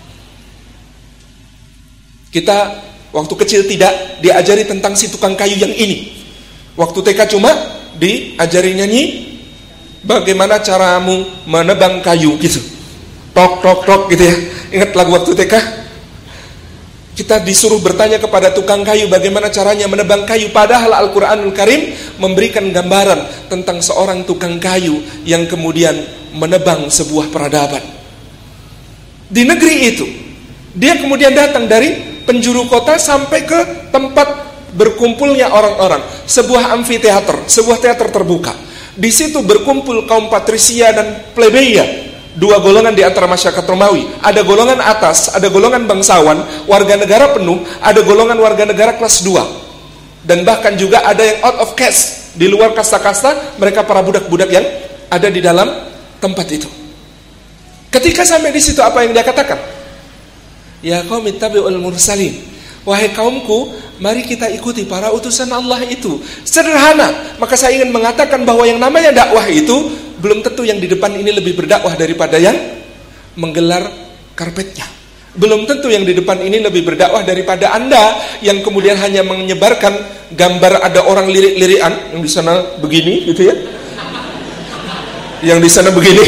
Kita waktu kecil tidak diajari tentang si tukang kayu yang ini. Waktu TK cuma diajari nyanyi bagaimana caramu menebang kayu gitu. Tok tok tok gitu ya. Ingat lagu waktu TK? Kita disuruh bertanya kepada tukang kayu bagaimana caranya menebang kayu, padahal Al-Qur'anul Karim memberikan gambaran tentang seorang tukang kayu yang kemudian menebang sebuah peradaban. Di negeri itu, dia kemudian datang dari penjuru kota sampai ke tempat berkumpulnya orang-orang, sebuah amfiteater, sebuah teater terbuka. Di situ berkumpul kaum patrisia dan plebeia. Dua golongan di antara masyarakat Romawi. Ada golongan atas, ada golongan bangsawan, warga negara penuh, ada golongan warga negara kelas 2. Dan bahkan juga ada yang out of caste, di luar kasta-kasta, mereka para budak-budak yang ada di dalam tempat itu. Ketika sampai di situ apa yang dia katakan? Ya qaumi ittabi'ul mursalin. Wahai kaumku, mari kita ikuti para utusan Allah itu. Sederhana. Maka saya ingin mengatakan bahwa yang namanya dakwah itu belum tentu yang di depan ini lebih berdakwah daripada yang menggelar karpetnya. Belum tentu yang di depan ini lebih berdakwah daripada Anda yang kemudian hanya menyebarkan gambar ada orang lirik-lirikan yang di sana begini gitu ya. Yang di sana begini.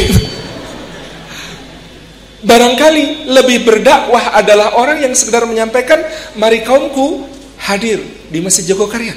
Barangkali lebih berdakwah adalah orang yang sekedar menyampaikan, mari kaumku hadir di Masjid Jogokaryan.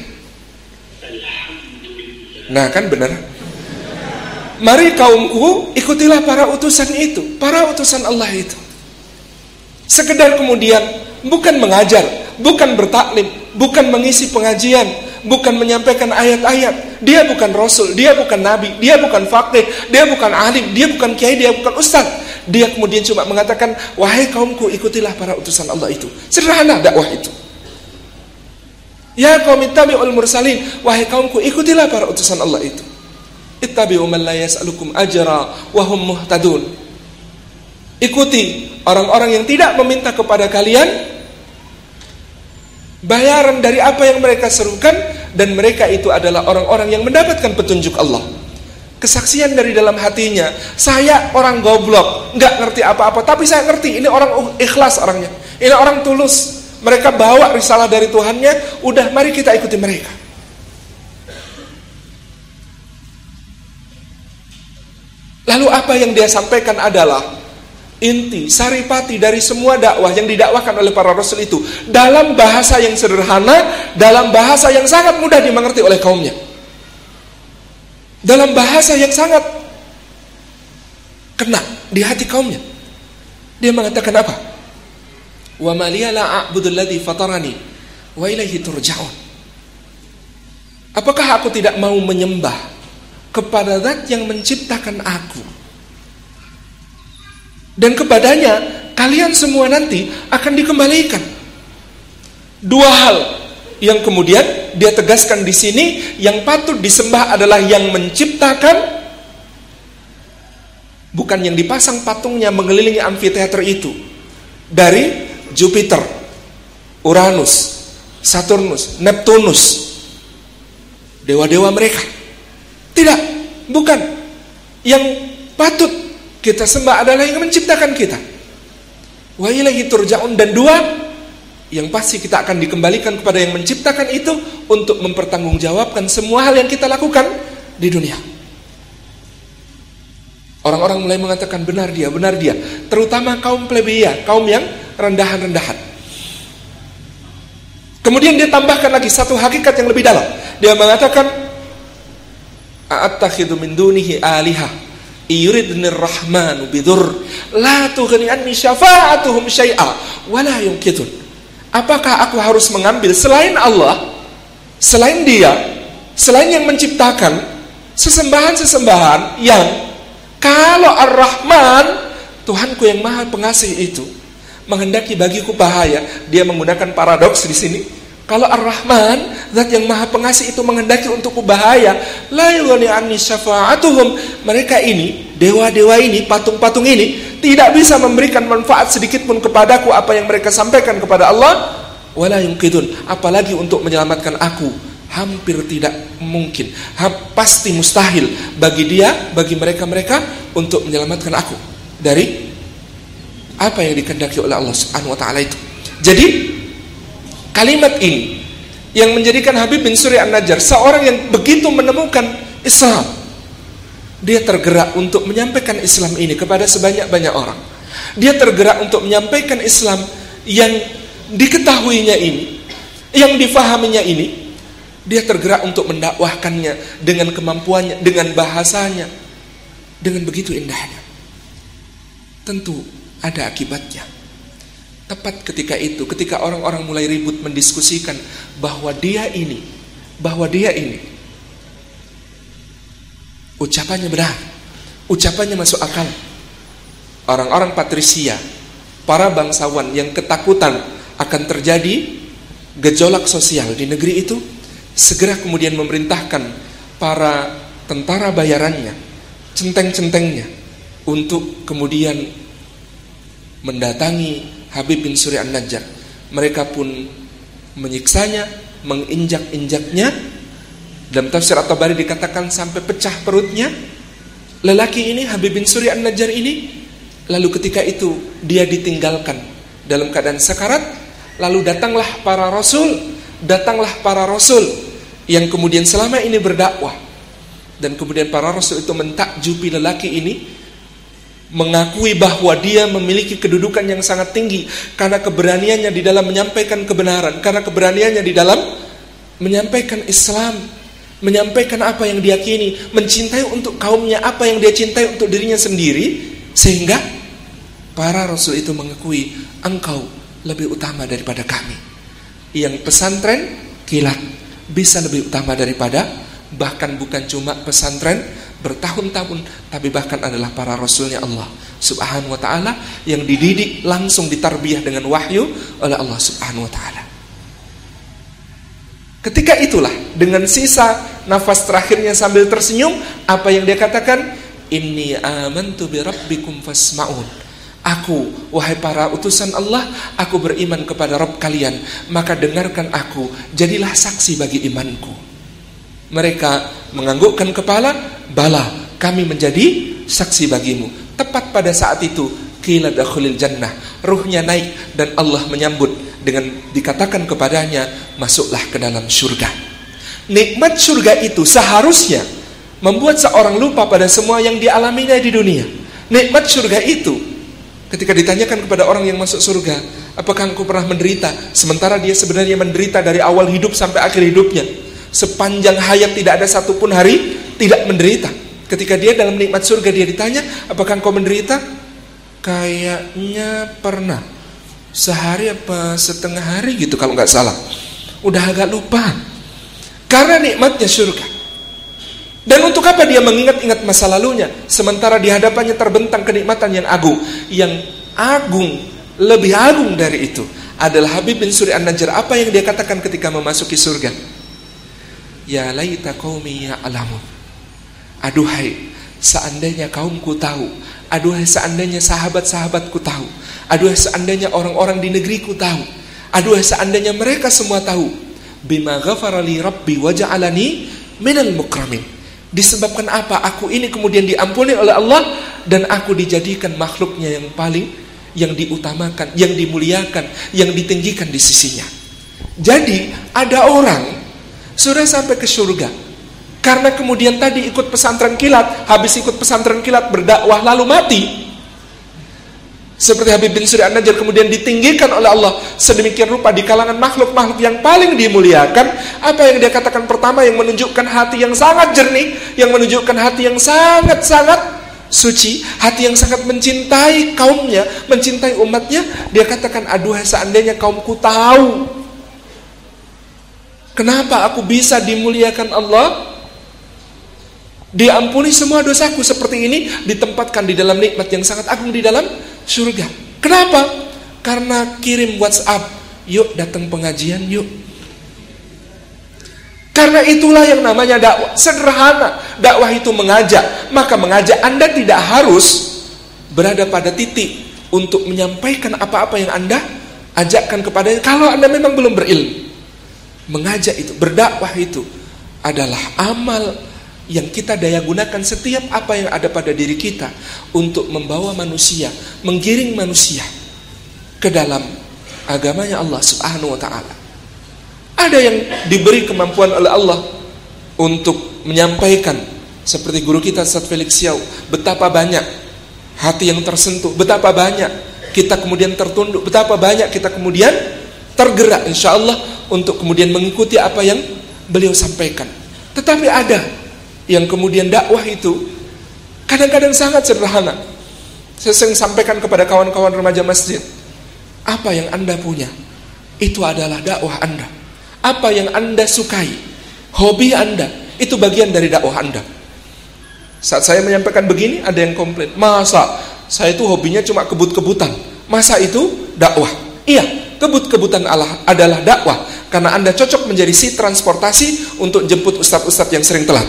Nah kan benar. Mari kaumku ikutilah para utusan itu, para utusan Allah itu. Sekedar kemudian bukan mengajar, bukan bertaklim, bukan mengisi pengajian, bukan menyampaikan ayat-ayat. Dia bukan rasul, dia bukan nabi, dia bukan faqih, dia bukan alim, dia bukan kiai, dia bukan ustaz. Dia kemudian cuma mengatakan, wahai kaumku ikutilah para utusan Allah itu. Sederhana dakwah itu. Ya qaumi ittabi'ul mursalin, wahai kaumku ikutilah para utusan Allah itu. Ittabi'u man la yas'alukum ajra wa hum muhtadun. Ikuti orang-orang yang tidak meminta kepada kalian bayaran dari apa yang mereka serukan, dan mereka itu adalah orang-orang yang mendapatkan petunjuk Allah. Kesaksian dari dalam hatinya, saya orang goblok, nggak ngerti apa-apa, tapi saya ngerti ini orang ikhlas orangnya, ini orang tulus. Mereka bawa risalah dari Tuhannya, udah mari kita ikuti mereka. Lalu apa yang dia sampaikan adalah inti, saripati dari semua dakwah yang didakwahkan oleh para rasul itu, dalam bahasa yang sederhana, dalam bahasa yang sangat mudah dimengerti oleh kaumnya, dalam bahasa yang sangat kena di hati kaumnya. Dia mengatakan apa? Wa ma liya la a'budu alladhi fatarani wa ilaihi turja'un. Apakah aku tidak mau menyembah kepada Zat yang menciptakan aku, dan kepadanya kalian semua nanti akan dikembalikan. Dua hal yang kemudian dia tegaskan di sini, yang patut disembah adalah yang menciptakan, bukan yang dipasang patungnya mengelilingi amfiteater itu. Dari Jupiter, Uranus, Saturnus, Neptunus, dewa-dewa mereka. Tidak, bukan. Yang patut kita sembah adalah yang menciptakan kita. Wa ilaihi turja'un. Dan dua, yang pasti kita akan dikembalikan kepada yang menciptakan itu untuk mempertanggungjawabkan semua hal yang kita lakukan di dunia. Orang-orang mulai mengatakan benar dia, terutama kaum plebeia, kaum yang rendahan-rendahan. Kemudian dia tambahkan lagi satu hakikat yang lebih dalam. Dia mengatakan, a'attakhidhu min dunihi alihah yuridnir rahmanu bidur la tughni anni syafa'atuhum syai'a wa la yunqidun. Apakah aku harus mengambil selain Allah, selain Dia, selain yang menciptakan, sesembahan-sesembahan yang kalau Ar-Rahman, Tuhanku yang Maha Pengasih itu, menghendaki bagiku bahaya. Dia menggunakan paradoks di sini. Kalau Ar-Rahman, Zat yang Maha Pengasih itu menghendaki untukku bahaya, la yughni anni syafa'atuhum. Mereka ini, dewa-dewa ini, patung-patung ini tidak bisa memberikan manfaat sedikit pun kepadaku apa yang mereka sampaikan kepada Allah. Wala yunqidun. Apalagi untuk menyelamatkan aku, hampir tidak mungkin, pasti mustahil bagi dia, bagi mereka-mereka untuk menyelamatkan aku dari apa yang dikehendaki oleh Allah Subhanahu wa taala itu. Jadi kalimat ini yang menjadikan Habib bin Suri An-Najjar, seorang yang begitu menemukan Islam, dia tergerak untuk menyampaikan Islam ini kepada sebanyak-banyak orang. Dia tergerak untuk menyampaikan Islam yang diketahuinya ini, yang difahaminya ini. Dia tergerak untuk mendakwahkannya dengan kemampuannya, dengan bahasanya, dengan begitu indahnya. Tentu ada akibatnya. Tepat ketika itu, ketika orang-orang mulai ribut mendiskusikan bahwa dia ini, ucapannya benar, ucapannya masuk akal. Orang-orang patrisia, para bangsawan yang ketakutan akan terjadi gejolak sosial di negeri itu, segera kemudian memerintahkan para tentara bayarannya, centeng-centengnya, untuk kemudian mendatangi Habib bin Suri An-Najjar. Mereka pun menyiksanya, menginjak-injaknya. Dalam tafsir At-Tabari dikatakan sampai pecah perutnya. Lelaki ini, Habib bin Suri An-Najjar ini, lalu ketika itu dia ditinggalkan dalam keadaan sekarat. Lalu datanglah para rasul yang kemudian selama ini berdakwah. Dan kemudian para rasul itu mentakjubi lelaki ini, mengakui bahwa dia memiliki kedudukan yang sangat tinggi karena keberaniannya di dalam menyampaikan kebenaran, karena keberaniannya di dalam menyampaikan Islam, menyampaikan apa yang dia yakini, mencintai untuk kaumnya apa yang dia cintai untuk dirinya sendiri, sehingga para rasul itu mengakui, engkau lebih utama daripada kami. Yang pesantren kilat bisa lebih utama daripada, bahkan bukan cuma pesantren bertahun-tahun, tapi bahkan adalah para rasulnya Allah Subhanahu wa ta'ala, yang dididik langsung ditarbiyah dengan wahyu oleh Allah Subhanahu wa ta'ala. Ketika itulah, dengan sisa nafas terakhirnya sambil tersenyum, apa yang dia katakan? Inni amantu bi rabbikum fasma'un. Aku, wahai para utusan Allah, aku beriman kepada Rabb kalian, maka dengarkan aku, jadilah saksi bagi imanku. Mereka menganggukkan kepala, bala, kami menjadi saksi bagimu. Tepat pada saat itu, qila dakhulil jannah, ruhnya naik dan Allah menyambut dengan dikatakan kepadanya, masuklah ke dalam surga. Nikmat surga itu seharusnya membuat seorang lupa pada semua yang dialaminya di dunia. Nikmat surga itu, ketika ditanyakan kepada orang yang masuk surga, apakah engkau pernah menderita? Sementara dia sebenarnya menderita dari awal hidup sampai akhir hidupnya. Sepanjang hayat tidak ada satupun hari tidak menderita. Ketika dia dalam nikmat surga, dia ditanya, apakah engkau menderita? Kayaknya pernah. Sehari apa setengah hari gitu kalau nggak salah. Udah agak lupa. Karena nikmatnya surga. Dan untuk apa dia mengingat-ingat masa lalunya, sementara di hadapannya terbentang kenikmatan yang agung, yang agung, lebih agung dari itu adalah Habib bin Suri An-Najjar. Apa yang dia katakan ketika memasuki surga? Ya laita qaumi ya'lamun. Aduhai, seandainya kaumku tahu. Aduhai, seandainya sahabat-sahabatku tahu. Aduhai, seandainya orang-orang di negeriku tahu. Aduhai, seandainya mereka semua tahu. Bima ghafara li rabbi wa ja'alani minal mukramin. Disebabkan apa? Aku ini kemudian diampuni oleh Allah dan aku dijadikan makhluknya yang paling, yang diutamakan, yang dimuliakan, yang ditinggikan di sisinya. Jadi ada orang sudah sampai ke surga karena kemudian tadi ikut pesantren kilat, habis ikut pesantren kilat berdakwah lalu mati. Seperti Habib bin Suri An-Najjar kemudian ditinggikan oleh Allah sedemikian rupa di kalangan makhluk-makhluk yang paling dimuliakan. Apa yang dia katakan pertama, yang menunjukkan hati yang sangat jernih, yang menunjukkan hati yang sangat-sangat suci, hati yang sangat mencintai kaumnya, mencintai umatnya. Dia katakan, aduhai, seandainya kaumku tahu kenapa aku bisa dimuliakan Allah, diampuni semua dosaku seperti ini, ditempatkan di dalam nikmat yang sangat agung di dalam surga. Kenapa? Karena kirim WhatsApp, yuk datang pengajian yuk. Karena itulah yang namanya dakwah. Sederhana, dakwah itu mengajak. Maka mengajak, Anda tidak harus berada pada titik untuk menyampaikan apa-apa yang Anda ajakkan kepadanya kalau Anda memang belum berilmu. Mengajak itu, berdakwah itu adalah amal yang kita daya gunakan setiap apa yang ada pada diri kita untuk membawa manusia, menggiring manusia ke dalam agamanya Allah Subhanahu wa ta'ala. Ada yang diberi kemampuan oleh Allah untuk menyampaikan, seperti guru kita Ustaz Felix Xiao, betapa banyak hati yang tersentuh, betapa banyak kita kemudian tertunduk, betapa banyak kita kemudian tergerak insyaallah untuk kemudian mengikuti apa yang beliau sampaikan. Tetapi ada yang kemudian dakwah itu kadang-kadang sangat sederhana. Saya sering sampaikan kepada kawan-kawan remaja masjid, apa yang Anda punya itu adalah dakwah Anda. Apa yang Anda sukai, hobi Anda, itu bagian dari dakwah Anda. Saat saya menyampaikan begini, ada yang komplain, masa saya itu hobinya cuma kebut-kebutan, masa itu dakwah? Iya, kebut-kebutan adalah dakwah, karena Anda cocok menjadi si transportasi untuk jemput ustadz-ustadz yang sering telat.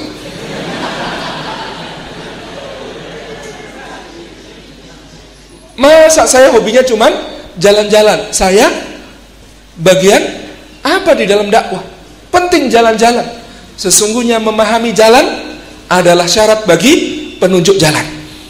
Masa saya hobinya cuman jalan-jalan? Saya bagian apa di dalam dakwah? Penting jalan-jalan. Sesungguhnya memahami jalan adalah syarat bagi penunjuk jalan.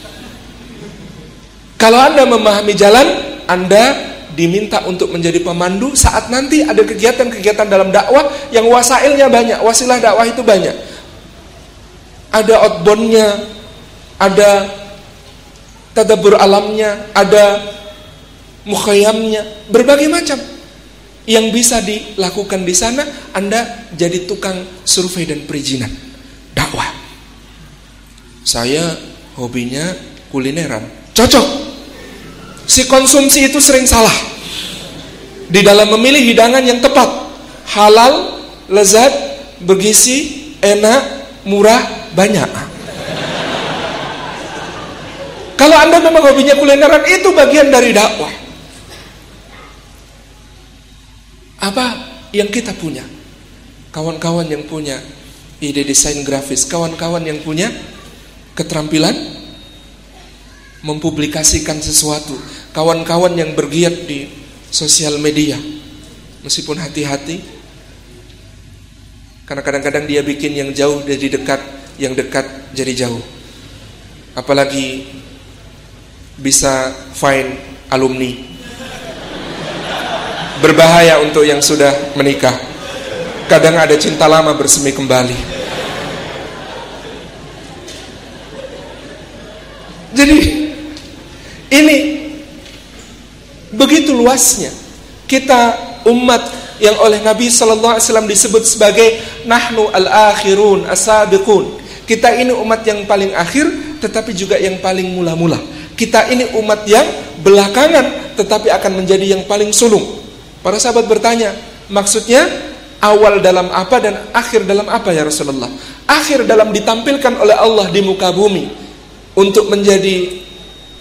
Kalau Anda memahami jalan, Anda diminta untuk menjadi pemandu saat nanti ada kegiatan-kegiatan dalam dakwah yang wasailnya banyak, wasilah dakwah itu banyak. Ada outboundnya, ada tadabbur alamnya, ada mukhayyamnya, berbagai macam yang bisa dilakukan di sana. Anda jadi tukang survei dan perizinan dakwah. Saya hobinya kulineran, cocok. Si konsumsi itu sering salah di dalam memilih hidangan yang tepat, halal, lezat, bergizi, enak, murah, banyak. Kalau Anda memang hobinya kulineran, itu bagian dari dakwah. Apa yang kita punya? Kawan-kawan yang punya ide desain grafis, kawan-kawan yang punya keterampilan mempublikasikan sesuatu, kawan-kawan yang bergiat di sosial media, meskipun hati-hati, karena kadang-kadang dia bikin yang jauh jadi dekat, yang dekat jadi jauh. Apalagi bisa find alumni, berbahaya untuk yang sudah menikah. Kadang ada cinta lama bersemi kembali. Jadi ini begitu luasnya kita umat yang oleh Nabi sallallahu alaihi wasallam disebut sebagai nahnu al-akhirun as-sabiqun. Kita ini umat yang paling akhir tetapi juga yang paling mula-mula. Kita ini umat yang belakangan tetapi akan menjadi yang paling sulung. Para sahabat bertanya, maksudnya awal dalam apa dan akhir dalam apa ya Rasulullah? Akhir dalam ditampilkan oleh Allah di muka bumi untuk menjadi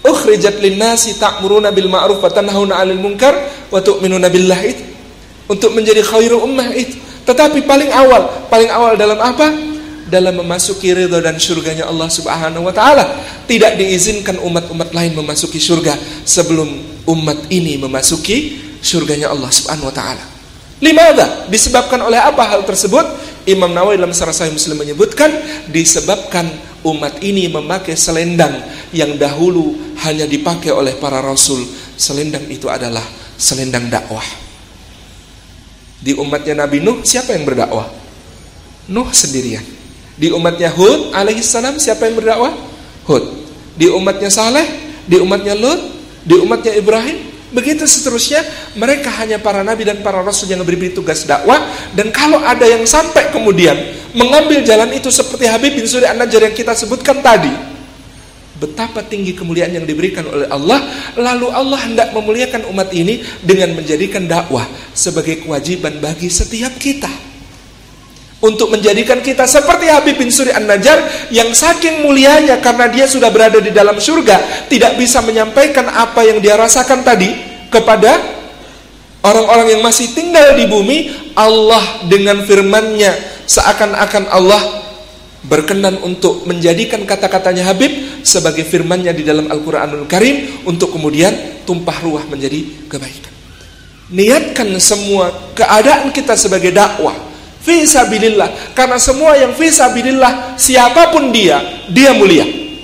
Ukhrijat linnasi ta'muruna bil ma'ruf wa tanhauna 'anil munkar wa tu'minuna billah, itu untuk menjadi khairu ummah itu. Tetapi paling awal dalam apa? Dalam memasuki ridha dan surganya Allah Subhanahu wa taala. Tidak diizinkan umat-umat lain memasuki surga sebelum umat ini memasuki surganya Allah Subhanahu wa taala. Limadha? Disebabkan oleh apa hal tersebut? Imam Nawawi dalam Syarah Sahih Muslim menyebutkan disebabkan umat ini memakai selendang yang dahulu hanya dipakai oleh para rasul. Selendang itu adalah selendang dakwah. Di umatnya Nabi Nuh siapa yang berdakwah? Nuh sendirian. Di umatnya Hud alaihissalam siapa yang berdakwah? Hud. Di umatnya Saleh, di umatnya Lut, di umatnya Ibrahim, begitu seterusnya. Mereka hanya para nabi dan para rasul yang diberi tugas dakwah. Dan kalau ada yang sampai kemudian mengambil jalan itu seperti Habib bin Suri An-Najjar yang kita sebutkan tadi, betapa tinggi kemuliaan yang diberikan oleh Allah. Lalu Allah hendak memuliakan umat ini dengan menjadikan dakwah sebagai kewajiban bagi setiap kita, untuk menjadikan kita seperti Habib bin Suri An-Najjar yang saking mulianya karena dia sudah berada di dalam surga, tidak bisa menyampaikan apa yang dia rasakan tadi kepada orang-orang yang masih tinggal di bumi. Allah dengan firman-Nya seakan-akan Allah berkenan untuk menjadikan kata-katanya Habib sebagai firman-Nya di dalam Al-Quranul Karim, untuk kemudian tumpah ruah menjadi kebaikan. Niatkan semua keadaan kita sebagai dakwah fi sabilillah, karena semua yang fi sabilillah siapapun dia mulia.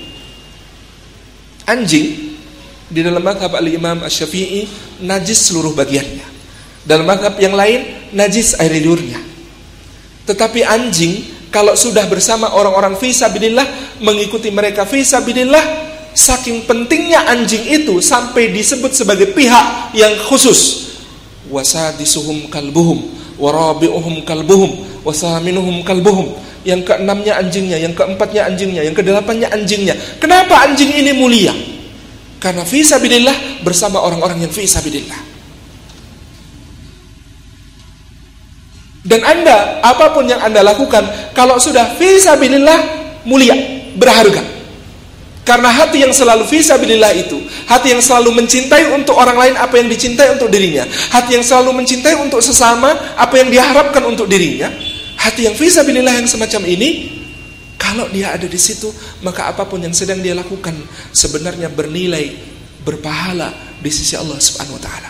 Anjing di dalam mazhab Al-Imam Asy-Syafi'i najis seluruh bagiannya. Dalam mazhab yang lain najis air liurnya. Tetapi anjing kalau sudah bersama orang-orang fi sabilillah, mengikuti mereka fi sabilillah, saking pentingnya anjing itu sampai disebut sebagai pihak yang khusus. Wasadisuhum kalbuhum, warabi'uhum kalbuhum, wasaminuhum kalbuhum. Yang keenamnya anjingnya, yang keempatnya anjingnya, yang kedelapannya anjingnya. Kenapa anjing ini mulia? Karena fi sabilillah bersama orang-orang yang fi sabilillah. Dan Anda, apapun yang Anda lakukan, kalau sudah fi sabilillah, mulia, berharga. Karena hati yang selalu fi sabilillah itu, hati yang selalu mencintai untuk orang lain apa yang dicintai untuk dirinya, hati yang selalu mencintai untuk sesama apa yang diharapkan untuk dirinya, hati yang fi sabilillah yang semacam ini, kalau dia ada di situ, maka apapun yang sedang dia lakukan sebenarnya bernilai, berpahala di sisi Allah Subhanahu wa taala.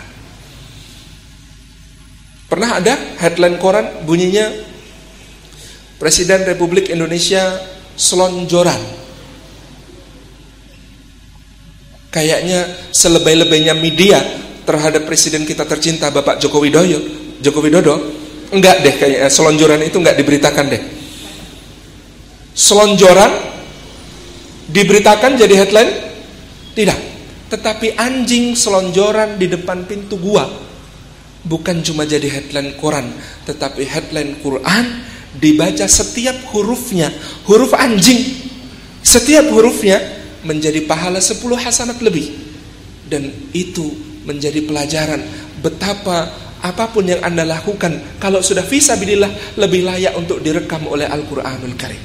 Pernah ada headline koran bunyinya Presiden Republik Indonesia selonjoran. Kayaknya selebay-lebaynya media terhadap presiden kita tercinta Bapak Joko Widodo. Enggak deh, kayaknya selonjoran itu enggak diberitakan deh. Selonjoran diberitakan jadi headline? Tidak. Tetapi anjing selonjoran di depan pintu gua bukan cuma jadi headline koran, tetapi headline Quran dibaca setiap hurufnya, huruf anjing, setiap hurufnya menjadi pahala 10 hasanat lebih. Dan itu menjadi pelajaran betapa apapun yang Anda lakukan, kalau sudah fi sabilillah, lebih layak untuk direkam oleh Al-Quranul Karim.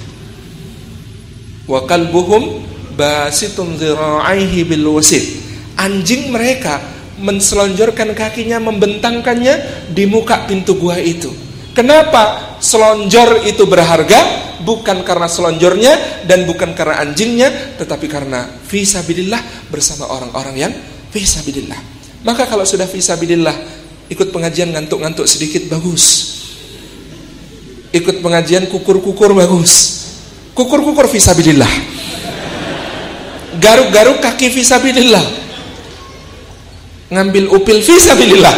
Wa qalbuhum basitun dhira'aihi bil wasit. Anjing mereka menselonjorkan kakinya, membentangkannya di muka pintu gua itu. Kenapa selonjor itu berharga? Bukan karena selonjornya dan bukan karena anjingnya, tetapi karena fi sabilillah bersama orang-orang yang fi sabilillah. Maka kalau sudah fi sabilillah, ikut pengajian ngantuk-ngantuk sedikit bagus. Ikut pengajian kukur-kukur bagus. Kukur-kukur fi sabilillah. Garuk-garuk kaki fi sabilillah. Ngambil upil fi sabilillah.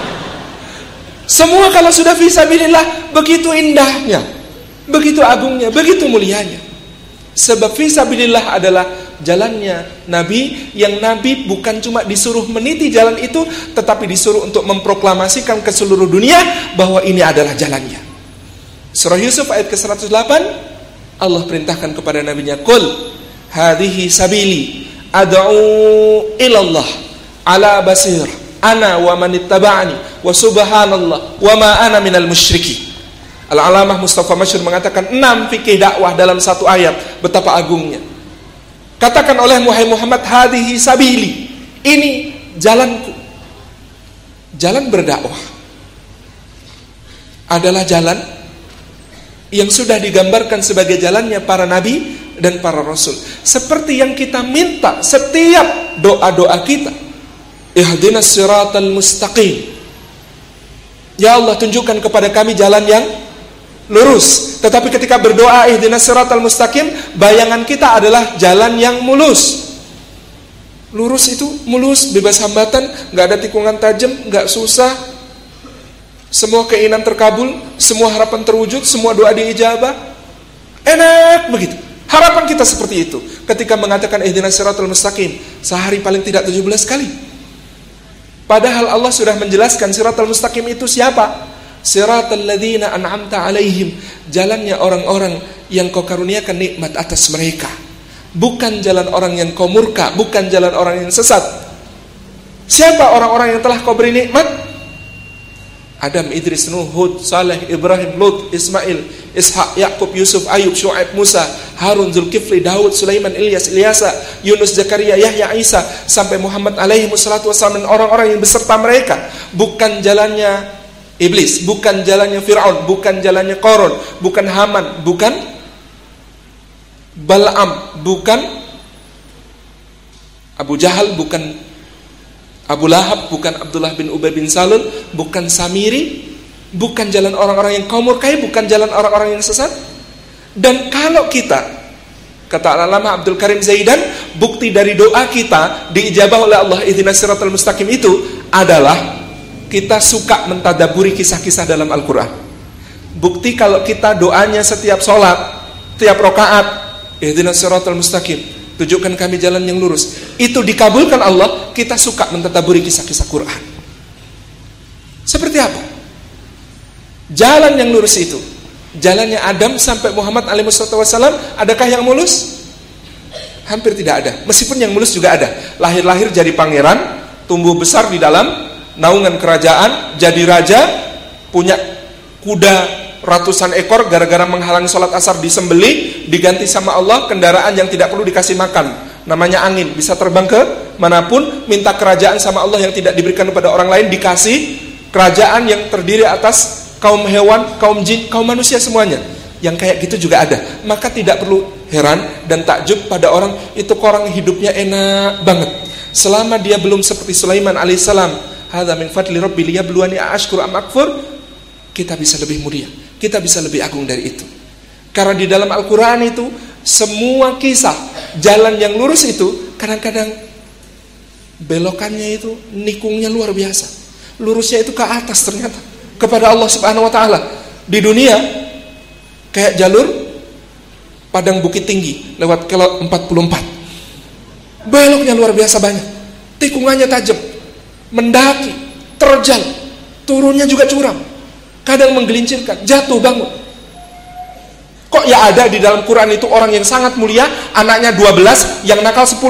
Semua kalau sudah fi sabilillah begitu indahnya, begitu agungnya, begitu mulianya. Sebab fi sabilillah adalah jalannya Nabi, yang Nabi bukan cuma disuruh meniti jalan itu, tetapi disuruh untuk memproklamasikan ke seluruh dunia bahwa ini adalah jalannya. Surah Yusuf ayat ke-108, Allah perintahkan kepada nabinya, "Qul hadhihi sabili ad'u ilallah ala basir ana wa man ittaba'ani wa subhanallah wa ma ana minal musyrikin." Al-Alamah Mustafa Masyhur mengatakan 6 fikih dakwah dalam satu ayat, betapa agungnya. Katakan oleh Muhammad, hadihi sabili, ini jalanku. Jalan berdakwah adalah jalan yang sudah digambarkan sebagai jalannya para nabi dan para rasul. Seperti yang kita minta setiap doa-doa kita. Ihdinas siratal mustaqim. Ya Allah, tunjukkan kepada kami jalan yang lurus. Tetapi ketika berdoa ihdinas siratal mustaqim, bayangan kita adalah jalan yang mulus. Lurus itu mulus, bebas hambatan, gak ada tikungan tajam, gak susah. Semua keinginan terkabul, semua harapan terwujud, semua doa diijabah. Enak begitu. Harapan kita seperti itu. Ketika mengatakan ihdinas siratal mustaqim, sehari paling tidak 17 kali. Padahal Allah sudah menjelaskan siratal mustaqim itu siapa? Siratal ladzina an'amta alaihim, jalannya orang-orang yang kau karuniakan nikmat atas mereka. Bukan jalan orang yang kau murka, bukan jalan orang yang sesat. Siapa orang-orang yang telah kau beri nikmat? Adam, Idris, Nuh, Hud, Saleh, Ibrahim, Lut, Ismail, Ishak, Yakub, Yusuf, Ayub, Syuaib, Musa, Harun, Zulkifli, Daud, Sulaiman, Ilyas, Ilyasa, Yunus, Zakaria, Yahya, Isa, sampai Muhammad alaihi wassalatu wassalam, dan orang-orang yang beserta mereka. Bukan jalannya iblis, bukan jalannya Fir'aun, bukan jalannya Qarun, bukan Haman, bukan Bal'am, bukan Abu Jahal, bukan Abu Lahab, bukan Abdullah bin Ubay bin Salul, bukan Samiri, bukan jalan orang-orang yang kau murkai, bukan jalan orang-orang yang sesat. Dan kalau kita, kata Al-Allamah Abdul Karim Zaidan, bukti dari doa kita diijabah oleh Allah ihdinas siratal mustaqim itu adalah kita suka mentadaburi kisah-kisah dalam Al-Quran. Bukti kalau kita doanya setiap sholat, tiap rakaat, ihdinas siratal mustaqim, tunjukkan kami jalan yang lurus, itu dikabulkan Allah. Kita suka mentadaburi kisah-kisah Quran. Seperti apa? Jalan yang lurus itu, jalannya Adam sampai Muhammad alaihi wasallam, adakah yang mulus? Hampir tidak ada. Meskipun yang mulus juga ada. Lahir-lahir jadi pangeran, tumbuh besar di dalam naungan kerajaan, jadi raja, punya kuda ratusan ekor, gara-gara menghalangi sholat asar disembeli, diganti sama Allah kendaraan yang tidak perlu dikasih makan, namanya angin, bisa terbang ke manapun. Minta kerajaan sama Allah yang tidak diberikan kepada orang lain, dikasih kerajaan yang terdiri atas kaum hewan, kaum jin, kaum manusia semuanya. Yang kayak gitu juga ada. Maka tidak perlu heran dan takjub pada orang itu, orang hidupnya enak banget selama dia belum seperti Sulaiman alaihissalam. Hadza min fadli rabbi liyabluwani aashkuru am akfur. Kita bisa lebih mulia, kita bisa lebih agung dari itu. Karena di dalam Al-Quran itu semua kisah jalan yang lurus itu kadang-kadang belokannya itu nikungnya luar biasa. Lurusnya itu ke atas ternyata, kepada Allah Subhanahu wa taala. Di dunia kayak jalur padang bukit tinggi lewat kilo 44. Beloknya luar biasa banyak, tikungannya tajam, mendaki, terjal, turunnya juga curam. Kadang menggelincirkan, jatuh bangun. Kok ya ada di dalam Quran itu orang yang sangat mulia, anaknya 12, yang nakal 10.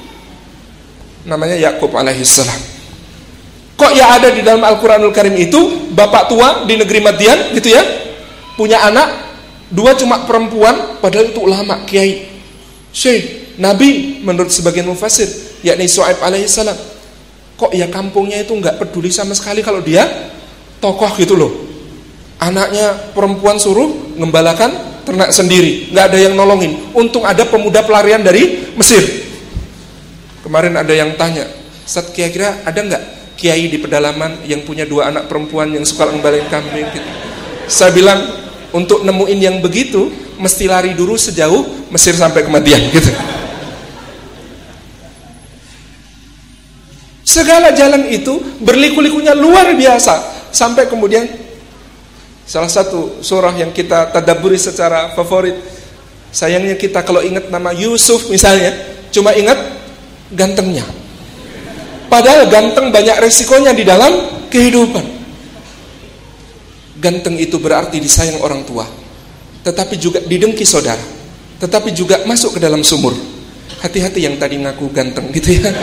Namanya Yakub alaihissalam. Kok ya ada di dalam Al-Quranul Karim itu bapak tua di negeri Madian gitu ya, punya anak 2 cuma perempuan, padahal itu ulama, kiai, syekh, nabi menurut sebagian mufassir, yakni Syuaib alaihissalam. Kok ya kampungnya itu nggak peduli sama sekali kalau dia tokoh gitu loh. Anaknya perempuan suruh ngembalakan ternak sendiri, nggak ada yang nolongin. Untung ada pemuda pelarian dari Mesir. Kemarin ada yang tanya, Ustaz, kira-kira ada nggak kiai di pedalaman yang punya 2 anak perempuan yang suka ngembalain kambing gitu? Saya bilang, untuk nemuin yang begitu mesti lari dulu sejauh Mesir sampai ke Madian gitu. Segala jalan itu berliku-likunya luar biasa. Sampai kemudian salah satu surah yang kita tadabburi secara favorit, sayangnya kita kalau ingat nama Yusuf misalnya, cuma ingat gantengnya. Padahal ganteng banyak resikonya di dalam kehidupan. Ganteng itu berarti disayang orang tua, tetapi juga didengki saudara, tetapi juga masuk ke dalam sumur. Hati-hati yang tadi ngaku ganteng gitu ya.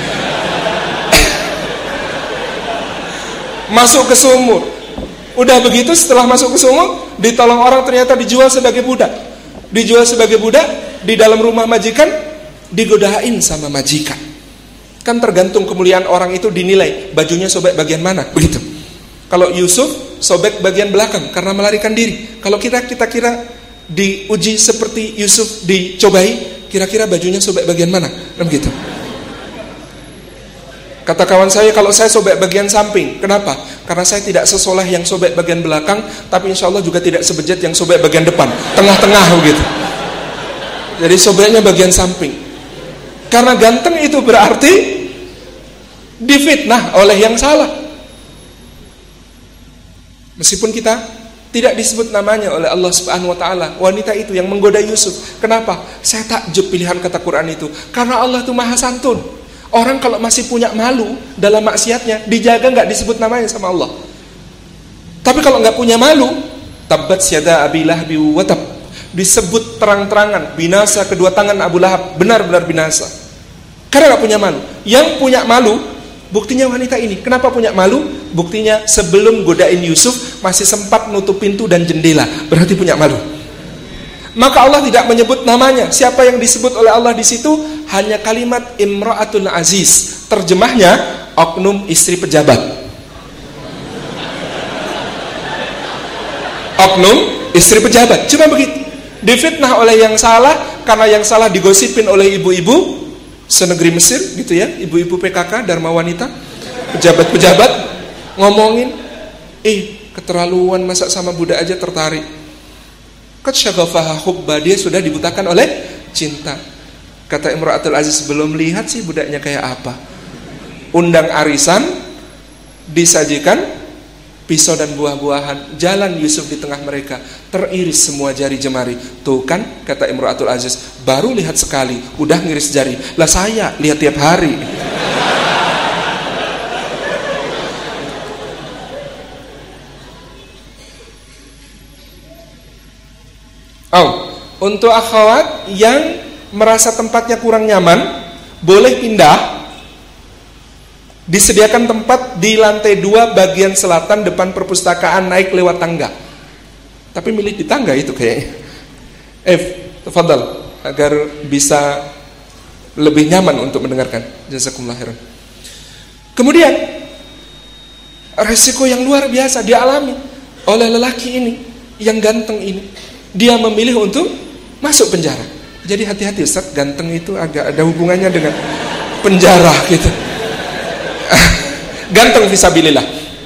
Masuk ke sumur. Udah begitu setelah masuk ke sumur, ditolong orang ternyata dijual sebagai budak. Dijual sebagai budak di dalam rumah majikan, digodain sama majikan. Kan tergantung kemuliaan orang itu dinilai bajunya sobek bagian mana, begitu. Kalau Yusuf sobek bagian belakang karena melarikan diri. Kalau kita kira diuji seperti Yusuf dicobai, kira-kira bajunya sobek bagian mana? Begitu. Kata kawan saya, kalau saya sobek bagian samping, kenapa? Karena saya tidak sesoleh yang sobek bagian belakang, tapi insya Allah juga tidak sebejat yang sobek bagian depan, tengah-tengah begitu. Jadi sobeknya bagian samping. Karena ganteng itu berarti difitnah oleh yang salah. Meskipun kita tidak disebut namanya oleh Allah Subhanahu wa taala, wanita itu yang menggoda Yusuf. Kenapa? Saya takjub pilihan kata Quran itu. Karena Allah itu Maha Santun. Orang kalau masih punya malu dalam maksiatnya, dijaga nggak disebut namanya sama Allah. Tapi kalau nggak punya malu, tabbat yada Abi Lahab wa tab, disebut terang-terangan binasa kedua tangan Abu Lahab, benar-benar binasa. Karena nggak punya malu. Yang punya malu, buktinya wanita ini. Kenapa punya malu? Buktinya sebelum godain Yusuf masih sempat nutup pintu dan jendela, berarti punya malu. Maka Allah tidak menyebut namanya. Siapa yang disebut oleh Allah di situ? Hanya kalimat Imra'atul Aziz. Terjemahnya oknum istri pejabat. Oknum istri pejabat. Cuma begitu. Difitnah oleh yang salah, karena yang salah digosipin oleh ibu-ibu senegeri Mesir gitu ya, ibu-ibu PKK, Dharma Wanita, pejabat-pejabat ngomongin, keterlaluan masa sama budak aja tertarik. Katsyaghafaha hubba, dia sudah dibutakan oleh cinta. Kata Imra'atul Aziz, belum lihat sih budaknya kayak apa. Undang arisan, disajikan pisau dan buah-buahan, jalan Yusuf di tengah mereka, teriris semua jari jemari. Tuh kan, kata Imra'atul Aziz, baru lihat sekali udah ngiris jari. Lah saya lihat tiap hari. Untuk akhwat yang merasa tempatnya kurang nyaman, boleh pindah. Disediakan tempat di lantai 2 bagian selatan depan perpustakaan, naik lewat tangga. Tapi milih di tangga itu kayaknya. Tafadhal, agar bisa lebih nyaman untuk mendengarkan. Jazakumullah khairan. Kemudian resiko yang luar biasa dialami oleh lelaki ini yang ganteng ini. Dia memilih untuk masuk penjara. Jadi hati-hati Ustaz, ganteng itu agak ada hubungannya dengan penjara gitu. Ganteng fisabilillah.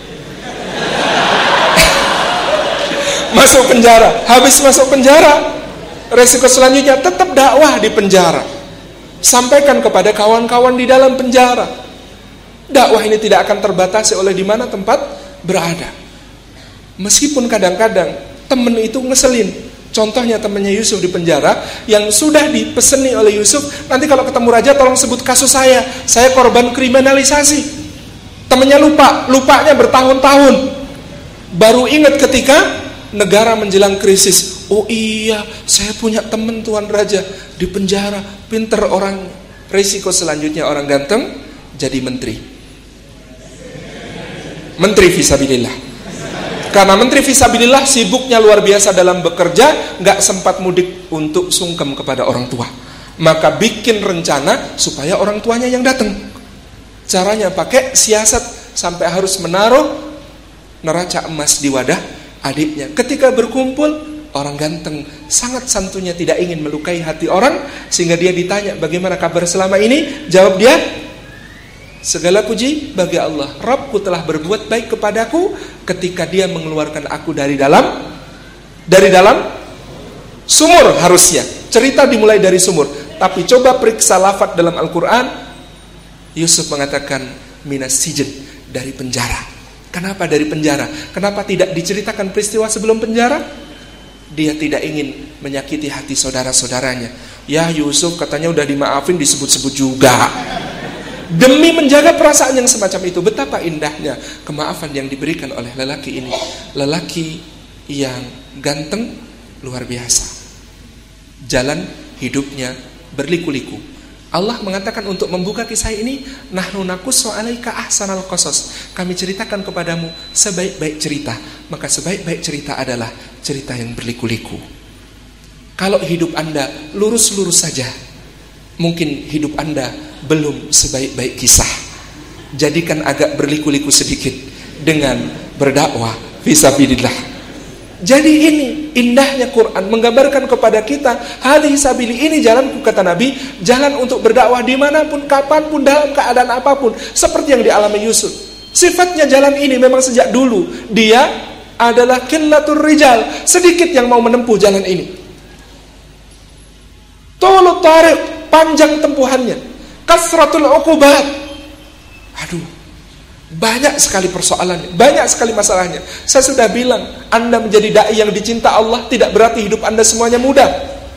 Masuk penjara. Habis masuk penjara, resiko selanjutnya tetap dakwah di penjara. Sampaikan kepada kawan-kawan di dalam penjara. Dakwah ini tidak akan terbatasi oleh di mana tempat berada. Meskipun kadang-kadang temen itu ngeselin. Contohnya temannya Yusuf di penjara yang sudah dipeseni oleh Yusuf, nanti kalau ketemu raja tolong sebut kasus saya korban kriminalisasi. Temannya lupanya bertahun-tahun. Baru ingat ketika negara menjelang krisis. Oh iya, saya punya teman Tuan Raja di penjara, pinter orang. Risiko selanjutnya orang ganteng jadi menteri. Menteri fisabilillah. Karena menteri fisabilillah sibuknya luar biasa dalam bekerja, gak sempat mudik untuk sungkem kepada orang tua. Maka bikin rencana supaya orang tuanya yang datang. Caranya pakai siasat sampai harus menaruh neraca emas di wadah adiknya. Ketika berkumpul, orang ganteng sangat santunya tidak ingin melukai hati orang, sehingga dia ditanya bagaimana kabar selama ini. Jawab dia, segala puji bagi Allah, Rabbku telah berbuat baik kepadaku ketika dia mengeluarkan aku dari dalam sumur. Harusnya cerita dimulai dari sumur, tapi coba periksa lafaz dalam Al-Quran. Yusuf mengatakan minas sijen, dari penjara. Kenapa dari penjara? Kenapa tidak diceritakan peristiwa sebelum penjara? Dia tidak ingin menyakiti hati saudara-saudaranya. Ya Yusuf katanya udah dimaafin, disebut-sebut juga. Demi menjaga perasaan yang semacam itu. Betapa indahnya kemaafan yang diberikan oleh lelaki ini. Lelaki yang ganteng luar biasa. Jalan hidupnya berliku-liku. Allah mengatakan untuk membuka kisah ini, nahnu naqussu 'alaika ahsanal qasas. Kami ceritakan kepadamu sebaik-baik cerita. Maka sebaik-baik cerita adalah cerita yang berliku-liku. Kalau hidup Anda lurus-lurus saja, mungkin hidup Anda belum sebaik-baik kisah. Jadikan agak berliku-liku sedikit dengan berdakwah fisabilillah. Jadi ini indahnya Quran menggambarkan kepada kita, hadhihi sabili, ini jalanku, kata Nabi, jalan untuk berdakwah dimanapun, kapanpun, dalam keadaan apapun, seperti yang dialami Yusuf. Sifatnya jalan ini memang sejak dulu dia adalah qillatur rijal, sedikit yang mau menempuh jalan ini. Tulut tariq, panjang tempuhannya. Kasratul uqubat, aduh, banyak sekali persoalannya, banyak sekali masalahnya. Saya sudah bilang, Anda menjadi dai yang dicinta Allah tidak berarti hidup Anda semuanya mudah.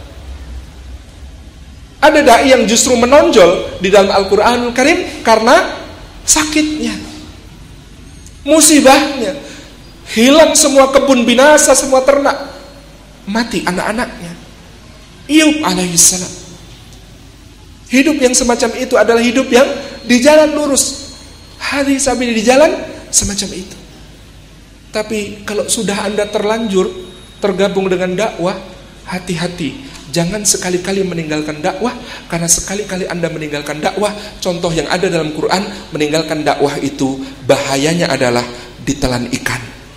Ada dai yang justru menonjol di dalam Al-Qur'anul Karim karena sakitnya, musibahnya, hilang semua kebun, binasa semua ternak, mati anak-anaknya. Ayub alaihissalam. Hidup yang semacam itu adalah hidup yang di jalan lurus, hadhihi sabili, di jalan semacam itu. Tapi kalau sudah Anda terlanjur tergabung dengan dakwah, hati-hati, jangan sekali-kali meninggalkan dakwah, karena sekali-kali Anda meninggalkan dakwah, contoh yang ada dalam Quran, meninggalkan dakwah itu bahayanya adalah ditelan ikan.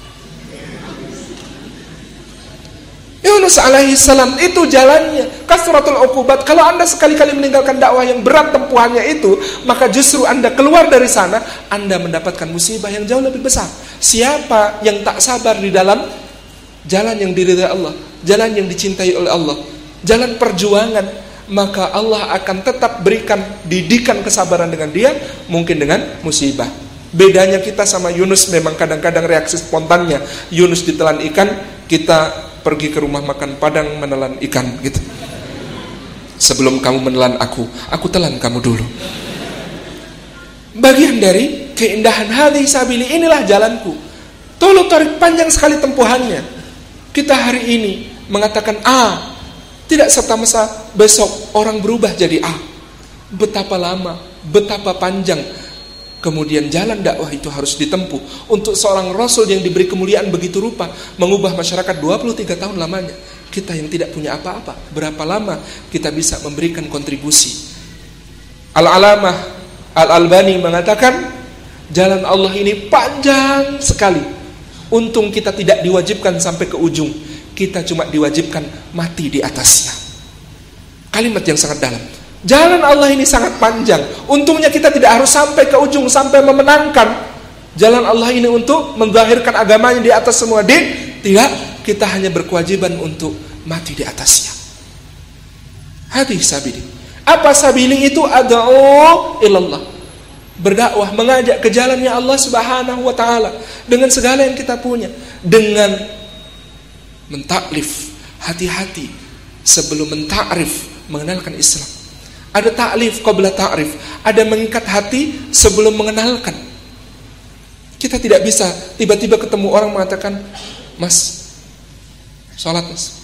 Yunus alaihissalam itu jalannya kasratul uqubat. Kalau Anda sekali-kali meninggalkan dakwah yang berat tempuhannya itu, maka justru Anda keluar dari sana, Anda mendapatkan musibah yang jauh lebih besar. Siapa yang tak sabar di dalam jalan yang diridhai Allah, jalan yang dicintai oleh Allah, jalan perjuangan, maka Allah akan tetap berikan didikan kesabaran dengan dia, mungkin dengan musibah. Bedanya kita sama Yunus memang kadang-kadang reaksi spontannya. Yunus ditelan ikan, kita pergi ke rumah makan Padang menelan ikan gitu. Sebelum kamu menelan aku telan kamu dulu. Bagian dari keindahan hadhihi sabili, inilah jalanku. Tulut tarik, panjang sekali tempuhannya. Kita hari ini mengatakan A, tidak serta-merta besok orang berubah jadi A. Betapa lama, betapa panjang kemudian jalan dakwah itu harus ditempuh. Untuk seorang Rasul yang diberi kemuliaan begitu rupa, mengubah masyarakat 23 tahun lamanya. Kita yang tidak punya apa-apa, berapa lama kita bisa memberikan kontribusi? Al-Alamah Al-Albani mengatakan, jalan Allah ini panjang sekali. Untung kita tidak diwajibkan sampai ke ujung, kita cuma diwajibkan mati di atasnya. Kalimat yang sangat dalam. Jalan Allah ini sangat panjang. Untungnya kita tidak harus sampai ke ujung, sampai memenangkan jalan Allah ini untuk menzahirkan agamanya di atas semua din. Tidak, kita hanya berkewajiban untuk mati di atasnya. Hadhihi sabili. Apa sabili itu? Ad'u ilallah, berdakwah, mengajak ke jalannya Allah Subhanahu wa taala dengan segala yang kita punya, dengan mentaklif. Hati-hati sebelum mentakrif, mengenalkan Islam. Ada ta'lif qabla ta'rif, ada mengikat hati sebelum mengenalkan. Kita tidak bisa tiba-tiba ketemu orang mengatakan, "Mas, sholat mas."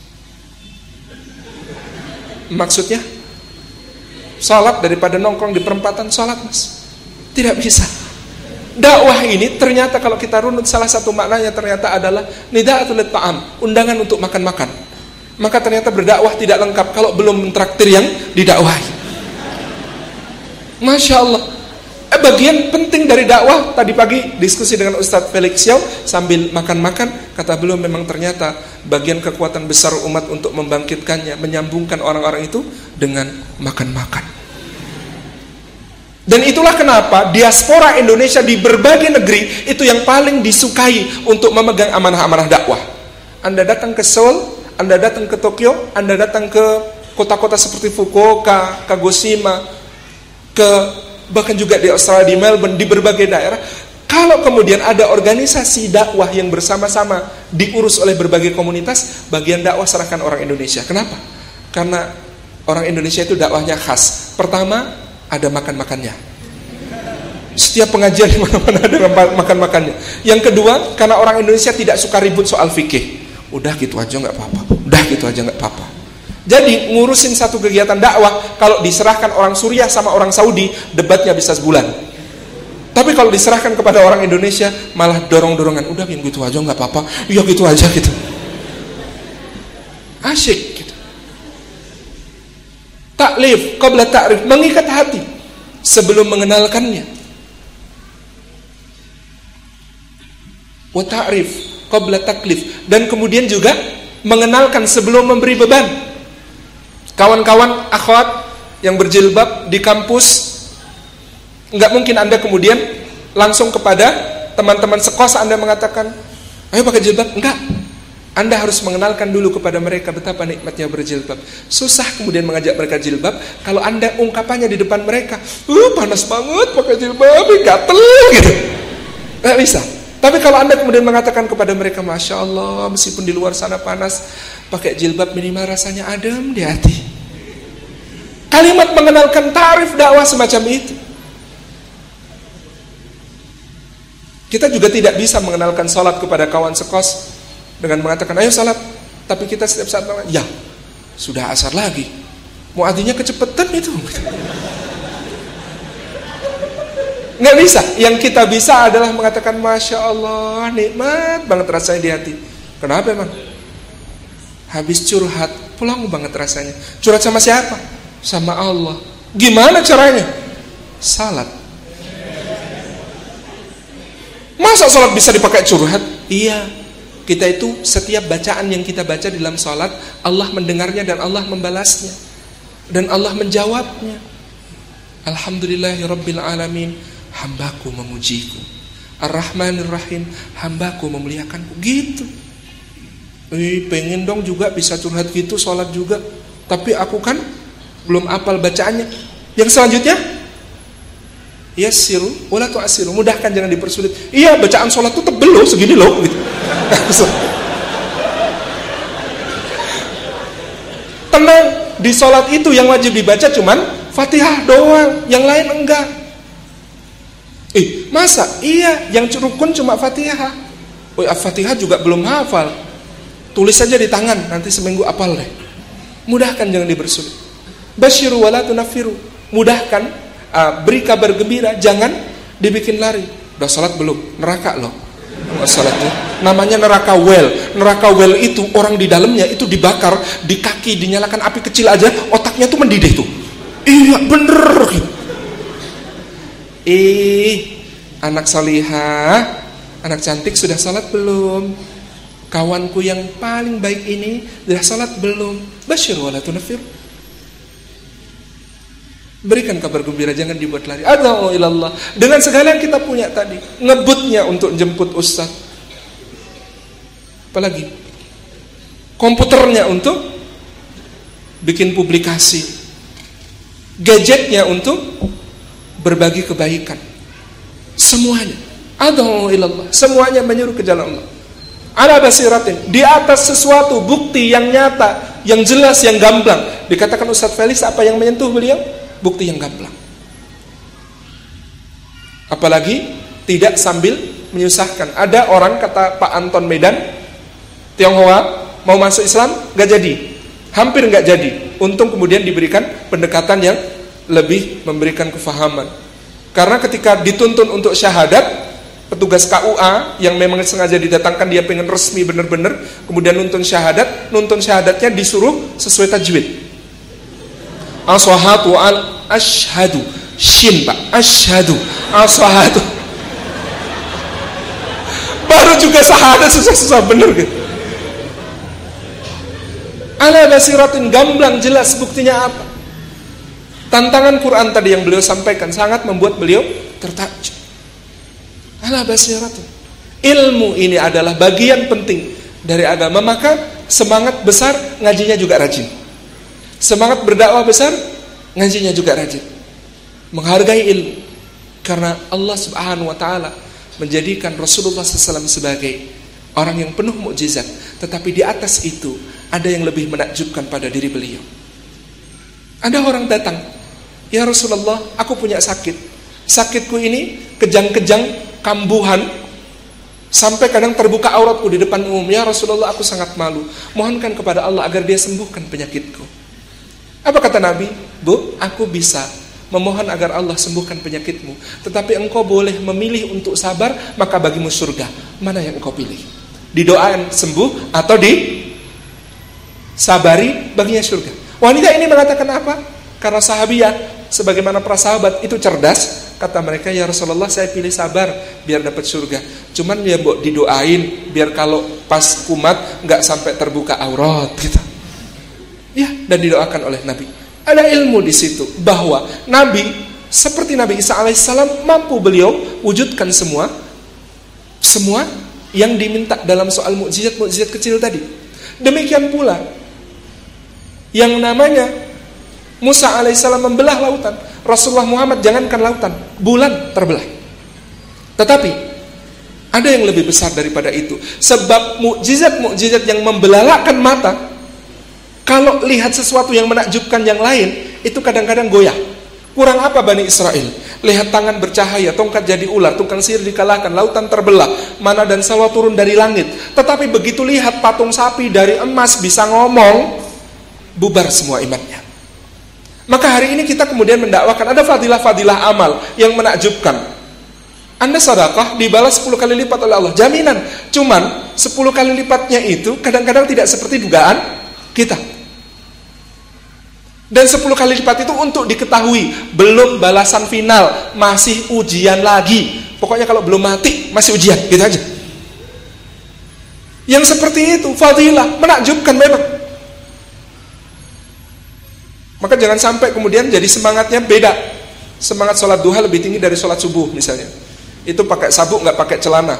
Maksudnya sholat daripada nongkrong di perempatan, sholat mas. Tidak bisa. Dakwah ini ternyata kalau kita runut, salah satu maknanya ternyata adalah nida'atul ta'am, undangan untuk makan-makan. Maka ternyata berdakwah tidak lengkap kalau belum mentraktir yang didakwahi. Masya Allah. Bagian penting dari dakwah, tadi pagi diskusi dengan Ustadz Felix Xiao sambil makan-makan, kata beliau memang ternyata bagian kekuatan besar umat untuk membangkitkannya, menyambungkan orang-orang itu dengan makan-makan. Dan itulah kenapa diaspora Indonesia di berbagai negeri itu yang paling disukai untuk memegang amanah-amanah dakwah. Anda datang ke Seoul, Anda datang ke Tokyo, Anda datang ke kota-kota seperti Fukuoka, Kagoshima, bahkan juga di Australia, di Melbourne, di berbagai daerah. Kalau kemudian ada organisasi dakwah yang bersama-sama diurus oleh berbagai komunitas, bagian dakwah serahkan orang Indonesia. Kenapa? Karena orang Indonesia itu dakwahnya khas. Pertama, ada makan-makannya. Setiap pengajian di mana-mana ada makan-makannya. Yang kedua, karena orang Indonesia tidak suka ribut soal fikih. Udah gitu aja nggak apa-apa. Udah gitu aja nggak apa-apa. Jadi ngurusin satu kegiatan dakwah, kalau diserahkan orang Suriah sama orang Saudi, debatnya bisa sebulan. Tapi kalau diserahkan kepada orang Indonesia, malah dorong-dorongan. Udah yang gitu aja nggak apa-apa. Iya gitu aja gitu. Asyik gitu. Taklif qabla ta'rif, mengikat hati sebelum mengenalkannya. Wa ta'rif qabla taklif, dan kemudian juga mengenalkan sebelum memberi beban. Kawan-kawan akhwat yang berjilbab di kampus, enggak mungkin Anda kemudian langsung kepada teman-teman sekos Anda mengatakan, ayo pakai jilbab. Enggak. Anda harus mengenalkan dulu kepada mereka betapa nikmatnya berjilbab. Susah kemudian mengajak mereka jilbab kalau Anda ungkapannya di depan mereka, panas banget pakai jilbab, gatel gitu. Nggak bisa. Tapi kalau Anda kemudian mengatakan kepada mereka, Masya Allah, meskipun di luar sana panas, pakai jilbab minimal rasanya adem di hati. Kalimat mengenalkan tarif dakwah semacam itu. Kita juga tidak bisa mengenalkan salat kepada kawan sekos dengan mengatakan, ayo salat, tapi kita setiap saat mengatakan, ya, sudah asar lagi, muadzinnya kecepatan itu. Nggak bisa. Yang kita bisa adalah mengatakan, Masya Allah, nikmat banget rasanya di hati. Kenapa emang? Habis curhat, pulang banget rasanya. Curhat sama siapa? Sama Allah. Gimana caranya? Salat. Masa salat bisa dipakai curhat? Iya. Kita itu setiap bacaan yang kita baca di dalam salat, Allah mendengarnya dan Allah membalasnya. Dan Allah menjawabnya. Alhamdulillahirabbil alamin, hambaku memujiku. Ar-Rahmanir Rahim, hambaku memuliakanku. Gitu. Pengen dong juga bisa curhat gitu, salat juga. Tapi aku kan belum hafal bacaannya. Yang selanjutnya, yassiru wala tu'assiru, mudahkan jangan dipersulit. Iya, bacaan salat itu tebel loh, segini loh gitu. Tenang, di salat itu yang wajib dibaca cuman Fatihah doang, yang lain enggak. Masa? Iya, yang rukun cuma Fatihah. Fatihah juga belum hafal. Tulis saja di tangan, nanti seminggu hafal deh. Mudahkan jangan dipersulit. Basyiru wala tunaffiru, mudahkan, beri kabar gembira, jangan dibikin lari. Udah salat belum? Neraka loh. Salatnya namanya neraka well. Neraka well itu orang di dalamnya itu dibakar, di kaki dinyalakan api kecil aja, otaknya tuh mendidih tuh. Iya bener. Anak salihah, anak cantik sudah salat belum? Kawanku yang paling baik ini sudah salat belum? Basyir wala tunafir. Berikan kabar gembira, jangan dibuat lari. Ad'u ilallah, dengan segala yang kita punya tadi, ngebutnya untuk jemput ustaz. Apalagi komputernya untuk bikin publikasi, gadgetnya untuk berbagi kebaikan. Semuanya ad'u ilallah, semuanya menyuruh ke jalan Allah. Ala basiratin, di atas sesuatu bukti yang nyata, yang jelas, yang gamblang. Dikatakan Ustaz Felix, apa yang menyentuh beliau? Bukti yang gamblang. Apalagi tidak sambil menyusahkan. Ada orang, kata Pak Anton Medan, Tionghoa, mau masuk Islam gak jadi, hampir gak jadi. Untung kemudian diberikan pendekatan yang lebih memberikan kefahaman. Karena ketika dituntun untuk syahadat, petugas KUA yang memang sengaja didatangkan, dia pengen resmi bener-bener, kemudian nuntun syahadatnya disuruh sesuai tajwid. Ashhadu ashhadu, shin Pak, ashhadu, ashhadu. Baru juga syahadat susah-susah bener gitu. Ala basiratin, gamblang jelas, buktinya apa? Tantangan Quran tadi yang beliau sampaikan sangat membuat beliau tertakjub. Ala basiratin. Ilmu ini adalah bagian penting dari agama, maka semangat besar ngajinya juga rajin. Semangat berdakwah besar, ngajinya juga rajin. Menghargai ilmu. Karena Allah subhanahu wa ta'ala menjadikan Rasulullah SAW sebagai orang yang penuh mukjizat. Tetapi di atas itu ada yang lebih menakjubkan pada diri beliau. Ada orang datang, ya Rasulullah, aku punya sakit. Sakitku ini kejang-kejang, kambuhan, sampai kadang terbuka auratku di depan umum. Ya Rasulullah, aku sangat malu. Mohonkan kepada Allah agar dia sembuhkan penyakitku. Apa kata Nabi? Bu, aku bisa memohon agar Allah sembuhkan penyakitmu, tetapi engkau boleh memilih untuk sabar, maka bagimu surga. Mana yang engkau pilih? Didoain sembuh atau disabari baginya surga? Wanita ini mengatakan apa? Karena sahabiah, sebagaimana para sahabat itu cerdas, kata mereka, ya Rasulullah, saya pilih sabar biar dapat surga. Cuman ya mbok didoain biar kalau pas kumat nggak sampai terbuka aurat gitu. Ya, dan didoakan oleh Nabi. Ada ilmu di situ bahwa Nabi seperti Nabi Isa alaihissalam mampu beliau wujudkan semua yang diminta dalam soal mukjizat kecil tadi. Demikian pula yang namanya Musa alaihissalam membelah lautan. Rasulullah Muhammad jangankan lautan, bulan terbelah. Tetapi ada yang lebih besar daripada itu. Sebab mukjizat yang membelalakan mata, kalau lihat sesuatu yang menakjubkan yang lain, itu kadang-kadang goyah. Kurang apa Bani Israel? Lihat tangan bercahaya, tongkat jadi ular, tukang sihir dikalahkan, lautan terbelah, mana dan salwa turun dari langit. Tetapi begitu lihat patung sapi dari emas bisa ngomong, bubar semua imannya. Maka hari ini kita kemudian mendakwakan ada fadilah-fadilah amal yang menakjubkan. Anda sedekah dibalas 10 kali lipat oleh Allah, jaminan. Cuman 10 kali lipatnya itu kadang-kadang tidak seperti dugaan kita. Dan 10 kali lipat itu untuk diketahui, belum balasan final, masih ujian lagi. Pokoknya kalau belum mati masih ujian, gitu aja. Yang seperti itu fadilah menakjubkan memang. Maka jangan sampai kemudian jadi semangatnya beda. Semangat sholat duha lebih tinggi dari sholat subuh misalnya. Itu pakai sabuk nggak pakai celana.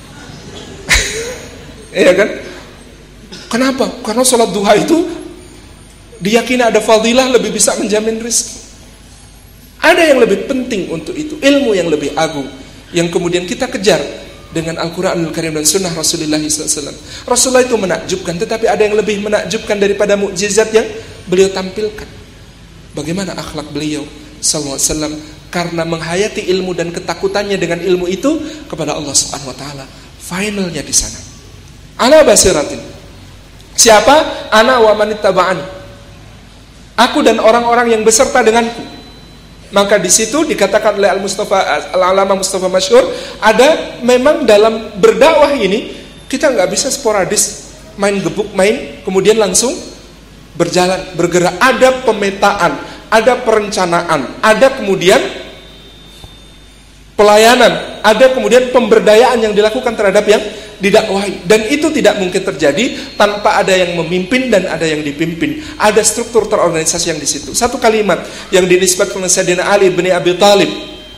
Iya kan? Kenapa? Karena sholat duha itu diyakini ada fadilah lebih bisa menjamin rezeki. Ada yang lebih penting untuk itu, ilmu yang lebih agung yang kemudian kita kejar dengan Al-Quranul Karim dan Sunnah Rasulullah SAW. Rasulullah itu menakjubkan, tetapi ada yang lebih menakjubkan daripada mukjizat yang beliau tampilkan. Bagaimana akhlak beliau SAW karena menghayati ilmu dan ketakutannya dengan ilmu itu kepada Allah Subhanahu Wa Taala. Finalnya di sana. Ala basiratin. Siapa? Ana wa manittaba'ani. Aku dan orang-orang yang beserta denganku. Maka di situ dikatakan oleh Al-Alama Mustafa Masyhur, ada memang dalam berdakwah ini kita nggak bisa sporadis main gebuk kemudian langsung berjalan, bergerak. Ada pemetaan, ada perencanaan, ada kemudian pelayanan, ada kemudian pemberdayaan yang dilakukan terhadap yang didakwahi. Dan itu tidak mungkin terjadi tanpa ada yang memimpin dan ada yang dipimpin. Ada struktur terorganisasi yang di situ. Satu kalimat yang dinisbatkan oleh Sayyidina Ali bin Abi Thalib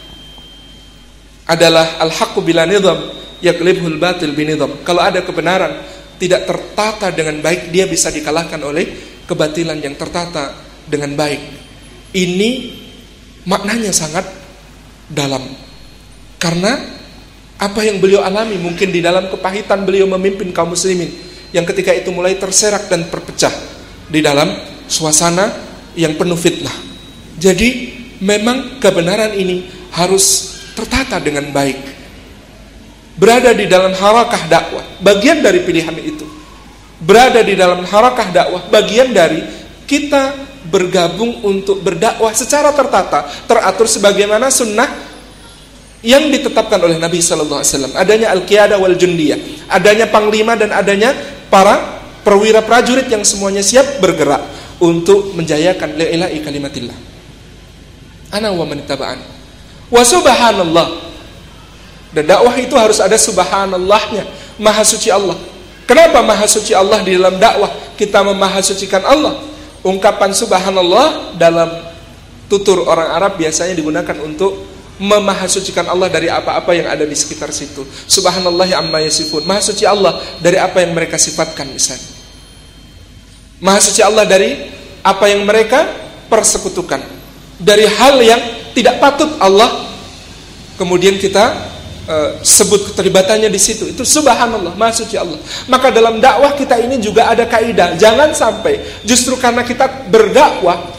adalah al-haqqu bila nizam yaglibhul batil binizam. Kalau ada kebenaran tidak tertata dengan baik, dia bisa dikalahkan oleh kebatilan yang tertata dengan baik. Ini maknanya sangat dalam. Karena apa yang beliau alami mungkin di dalam kepahitan beliau memimpin kaum muslimin yang ketika itu mulai terserak dan terpecah di dalam suasana yang penuh fitnah. Jadi memang kebenaran ini harus tertata dengan baik. Berada di dalam harakah dakwah, bagian dari pilihan itu. Berada di dalam harakah dakwah, bagian dari kita bergabung untuk berdakwah secara tertata, teratur sebagaimana sunnah yang ditetapkan oleh Nabi Sallallahu Alaihi Wasallam. Adanya al-qiyadah wal jundiyah, adanya panglima dan adanya para perwira prajurit yang semuanya siap bergerak untuk menjayakan la ilaha kalimatillah. Ana wa man ittaba'an. Wa subhanallah. Dan dakwah itu harus ada subhanallahnya, maha suci Allah. Kenapa maha suci Allah di dalam dakwah? Kita memahasucikan Allah. Ungkapan subhanallah dalam tutur orang Arab biasanya digunakan untuk memahasucikan Allah dari apa-apa yang ada di sekitar situ. Subhanallahi amma yasifun. Maha suci Allah dari apa yang mereka sifatkan misalnya. Maha suci Allah dari apa yang mereka persekutukan. Dari hal yang tidak patut Allah kemudian kita sebut keterlibatannya di situ. Itu subhanallah, maha suci Allah. Maka dalam dakwah kita ini juga ada kaidah. Jangan sampai justru karena kita berdakwah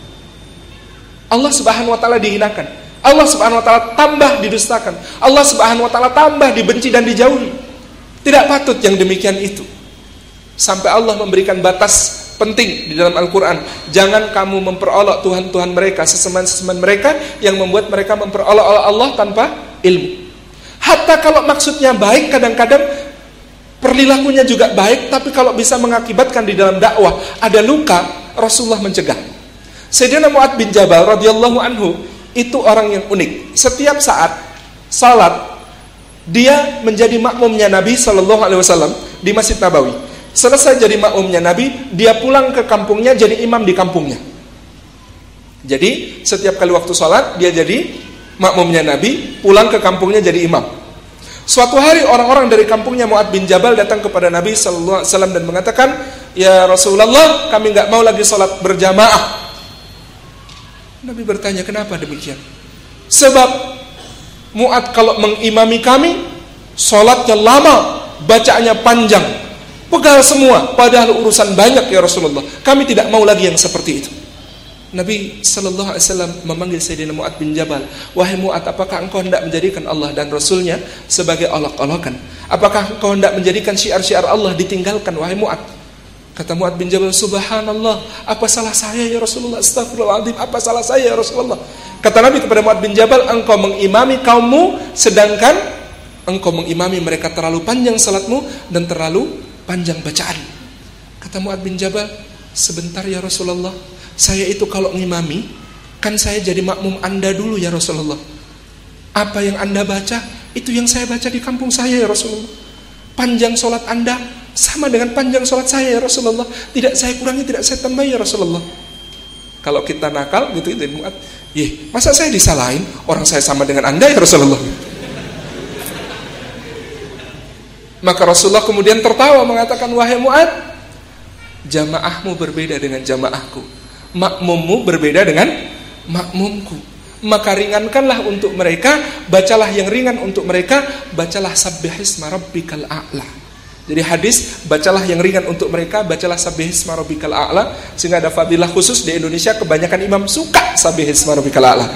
Allah Subhanahu wa taala dihinakan. Allah Subhanahu wa taala tambah didustakan. Allah Subhanahu wa taala tambah dibenci dan dijauhi. Tidak patut yang demikian itu. Sampai Allah memberikan batas penting di dalam Al-Qur'an. Jangan kamu memperolok Tuhan-Tuhan mereka, sesembahan-sesembahan mereka yang membuat mereka memperolok Allah tanpa ilmu. Hatta kalau maksudnya baik, kadang-kadang perilakunya juga baik, tapi kalau bisa mengakibatkan di dalam dakwah ada luka, Rasulullah mencegah. Sayyidina Mu'adz bin Jabal radhiyallahu anhu itu orang yang unik. Setiap saat salat dia menjadi makmumnya Nabi sallallahu alaihi wasallam di Masjid Nabawi. Selesai jadi makmumnya Nabi, dia pulang ke kampungnya jadi imam di kampungnya. Jadi setiap kali waktu salat dia jadi makmumnya Nabi, pulang ke kampungnya jadi imam. Suatu hari orang-orang dari kampungnya Mu'adz bin Jabal datang kepada Nabi sallallahu alaihi wasallam dan mengatakan, "Ya Rasulullah, kami enggak mau lagi salat berjamaah." Nabi bertanya, "Kenapa demikian?" "Sebab Mu'adz kalau mengimami kami, salatnya lama, bacaannya panjang, pegal semua, padahal urusan banyak ya Rasulullah. Kami tidak mau lagi yang seperti itu." Nabi sallallahu alaihi wasallam memanggil Sayyidina Mu'adz bin Jabal, "Wahai Mu'adz, apakah engkau hendak menjadikan Allah dan Rasulnya sebagai olok-olokan? Apakah engkau hendak menjadikan syiar-syiar Allah ditinggalkan, wahai Mu'adz?" Kata Mu'adz bin Jabal, "Subhanallah, apa salah saya ya Rasulullah? Astagfirullahaladzim, apa salah saya ya Rasulullah?" Kata Nabi kepada Mu'adz bin Jabal, "Engkau mengimami kaummu, sedangkan engkau mengimami mereka terlalu panjang salatmu dan terlalu panjang bacaan." Kata Mu'adz bin Jabal, "Sebentar ya Rasulullah, saya itu kalau ngimami, kan saya jadi makmum Anda dulu ya Rasulullah. Apa yang Anda baca, itu yang saya baca di kampung saya ya Rasulullah. Panjang sholat Anda sama dengan panjang sholat saya ya Rasulullah. Tidak saya kurangi, tidak saya tambah ya Rasulullah." Kalau kita nakal gitu, masa saya disalahin? Orang saya sama dengan Anda ya Rasulullah. Maka Rasulullah kemudian tertawa mengatakan, "Wahai Mu'adz, jamaahmu berbeda dengan jamaahku, makmummu berbeda dengan makmumku. Maka ringankanlah untuk mereka, bacalah yang ringan untuk mereka, bacalah sabbihisma rabbikal a'la." Jadi hadis, bacalah yang ringan untuk mereka, bacalah sabbihisma rabbikal a'la. Sehingga ada fadilah khusus di Indonesia, kebanyakan imam suka sabbihisma rabbikal a'la.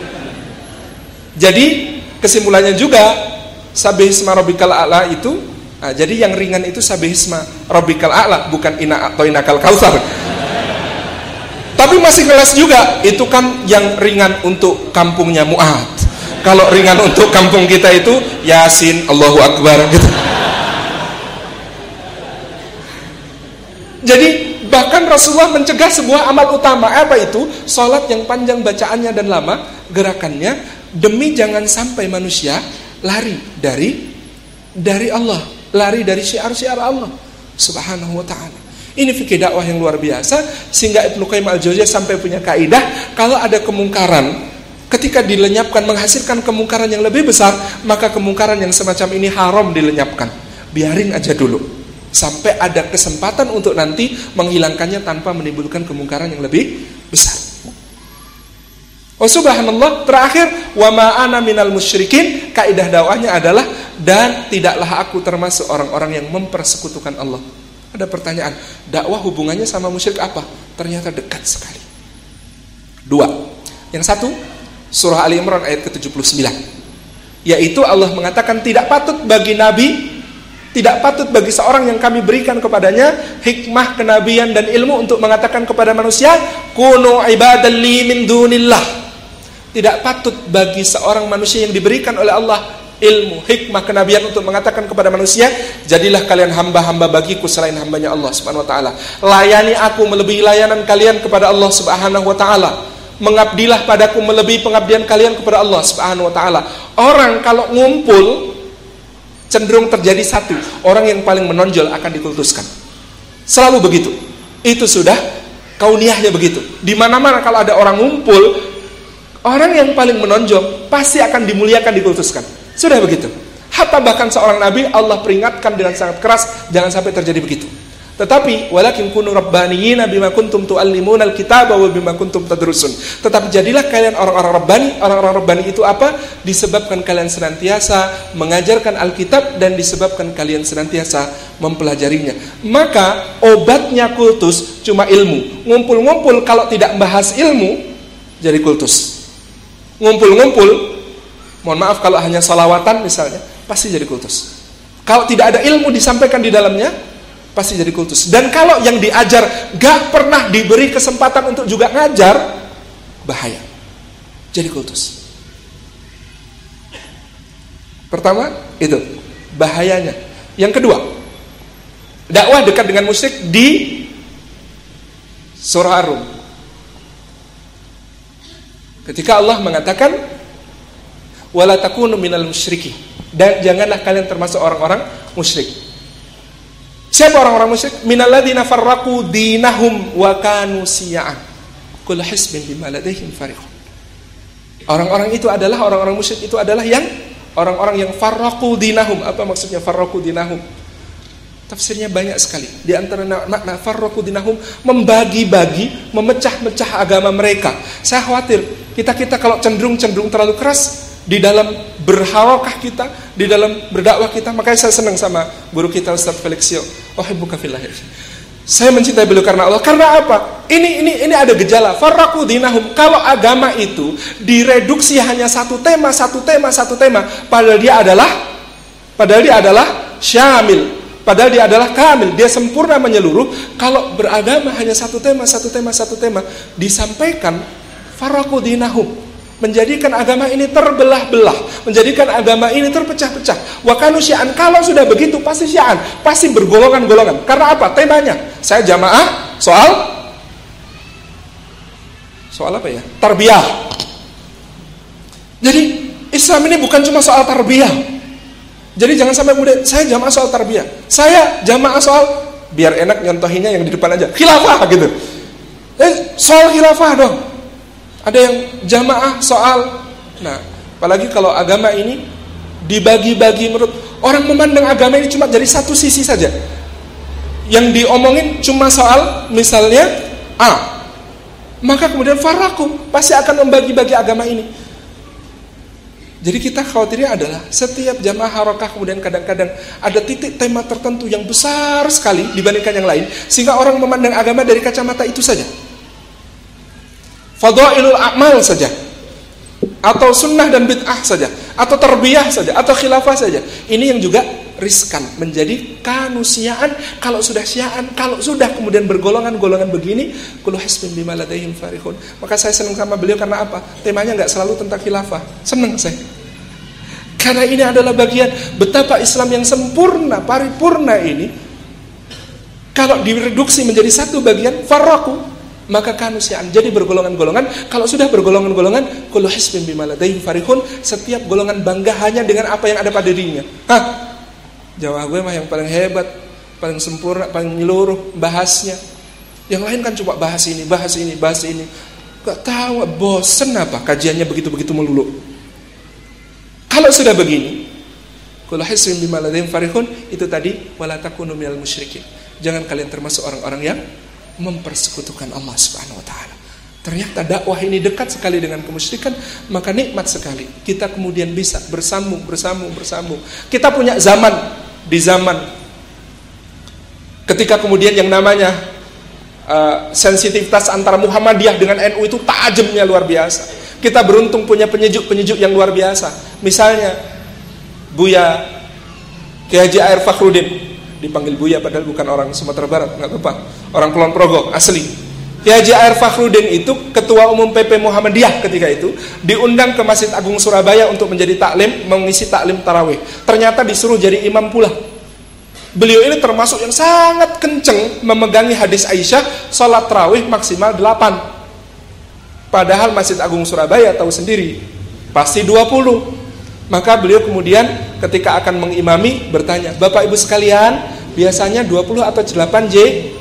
Jadi kesimpulannya juga sabbihisma rabbikal a'la itu, jadi yang ringan itu sabbihisma rabbikal a'la, bukan ina atau inakal kautsar. Tapi masih kelas juga, itu kan yang ringan untuk kampungnya Mu'adz. Kalau ringan untuk kampung kita itu Yasin, Allahu Akbar gitu. Jadi bahkan Rasulullah mencegah sebuah amal utama, apa itu? Salat yang panjang bacaannya dan lama gerakannya, demi jangan sampai manusia lari dari Allah, lari dari syiar-syiar Allah Subhanahu wa ta'ala. Ini fikih dakwah yang luar biasa, sehingga Ibnu Qayyim al-Jauziyah sampai punya kaidah, kalau ada kemungkaran, ketika dilenyapkan menghasilkan kemungkaran yang lebih besar, maka kemungkaran yang semacam ini haram dilenyapkan. Biarin aja dulu sampai ada kesempatan untuk nanti menghilangkannya tanpa menimbulkan kemungkaran yang lebih besar. Oh subhanallah, terakhir, wa ma ana minal musyrikin, kaidah dakwahnya adalah, dan tidaklah aku termasuk orang-orang yang mempersekutukan Allah. Ada pertanyaan, dakwah hubungannya sama musyrik apa? Ternyata dekat sekali. Dua. Yang satu, surah Ali Imran ayat ke-79. Yaitu Allah mengatakan, tidak patut bagi Nabi, tidak patut bagi seorang yang kami berikan kepadanya hikmah, kenabian dan ilmu untuk mengatakan kepada manusia, kunu ibadan li min dunillah. Tidak patut bagi seorang manusia yang diberikan oleh Allah ilmu, hikmah, kenabian untuk mengatakan kepada manusia, jadilah kalian hamba-hamba bagiku selain hambanya Allah Subhanahu wa ta'ala. Layani aku melebihi layanan kalian kepada Allah Subhanahu wa ta'ala. Mengabdilah padaku melebihi pengabdian kalian kepada Allah Subhanahu wa ta'ala. Orang kalau ngumpul cenderung terjadi satu, orang yang paling menonjol akan dikultuskan. Selalu begitu. Itu sudah kauniyahnya begitu. Di mana-mana kalau ada orang ngumpul, orang yang paling menonjol pasti akan dimuliakan, dikultuskan. Sudah begitu. Hatta bahkan seorang nabi Allah peringatkan dengan sangat keras, jangan sampai terjadi begitu. Tetapi walakin kunu rabbaniyina bima kuntum tuallimuna alkitaba wa bima kuntum tadrusun. Tetapi jadilah kalian orang-orang rabbani. Orang-orang rabbani itu apa? Disebabkan kalian senantiasa mengajarkan Alkitab dan disebabkan kalian senantiasa mempelajarinya. Maka obatnya kultus cuma ilmu. Ngumpul-ngumpul kalau tidak membahas ilmu jadi kultus. Ngumpul-ngumpul, mohon maaf kalau hanya salawatan misalnya, pasti jadi kultus. Kalau tidak ada ilmu disampaikan di dalamnya, pasti jadi kultus. Dan kalau yang diajar gak pernah diberi kesempatan untuk juga ngajar, bahaya, jadi kultus. Pertama itu bahayanya. Yang kedua, dakwah dekat dengan musyrik di surah Ar-Rum. Ketika Allah mengatakan wala takunu minal musyrikin, dan janganlah kalian termasuk orang-orang musyrik. Siapa orang-orang musyrik? Minalladzina farraqu dinahum wa kanu siya'an. Kullu hisbin bima ladaihim farihun. Orang-orang itu adalah orang-orang musyrik itu adalah yang orang-orang yang farraqu dinahum. Apa maksudnya farraqu dinahum? Tafsirnya banyak sekali. Di antara makna farraqu dinahum, membagi-bagi, memecah-mecah agama mereka. Saya khawatir kita kalau cenderung terlalu keras di dalam berharokah kita, di dalam berdakwah kita. Makanya saya senang sama guru kita Ustaz Felixio. Uhibbuka fillah. Saya mencintai beliau karena Allah. Karena apa? Ini ada gejala farraqu dinahum. Kalau agama itu direduksi hanya satu tema, padahal dia adalah syamil. Padahal dia adalah kamil, dia sempurna menyeluruh. Kalau beragama hanya satu tema, disampaikan farraqu dinahum, menjadikan agama ini terbelah-belah, menjadikan agama ini terpecah-pecah. Wa kanu syi'an, kalau sudah begitu pasti syi'an, pasti bergolongan-golongan. Karena apa? Temanya, saya jamaah soal apa ya? Tarbiyah. Jadi Islam ini bukan cuma soal tarbiyah. Jadi jangan sampai kemudian saya jamaah soal tarbiyah, saya jamaah soal, biar enak nyontohinnya yang di depan aja, khilafah gitu. Soal khilafah dong. Ada yang jamaah soal, nah apalagi kalau agama ini dibagi-bagi menurut orang memandang agama ini cuma dari satu sisi saja. Yang diomongin cuma soal misalnya A, maka kemudian farraqu pasti akan membagi-bagi agama ini. Jadi kita khawatirnya adalah setiap jamaah harokah kemudian kadang-kadang ada titik tema tertentu yang besar sekali dibandingkan yang lain, sehingga orang memandang agama dari kacamata itu saja, fadhailul a'mal saja, atau sunnah dan bid'ah saja, atau tarbiyah saja, atau khilafah saja. Ini yang juga riskan, menjadi kanusiaan. Kalau sudah syiaan, kalau sudah kemudian bergolongan-golongan begini, kullu hisbin bima ladaihim farihun. Maka saya senang sama beliau karena apa? Temanya nggak selalu tentang khilafah. Senang saya. Karena ini adalah bagian betapa Islam yang sempurna, paripurna ini, kalau direduksi menjadi satu bagian, farraqu, maka kanusiaan, jadi bergolongan-golongan. Kalau sudah bergolongan-golongan, kullu hisbin bima ladaihim farihun, setiap golongan bangga hanya dengan apa yang ada pada dirinya. Jawab gue mah yang paling hebat, paling sempurna, paling menyeluruh bahasnya. Yang lain kan coba bahas ini. Gak tahu, bosen apa kajiannya begitu-begitu melulu. Kalau sudah begini, kullu hisbin bima ladaihim farihun, itu tadi wala takunu minal musyrikin. Jangan kalian termasuk orang-orang yang mempersekutukan Allah Subhanahu wa taala. Ternyata dakwah ini dekat sekali dengan kemusyrikan, maka nikmat sekali. Kita kemudian bisa bersambung. Kita punya di zaman ketika kemudian yang namanya sensitivitas antara Muhammadiyah dengan NU itu tajamnya luar biasa. Kita beruntung punya penyejuk yang luar biasa. Misalnya Buya Kiai Haji Air Fakhruddin, dipanggil Buya padahal bukan orang Sumatera Barat, nggak apa-apa, orang Kulon Progo asli. Kiai Haji Air Fakhruddin itu ketua umum PP Muhammadiyah ketika itu, diundang ke Masjid Agung Surabaya untuk menjadi taklim, mengisi taklim tarawih. Ternyata disuruh jadi imam pula. Beliau ini termasuk yang sangat kenceng memegangi hadis Aisyah, sholat tarawih maksimal 8. Padahal Masjid Agung Surabaya tahu sendiri pasti 20. Maka beliau kemudian ketika akan mengimami bertanya, Bapak Ibu sekalian, biasanya 20 atau 8 J?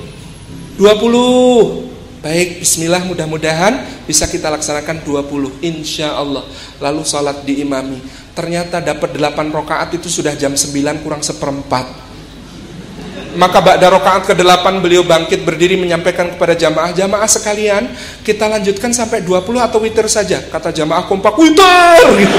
20. Baik, bismillah, mudah-mudahan bisa kita laksanakan 20, insya Allah. Lalu sholat diimami. Ternyata dapat 8 rakaat itu sudah jam 9 kurang seperempat. Maka ba'da rakaat ke-8 beliau bangkit berdiri menyampaikan kepada jamaah sekalian, kita lanjutkan sampai 20 atau witir saja. Kata jamaah kompak, witir gitu.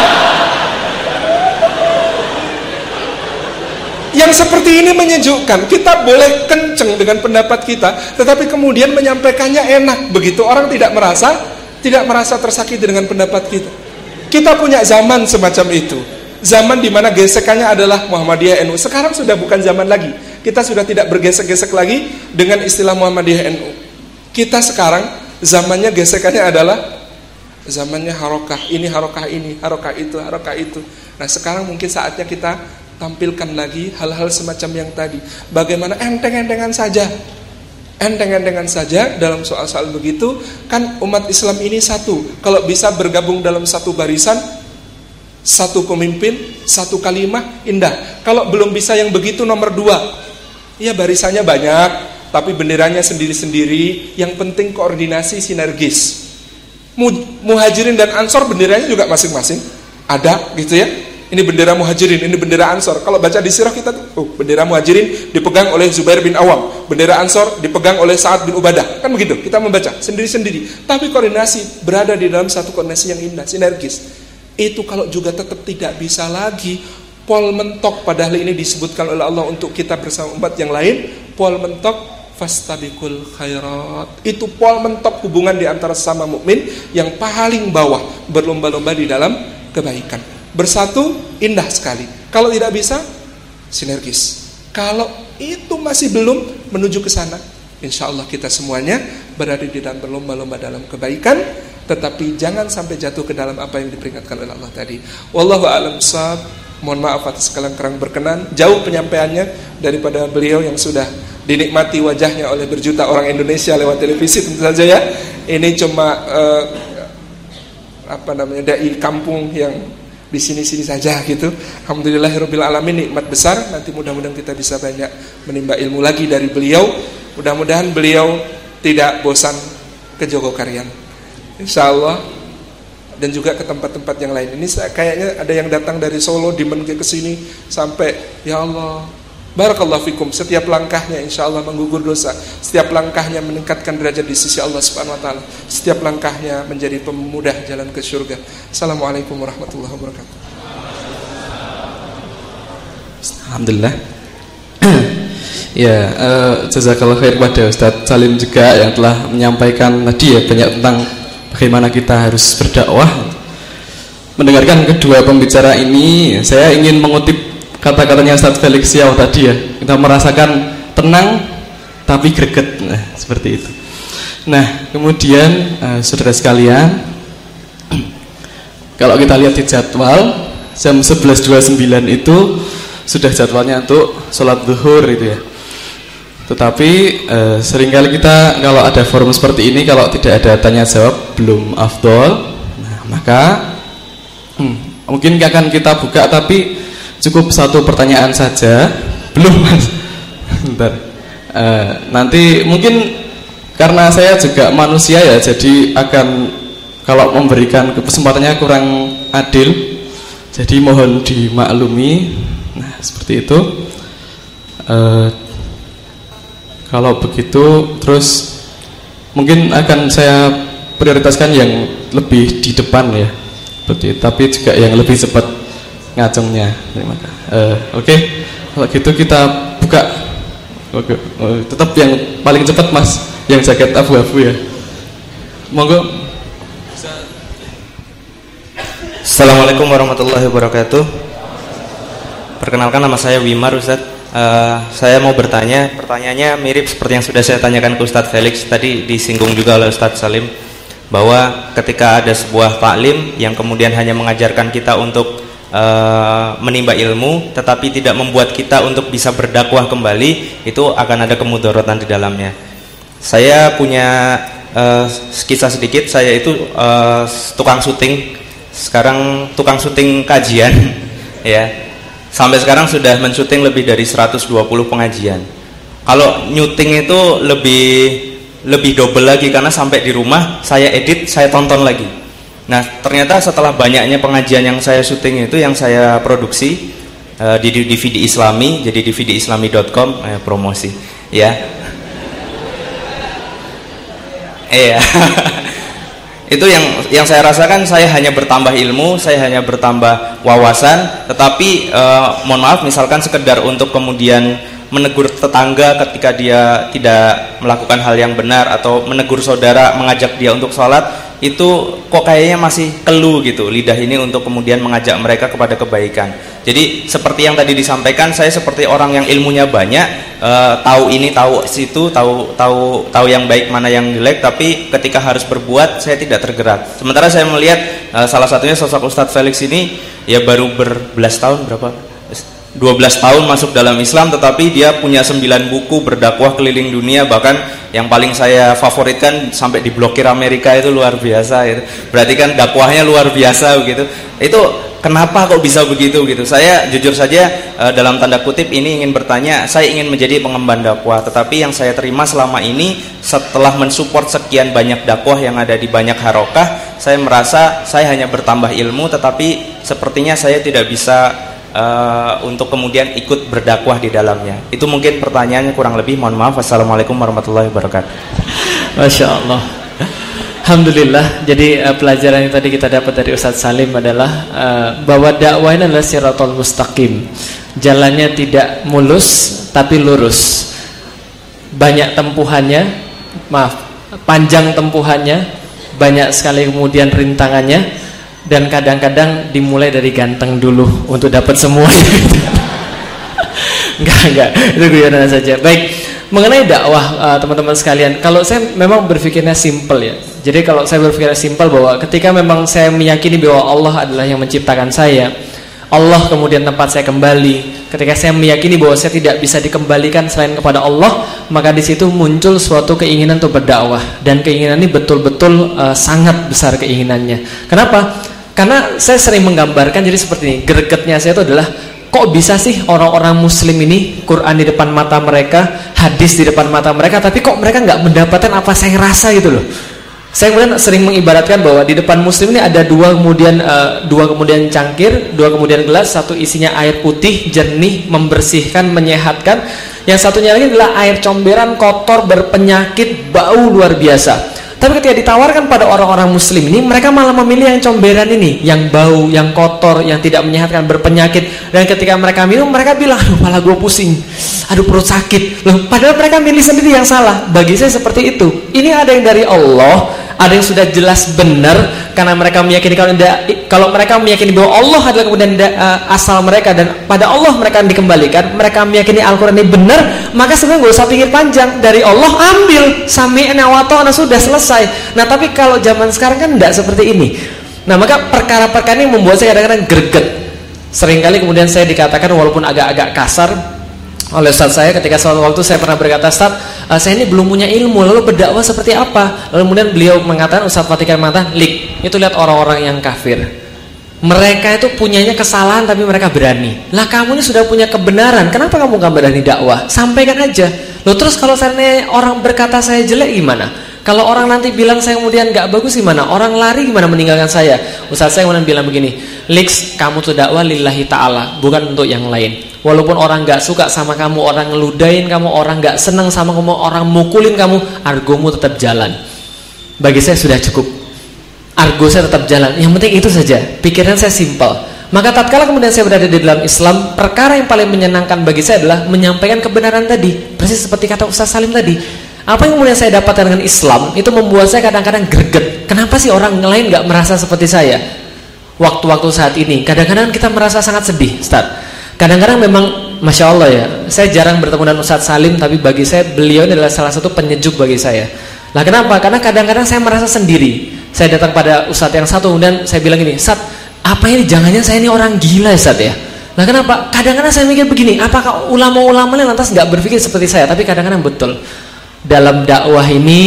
Yang seperti ini menyejukkan. Kita boleh kenceng dengan pendapat kita, tetapi kemudian menyampaikannya enak. Begitu orang tidak merasa tersakiti dengan pendapat kita. Kita punya zaman semacam itu. Zaman di mana gesekannya adalah Muhammadiyah NU. Sekarang sudah bukan zaman lagi. Kita sudah tidak bergesek-gesek lagi dengan istilah Muhammadiyah NU. Kita sekarang zamannya gesekannya adalah zamannya harokah ini, harokah itu. Nah, sekarang mungkin saatnya kita tampilkan lagi hal-hal semacam yang tadi. Bagaimana enteng-entengan saja. Enteng-entengan saja dalam soal-soal begitu. Kan umat Islam ini satu. Kalau bisa bergabung dalam satu barisan, satu pemimpin, satu kalimah, indah. Kalau belum bisa yang begitu, nomor 2, ya barisannya banyak, tapi benderanya sendiri-sendiri. Yang penting koordinasi sinergis. Muhajirin dan Ansor benderanya juga masing-masing ada gitu ya. Ini bendera Muhajirin, ini bendera Ansor. Kalau baca di sirah kita tuh, bendera Muhajirin dipegang oleh Zubair bin Awam, bendera Ansor dipegang oleh Sa'ad bin Ubadah. Kan begitu, kita membaca sendiri-sendiri. Tapi koordinasi, berada di dalam satu koordinasi yang indah, sinergis. Itu kalau juga tetap tidak bisa lagi, pol mentok, padahal ini disebutkan oleh Allah untuk kita bersama umat yang lain. Pol mentok, fastabiqul khairat. Itu pol mentok hubungan di antara sesama mukmin yang paling bawah, berlomba-lomba di dalam kebaikan. Bersatu indah sekali. Kalau tidak bisa, sinergis. Kalau itu masih belum menuju ke sana, insya Allah kita semuanya berada di dalam berlomba-lomba dalam kebaikan. Tetapi jangan sampai jatuh ke dalam apa yang diperingatkan oleh Allah tadi. Wallahu a'lam bishawab. Mohon maaf atas segala kurang berkenan. Jauh penyampaiannya daripada beliau yang sudah dinikmati wajahnya oleh berjuta orang Indonesia lewat televisi tentu saja ya. Ini cuma dai kampung yang di sini-sini saja gitu. Alhamdulillahirabbil alamin, nikmat besar. Nanti mudah-mudahan kita bisa banyak menimba ilmu lagi dari beliau. Mudah-mudahan beliau tidak bosan ke Jogokarian, insyaallah, dan juga ke tempat-tempat yang lain. Ini kayaknya ada yang datang dari Solo dimenke ke sini sampai, ya Allah, barakallahu fikum. Setiap langkahnya insyaallah menggugur dosa. Setiap langkahnya meningkatkan derajat di sisi Allah Subhanahu wa taala. Setiap langkahnya menjadi pemudah jalan ke surga. Assalamualaikum warahmatullahi wabarakatuh. Alhamdulillah. Ya, jazakallah khair pada Ustadz Salim juga yang telah menyampaikan tadi ya banyak tentang bagaimana kita harus berdakwah. Mendengarkan kedua pembicara ini, saya ingin mengutip kata-katanya Ustadz Felix Siau tadi ya. Kita merasakan tenang tapi greget, nah, seperti itu. Nah, kemudian saudara sekalian, kalau kita lihat di jadwal jam 11.29 itu sudah jadwalnya untuk sholat zuhur itu ya. Tetapi seringkali kita kalau ada forum seperti ini, kalau tidak ada tanya jawab belum afdol. Nah, maka mungkin akan kita buka, tapi cukup satu pertanyaan saja. Belum mas. Bentar. Nanti mungkin karena saya juga manusia ya, jadi akan kalau memberikan kesempatannya kurang adil, jadi mohon dimaklumi. Nah, seperti itu. Kalau begitu, terus mungkin akan saya prioritaskan yang lebih di depan ya, tapi juga yang lebih cepat ngacungnya. Terima kasih. Oke. Kalau gitu kita buka. Oke. Tetap yang paling cepat mas, yang jaket abu-abu ya. Monggo. Assalamualaikum warahmatullahi wabarakatuh. Perkenalkan, nama saya Wimar, Ustadz. Saya mau bertanya, pertanyaannya mirip seperti yang sudah saya tanyakan ke Ustadz Felix. Tadi disinggung juga oleh Ustadz Salim, bahwa ketika ada sebuah taklim yang kemudian hanya mengajarkan kita untuk menimba ilmu, tetapi tidak membuat kita untuk bisa berdakwah kembali, itu akan ada kemudaratan di dalamnya. Saya punya kisah sedikit. Saya itu tukang syuting, sekarang tukang syuting kajian ya. Sampai sekarang sudah mensyuting lebih dari 120 pengajian. Kalau nyuting itu lebih double lagi, karena sampai di rumah saya edit, saya tonton lagi. Nah, ternyata setelah banyaknya pengajian yang saya syuting itu, yang saya produksi di DVD Islami, jadi dvdislami.com, promosi ya. Iya. Itu yang saya rasakan, saya hanya bertambah ilmu, saya hanya bertambah wawasan. Tetapi mohon maaf, misalkan sekedar untuk kemudian menegur tetangga ketika dia tidak melakukan hal yang benar, atau menegur saudara, mengajak dia untuk sholat, itu kok kayaknya masih kelu gitu lidah ini untuk kemudian mengajak mereka kepada kebaikan. Jadi seperti yang tadi disampaikan, saya seperti orang yang ilmunya banyak, tahu ini, tahu situ, tahu yang baik mana yang jelek, tapi ketika harus berbuat saya tidak tergerak. Sementara saya melihat salah satunya sosok Ustadz Felix ini ya baru berbelas tahun, berapa? 12 tahun masuk dalam Islam, tetapi dia punya 9 buku berdakwah keliling dunia, bahkan yang paling saya favoritkan sampai diblokir Amerika, itu luar biasa itu. Berarti kan dakwahnya luar biasa begitu. Itu kenapa kok bisa begitu gitu? Saya jujur saja dalam tanda kutip ini ingin bertanya, saya ingin menjadi pengemban dakwah, tetapi yang saya terima selama ini setelah mensupport sekian banyak dakwah yang ada di banyak harokah, saya merasa saya hanya bertambah ilmu, tetapi sepertinya saya tidak bisa untuk kemudian ikut berdakwah di dalamnya. Itu mungkin pertanyaannya kurang lebih. Mohon maaf. Assalamualaikum warahmatullahi wabarakatuh. Masya Allah. Alhamdulillah. Jadi pelajaran yang tadi kita dapat dari Ustadz Salim adalah bahwa dakwah ini adalah siratal mustaqim. Jalannya tidak mulus tapi lurus. Banyak tempuhannya, panjang tempuhannya, banyak sekali kemudian rintangannya. Dan kadang-kadang dimulai dari ganteng dulu untuk dapat semua. Enggak, itu guyonan saja. Baik, mengenai dakwah teman-teman sekalian, kalau saya memang berpikirnya simple ya. Jadi kalau saya berpikirnya simple bahwa ketika memang saya meyakini bahwa Allah adalah yang menciptakan saya, Allah kemudian tempat saya kembali. Ketika saya meyakini bahwa saya tidak bisa dikembalikan selain kepada Allah, maka di situ muncul suatu keinginan untuk berdakwah, dan keinginan ini betul-betul sangat besar keinginannya. Kenapa? Karena saya sering menggambarkan jadi seperti ini. Gregetnya saya itu adalah, kok bisa sih orang-orang Muslim ini Quran di depan mata mereka, hadis di depan mata mereka, tapi kok mereka nggak mendapatkan apa saya rasa gitu loh. Saya kemudian sering mengibaratkan bahwa di depan Muslim ini ada dua kemudian cangkir, dua kemudian gelas, satu isinya air putih jernih, membersihkan, menyehatkan. Yang satunya lagi adalah air comberan, kotor, berpenyakit, bau luar biasa. Tapi ketika ditawarkan pada orang-orang Muslim ini, mereka malah memilih yang comberan ini, yang bau, yang kotor, yang tidak menyehatkan, berpenyakit. Dan ketika mereka minum, mereka bilang, aduh kepala gue pusing, aduh perut sakit. Loh, padahal mereka milih sendiri yang salah. Bagi saya seperti itu. Ini ada yang dari Allah, ada yang sudah jelas benar, karena mereka meyakini kalau mereka meyakini bahwa Allah adalah kemudian asal mereka, dan pada Allah mereka dikembalikan, mereka meyakini Al-Quran ini benar, maka sebenarnya gak usah pikir panjang, dari Allah ambil, sami'na wa ta'na, sudah selesai. Nah tapi kalau zaman sekarang kan tidak seperti ini. Nah maka perkara-perkara ini membuat saya kadang-kadang greget. Seringkali kemudian saya dikatakan, walaupun agak-agak kasar oleh Ustaz saya, ketika suatu waktu saya pernah berkata, Ustaz, saya ini belum punya ilmu, lalu berdakwah seperti apa? Lalu kemudian beliau mengatakan, Ustaz Fatikan mengatakan, Lik, itu lihat orang-orang yang kafir, mereka itu punyanya kesalahan tapi mereka berani. Lah kamu ini sudah punya kebenaran, kenapa kamu gak berani dakwah? Sampaikan aja. Loh terus kalau seandainya orang berkata saya jelek gimana? Kalau orang nanti bilang saya kemudian gak bagus gimana? Orang lari gimana meninggalkan saya? Ustaz saya kemudian bilang begini, Liks, kamu tuh dakwah lillahi ta'ala, bukan untuk yang lain. Walaupun orang gak suka sama kamu, orang ngeludain kamu, orang gak senang sama kamu, orang mukulin kamu, argomu tetap jalan. Bagi saya sudah cukup. Argo saya tetap jalan. Yang penting itu saja. Pikiran saya simpel. Maka tatkala kemudian saya berada di dalam Islam, perkara yang paling menyenangkan bagi saya adalah menyampaikan kebenaran tadi. Persis seperti kata Ustaz Salim tadi. Apa yang kemudian saya dapatkan dengan Islam, itu membuat saya kadang-kadang greget. Kenapa sih orang lain gak merasa seperti saya? Waktu-waktu saat ini, kadang-kadang kita merasa sangat sedih, Ustaz. Kadang-kadang memang, Masya Allah ya, saya jarang bertemu dengan Ustaz Salim, tapi bagi saya, beliau adalah salah satu penyejuk bagi saya. Lah kenapa? Karena kadang-kadang saya merasa sendiri. Saya datang pada Ustaz yang satu, kemudian saya bilang gini, Ustaz, apa ini? Jangan-jangan saya ini orang gila, Ustaz ya? Nah kenapa? Kadang-kadang saya mikir begini, apakah ulama-ulama yang lantas gak berpikir seperti saya? Tapi kadang-kadang betul. Dalam dakwah ini,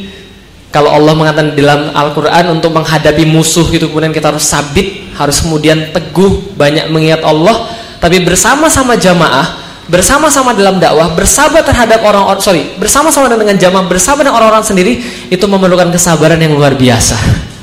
kalau Allah mengatakan dalam Al-Quran untuk menghadapi musuh itu kemudian kita harus sabit, harus kemudian teguh, banyak mengingat Allah, tapi bersama-sama jamaah, bersama-sama dalam dakwah, bersabar terhadap bersama-sama dengan jamaah, bersabar dengan orang-orang sendiri, itu memerlukan kesabaran yang luar biasa.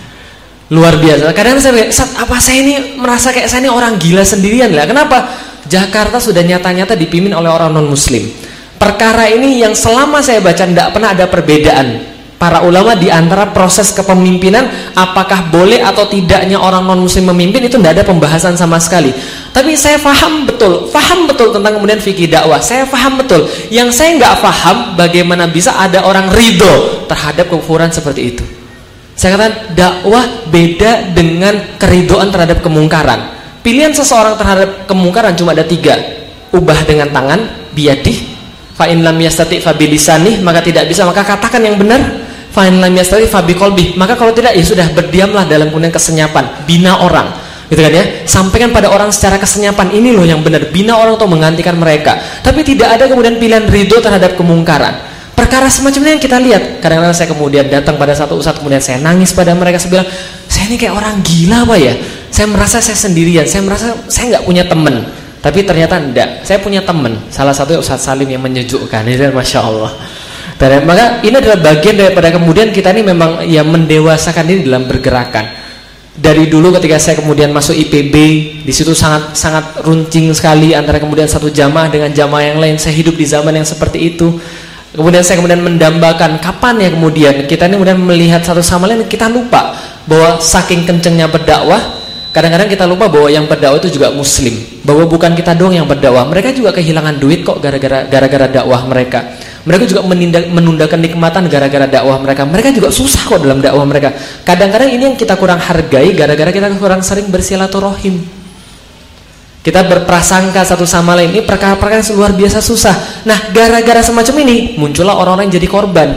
Luar biasa. Kadang-kadang saya bilang, apa saya ini merasa kayak saya ini orang gila sendirian lah. Kenapa? Jakarta sudah nyata-nyata dipimpin oleh orang non-muslim. Perkara ini yang selama saya baca tidak pernah ada perbedaan para ulama di antara proses kepemimpinan, apakah boleh atau tidaknya orang non-muslim memimpin, itu tidak ada pembahasan sama sekali. Tapi saya paham betul tentang kemudian fikih dakwah. Saya paham betul. Yang saya nggak paham, bagaimana bisa ada orang ridho terhadap kekufuran seperti itu. Saya katakan dakwah beda dengan keridhoan terhadap kemungkaran. Pilihan seseorang terhadap kemungkaran cuma ada 3. Ubah dengan tangan, biyadih. Fa in lam yastati fa bilisanih, maka tidak bisa maka katakan yang benar. Fa in lam yastati fa biqalbi, maka kalau tidak ya sudah berdiamlah dalam kemudian kesenyapan, bina orang. gitu kan ya. Sampaikan pada orang secara kesenyapan, ini loh yang benar, bina orang untuk menggantikan mereka. Tapi tidak ada kemudian pilihan ridho terhadap kemungkaran. Perkara semacam ini yang kita lihat. Kadang-kadang saya kemudian datang pada satu ustadz, kemudian saya nangis pada mereka, saya bilang, saya ini kayak orang gila apa ya? Saya merasa saya sendirian, saya merasa saya nggak punya teman. Tapi ternyata enggak, saya punya teman. Salah satunya Ustadz Salim yang menyejukkan, itu Masya Allah. Dan maka ini adalah bagian daripada kemudian kita ini memang ya mendewasakan diri dalam bergerakan. Dari dulu ketika saya kemudian masuk IPB, di situ sangat runcing sekali antara kemudian satu jamaah dengan jamaah yang lain. Saya hidup di zaman yang seperti itu. Kemudian saya kemudian mendambakan kapan ya kemudian kita ini kemudian melihat satu sama lain, kita lupa bahwa saking kencengnya berdakwah. Kadang-kadang kita lupa bahwa yang berdakwah itu juga muslim, bahwa bukan kita doang yang berdakwah. Mereka juga kehilangan duit kok gara-gara dakwah mereka. Mereka juga menunda kenikmatan gara-gara dakwah mereka. Mereka juga susah kok dalam dakwah mereka. Kadang-kadang ini yang kita kurang hargai gara-gara kita kurang sering bersilaturahim. Kita berprasangka satu sama lain, ini perkara-perkara yang luar biasa susah. Nah, gara-gara semacam ini muncullah orang-orang yang jadi korban.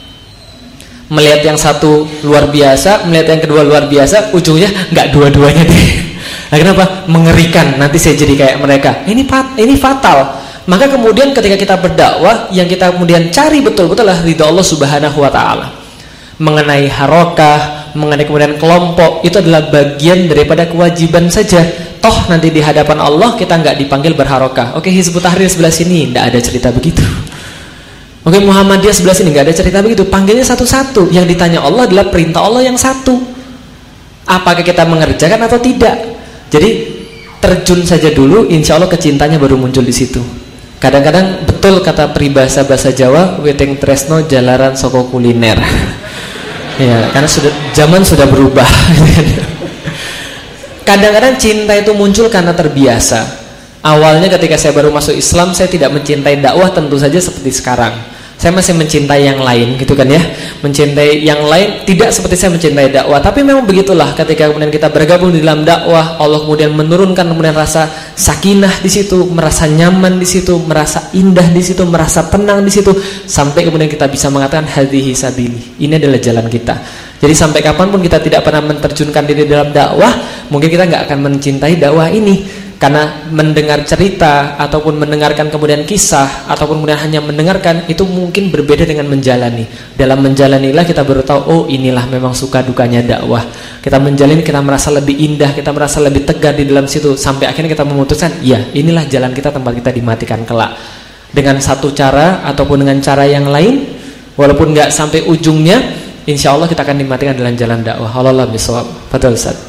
Melihat yang satu luar biasa, melihat yang kedua luar biasa, ujungnya nggak dua-duanya deh. Nah, kenapa? Mengerikan, nanti saya jadi kayak mereka. Ini fatal. Maka kemudian ketika kita berdakwah, yang kita kemudian cari betul-betul adalah ridha Allah Subhanahu wa taala. Mengenai harokah, mengenai kemudian kelompok, itu adalah bagian daripada kewajiban saja. Toh nanti di hadapan Allah kita nggak dipanggil berharokah. Oke, Hizbut Tahrir sebelah sini nggak ada cerita begitu. Oke, Muhammadiyah sebelah sini nggak ada cerita begitu. Panggilnya satu-satu. Yang ditanya Allah adalah perintah Allah yang satu. Apakah kita mengerjakan atau tidak? Jadi terjun saja dulu, insya Allah kecintanya baru muncul di situ. Kadang-kadang betul kata peribahasa bahasa Jawa, weting tresno jalaran soko kuliner. Ya, karena zaman sudah berubah. Kadang-kadang cinta itu muncul karena terbiasa. Awalnya ketika saya baru masuk Islam, saya tidak mencintai dakwah tentu saja seperti sekarang. Saya masih mencintai yang lain, gitu kan ya. Mencintai yang lain tidak seperti saya mencintai dakwah. Tapi memang begitulah, ketika kemudian kita bergabung di dalam dakwah, Allah kemudian menurunkan kemudian rasa sakinah di situ, merasa nyaman di situ, merasa indah di situ, merasa tenang di situ, sampai kemudian kita bisa mengatakan hadhihi sabili. Ini adalah jalan kita. Jadi sampai kapanpun kita tidak pernah menerjunkan diri dalam dakwah, mungkin kita nggak akan mencintai dakwah ini. Karena mendengar cerita ataupun mendengarkan kemudian kisah ataupun kemudian hanya mendengarkan, itu mungkin berbeda dengan menjalani. Dalam menjalanilah kita baru tahu, oh inilah memang suka dukanya dakwah. Kita menjalani, kita merasa lebih indah, kita merasa lebih tegar di dalam situ, sampai akhirnya kita memutuskan, ya inilah jalan kita, tempat kita dimatikan kelak. Dengan satu cara ataupun dengan cara yang lain, walaupun nggak sampai ujungnya, insya Allah kita akan dimatikan dalam jalan dakwah. Allah bisawab. Betul Ustaz.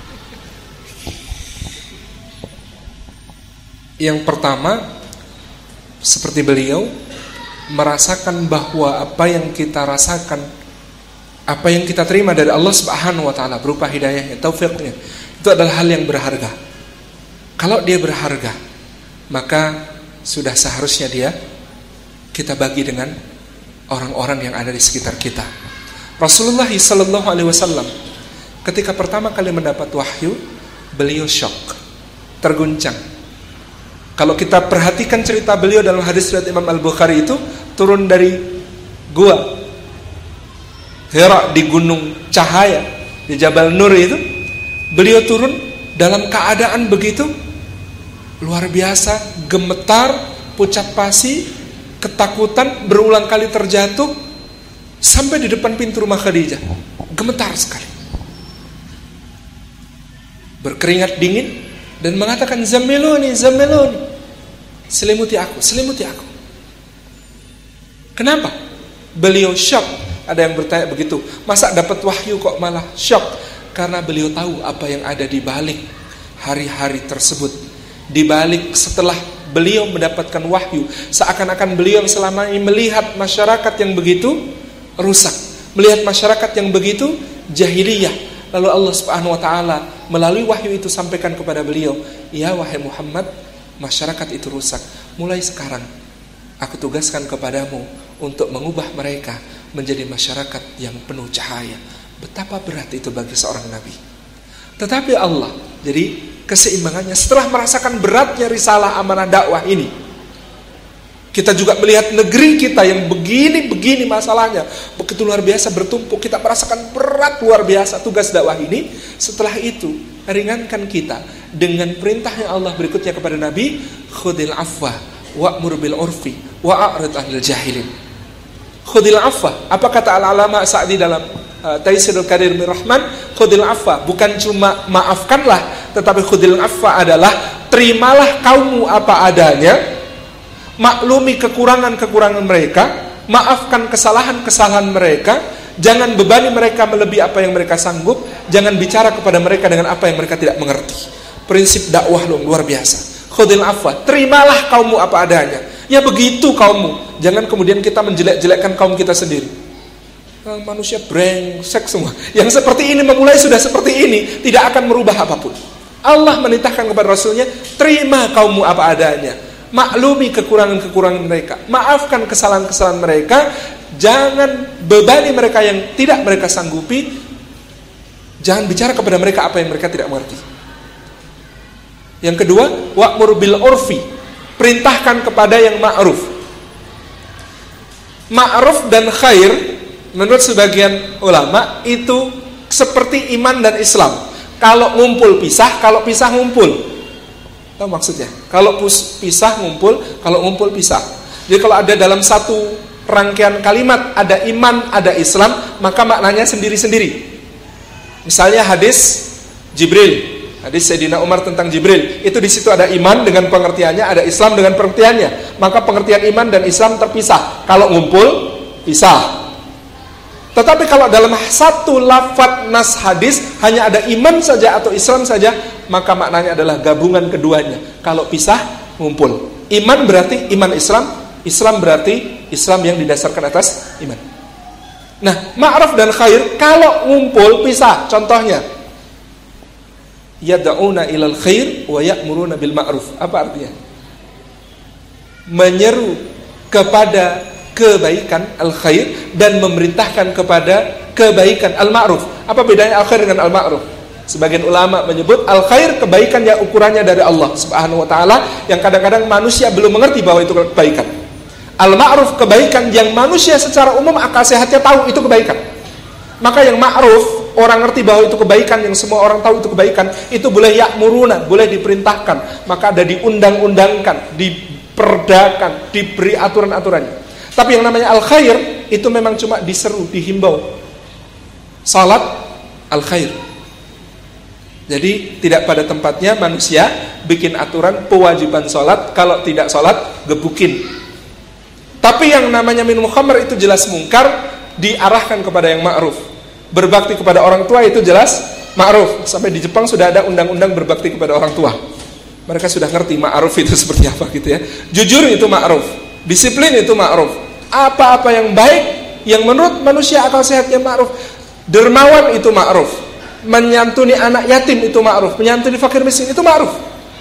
Yang pertama, seperti beliau merasakan bahwa apa yang kita rasakan, apa yang kita terima dari Allah Subhanahu wa taala berupa hidayahnya, taufiknya, itu adalah hal yang berharga. Kalau dia berharga, maka sudah seharusnya kita bagi dengan orang-orang yang ada di sekitar kita. Rasulullah sallallahu alaihi wasallam ketika pertama kali mendapat wahyu, beliau syok, terguncang. Kalau kita perhatikan cerita beliau dalam hadis riwayat Imam Al-Bukhari, itu turun dari gua Hira di gunung cahaya di Jabal Nur itu, beliau turun dalam keadaan begitu luar biasa, gemetar, pucat pasi, ketakutan, berulang kali terjatuh sampai di depan pintu rumah Khadijah, gemetar sekali, berkeringat dingin dan mengatakan zamiluni, selimuti aku. Kenapa? Beliau syok. Ada yang bertanya begitu, masa dapat wahyu kok malah syok? Karena beliau tahu apa yang ada di balik hari-hari tersebut, di balik setelah beliau mendapatkan wahyu. Seakan-akan beliau yang selama ini melihat masyarakat yang begitu rusak, melihat masyarakat yang begitu jahiliyah. Lalu Allah Subhanahu wa taala melalui wahyu itu sampaikan kepada beliau, "Ya wahai Muhammad, masyarakat itu rusak. Mulai sekarang aku tugaskan kepadamu untuk mengubah mereka menjadi masyarakat yang penuh cahaya." Betapa berat itu bagi seorang nabi. Tetapi Allah, jadi keseimbangannya setelah merasakan beratnya risalah amanah dakwah ini, kita juga melihat negeri kita yang begini masalahnya, begitu luar biasa bertumpuk, kita merasakan berat luar biasa tugas dakwah ini. Setelah itu ringankan kita dengan perintah yang Allah berikutnya kepada Nabi, khudil afwa wa'mur bil urfi wa'rid 'anil jahilin. Khudil afwa, apa kata al-alama Sa'di dalam Taisirul Karim Rahman? Khudil afwa bukan cuma maafkanlah, tetapi khudil afwa adalah terimalah kaummu apa adanya, maklumi kekurangan-kekurangan mereka, maafkan kesalahan-kesalahan mereka, jangan bebani mereka melebihi apa yang mereka sanggup, jangan bicara kepada mereka dengan apa yang mereka tidak mengerti. Prinsip dakwah luar biasa. Khudil afwa, terimalah kaummu apa adanya. Ya begitu kaummu. Jangan kemudian kita menjelek-jelekkan kaum kita sendiri. Manusia brengsek semua. Yang seperti ini memulai sudah seperti ini, tidak akan merubah apapun. Allah menitahkan kepada Rasulnya, terima kaummu apa adanya, maklumi kekurangan-kekurangan mereka, maafkan kesalahan-kesalahan mereka, jangan bebani mereka yang tidak mereka sanggupi, jangan bicara kepada mereka apa yang mereka tidak mengerti. Yang kedua, wa'mur bil urfi, perintahkan kepada yang ma'ruf. Ma'ruf dan khair menurut sebagian ulama itu seperti iman dan Islam. Kalau ngumpul pisah, kalau pisah ngumpul. Tahu maksudnya? Kalau pisah ngumpul, kalau ngumpul pisah. Jadi kalau ada dalam satu rangkaian kalimat ada iman, ada Islam, maka maknanya sendiri-sendiri. Misalnya hadis Jibril, hadis Sayyidina Umar tentang Jibril, itu di situ ada iman dengan pengertiannya, ada Islam dengan pengertiannya. Maka pengertian iman dan Islam terpisah. Kalau ngumpul, pisah. Tetapi kalau dalam satu lafaz nas hadis hanya ada iman saja atau Islam saja, maka maknanya adalah gabungan keduanya. Kalau pisah, ngumpul. Iman berarti iman Islam, Islam berarti Islam yang didasarkan atas iman. Nah, ma'ruf dan khair kalau ngumpul pisah. Contohnya, yad'una ilal khair wa ya'muruna bil ma'ruf. Apa artinya? Menyeru kepada kebaikan al-khair dan memerintahkan kepada kebaikan al-ma'ruf. Apa bedanya al-khair dengan al-ma'ruf? Sebagian ulama menyebut al-khair kebaikan yang ukurannya dari Allah Subhanahu wa taala, yang kadang-kadang manusia belum mengerti bahwa itu kebaikan. Al-ma'ruf kebaikan yang manusia secara umum akal sehatnya tahu itu kebaikan. Maka yang ma'ruf, orang ngerti bahwa itu kebaikan, yang semua orang tahu itu kebaikan, itu boleh ya'muruna, boleh diperintahkan, maka ada diundang-undangkan, diperdakan, diberi aturan-aturannya. Tapi yang namanya al-khair itu memang cuma diseru, dihimbau. Salat al-khair. Jadi tidak pada tempatnya manusia bikin aturan kewajiban salat, kalau tidak salat gebukin. Tapi yang namanya minum khamr itu jelas mungkar, diarahkan kepada yang ma'ruf. Berbakti kepada orang tua itu jelas ma'ruf. Sampai di Jepang sudah ada undang-undang berbakti kepada orang tua. Mereka sudah ngerti ma'ruf itu seperti apa gitu ya. Jujur itu ma'ruf, disiplin itu ma'ruf. Apa-apa yang baik yang menurut manusia akal sehatnya ma'ruf. Dermawan itu ma'ruf. Menyantuni anak yatim itu ma'ruf. Menyantuni fakir miskin itu ma'ruf.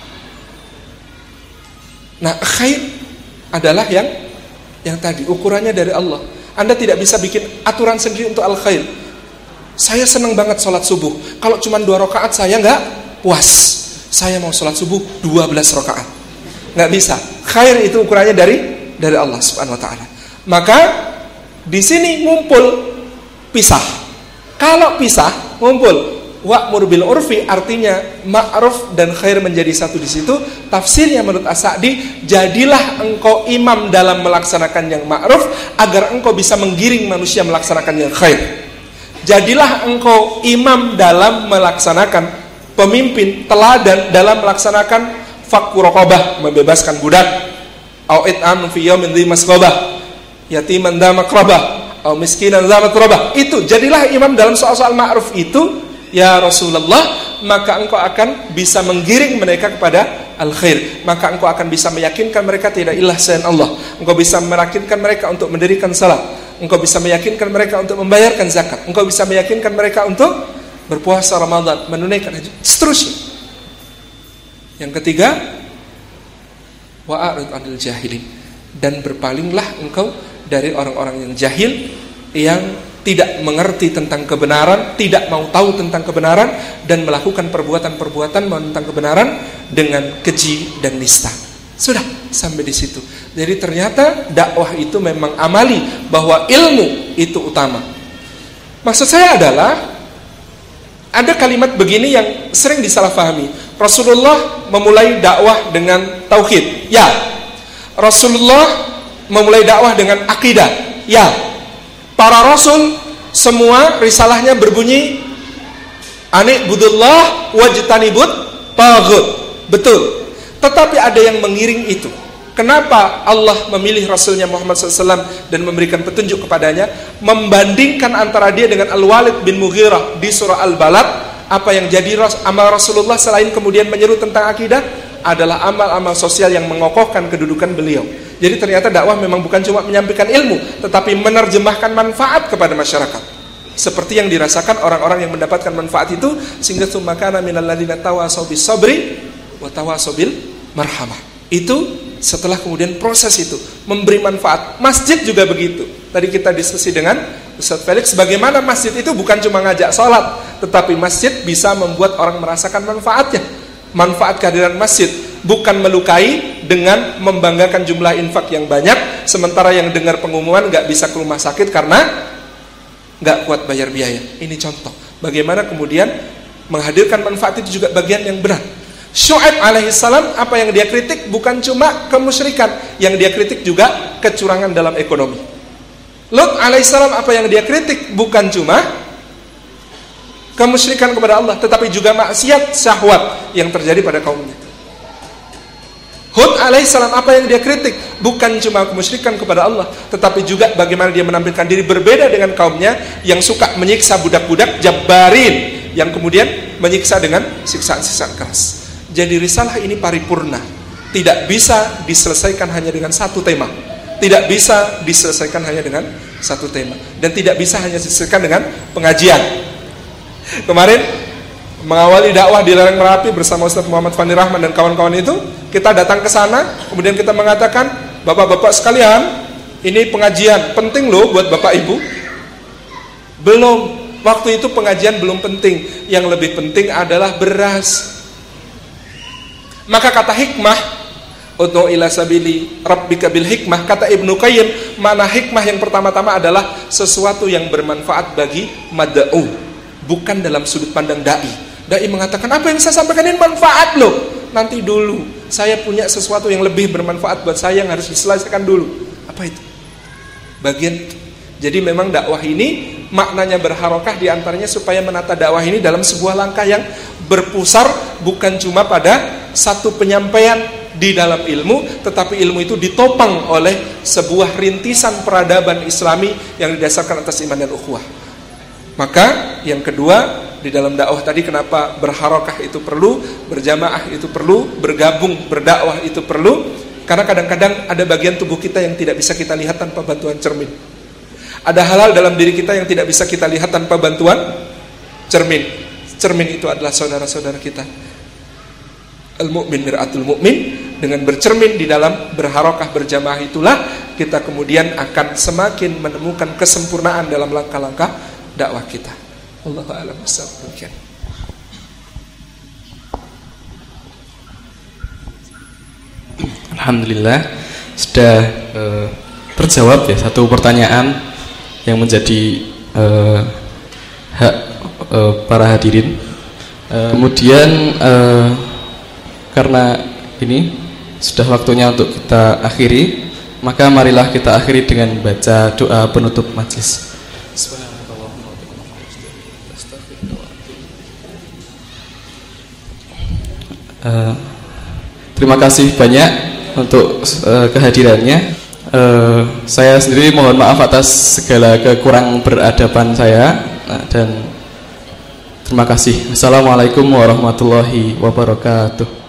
Nah, khair adalah yang tadi ukurannya dari Allah. Anda tidak bisa bikin aturan sendiri untuk al-khair. Saya senang banget sholat subuh. Kalau cuma 2 rakaat saya nggak puas. Saya mau sholat subuh 12 rakaat. Nggak bisa. Khair itu ukurannya dari Allah Subhanahu wa taala. Maka di sini ngumpul, pisah. Kalau pisah, ngumpul. Wa'mur bil urfi artinya ma'ruf dan khair menjadi satu di situ. Tafsirnya menurut As-Sa'di, jadilah engkau imam dalam melaksanakan yang ma'ruf agar engkau bisa menggiring manusia melaksanakan yang khair. Jadilah engkau imam dalam melaksanakan, pemimpin teladan dalam melaksanakan fakku raqabah, membebaskan budak, au it'am fi yaumin dhi masqabah, yatiman dha maqrabah, au miskinan dha matrabah. Itu jadilah imam dalam soal-soal ma'ruf itu ya Rasulullah, maka engkau akan bisa menggiring mereka kepada al-khair. Maka engkau akan bisa meyakinkan mereka tidak ilah selain Allah. Engkau bisa meyakinkan mereka untuk mendirikan salat. Engkau bisa meyakinkan mereka untuk membayarkan zakat. Engkau bisa meyakinkan mereka untuk berpuasa Ramadan, menunaikan haji, seterusnya. Yang ketiga, wa'arid 'anil jahilin, dan berpalinglah engkau dari orang-orang yang jahil, yang tidak mengerti tentang kebenaran, tidak mau tahu tentang kebenaran, dan melakukan perbuatan-perbuatan tentang kebenaran dengan keji dan nista. Sudah sampai di situ. Jadi ternyata dakwah itu memang amali, bahwa ilmu itu utama. Maksud saya adalah Ada kalimat begini yang sering disalahpahami. Rasulullah memulai dakwah dengan tauhid. Ya. Rasulullah memulai dakwah dengan akidah. Ya. Para rasul semua risalahnya berbunyi Ani'budullah wajtanibut taghut. Betul. Tetapi ada yang mengiring itu. Kenapa Allah memilih Rasulnya Muhammad SAW dan memberikan petunjuk kepadanya, membandingkan antara dia dengan Al-Walid bin Mughirah di surah Al-Balad? Apa yang jadi amal Rasulullah selain kemudian menyeru tentang akidah adalah amal-amal sosial yang mengokohkan kedudukan beliau. Jadi ternyata dakwah memang bukan cuma menyampaikan ilmu, tetapi menerjemahkan manfaat kepada masyarakat, seperti yang dirasakan orang-orang yang mendapatkan manfaat itu, sehingga tsummakana minal ladzina tawasaw bis sabri wa tawasaw bil marhamah. Itu setelah kemudian proses itu memberi manfaat. Masjid juga begitu. Tadi kita diskusi dengan Ustaz Felix, bagaimana masjid itu bukan cuma ngajak sholat, tetapi masjid bisa membuat orang merasakan manfaatnya. Manfaat kehadiran masjid bukan melukai dengan membanggakan jumlah infak yang banyak, sementara yang dengar pengumuman gak bisa ke rumah sakit karena gak kuat bayar biaya. Ini contoh bagaimana kemudian menghadirkan manfaat itu juga bagian yang berat. Syu'aib alaihissalam, apa yang dia kritik bukan cuma kemusyrikan, yang dia kritik juga kecurangan dalam ekonomi. Lut alaihissalam, apa yang dia kritik bukan cuma kemusyrikan kepada Allah, tetapi juga maksiat syahwat yang terjadi pada kaumnya. Hud alaihissalam, apa yang dia kritik bukan cuma kemusyrikan kepada Allah, tetapi juga bagaimana dia menampilkan diri berbeda dengan kaumnya yang suka menyiksa budak-budak jabbarin, yang kemudian menyiksa dengan siksaan-siksaan keras. Jadi risalah ini paripurna, tidak bisa diselesaikan hanya dengan satu tema, tidak bisa diselesaikan hanya dengan satu tema, dan tidak bisa hanya diselesaikan dengan pengajian. Kemarin mengawali dakwah di lereng Merapi bersama Ustaz Muhammad Fani Rahman dan kawan-kawan itu, kita datang ke sana, kemudian kita mengatakan, bapak-bapak sekalian, ini pengajian penting loh buat bapak ibu. Belum, waktu itu pengajian belum penting, yang lebih penting adalah beras. Maka kata hikmah, ud'u ila sabili rabbika bil hikmah, kata Ibnu Qayyim, mana hikmah yang pertama-tama adalah sesuatu yang bermanfaat bagi mad'u, bukan dalam sudut pandang dai. Dai mengatakan, apa yang saya sampaikan ini manfaat loh, nanti dulu, saya punya sesuatu yang lebih bermanfaat buat saya yang harus diselesaikan dulu. Apa itu? Bagian itu. Jadi memang dakwah ini maknanya berharokah, diantaranya supaya menata dakwah ini dalam sebuah langkah yang berpusar, bukan cuma pada satu penyampaian di dalam ilmu, tetapi ilmu itu ditopang oleh sebuah rintisan peradaban Islami yang didasarkan atas iman dan ukhuwah. Maka yang kedua, di dalam dakwah tadi, kenapa berharokah itu perlu, berjamaah itu perlu, bergabung berdakwah itu perlu, karena kadang-kadang ada bagian tubuh kita yang tidak bisa kita lihat tanpa bantuan cermin. Ada hal-hal dalam diri kita yang tidak bisa kita lihat tanpa bantuan cermin. Cermin itu adalah saudara-saudara kita. Al-mu'min mir'atul mu'min. Dengan bercermin di dalam berharokah berjamaah itulah kita kemudian akan semakin menemukan kesempurnaan dalam langkah-langkah dakwah kita. Wallahu a'lam bishawab. Alhamdulillah sudah terjawab ya satu pertanyaan yang menjadi hak para hadirin. Kemudian karena ini sudah waktunya untuk kita akhiri, maka marilah kita akhiri dengan baca doa penutup majelis. Terima kasih banyak untuk kehadirannya. Saya sendiri mohon maaf atas segala kekurang beradaban saya, dan terima kasih. Assalamualaikum warahmatullahi wabarakatuh.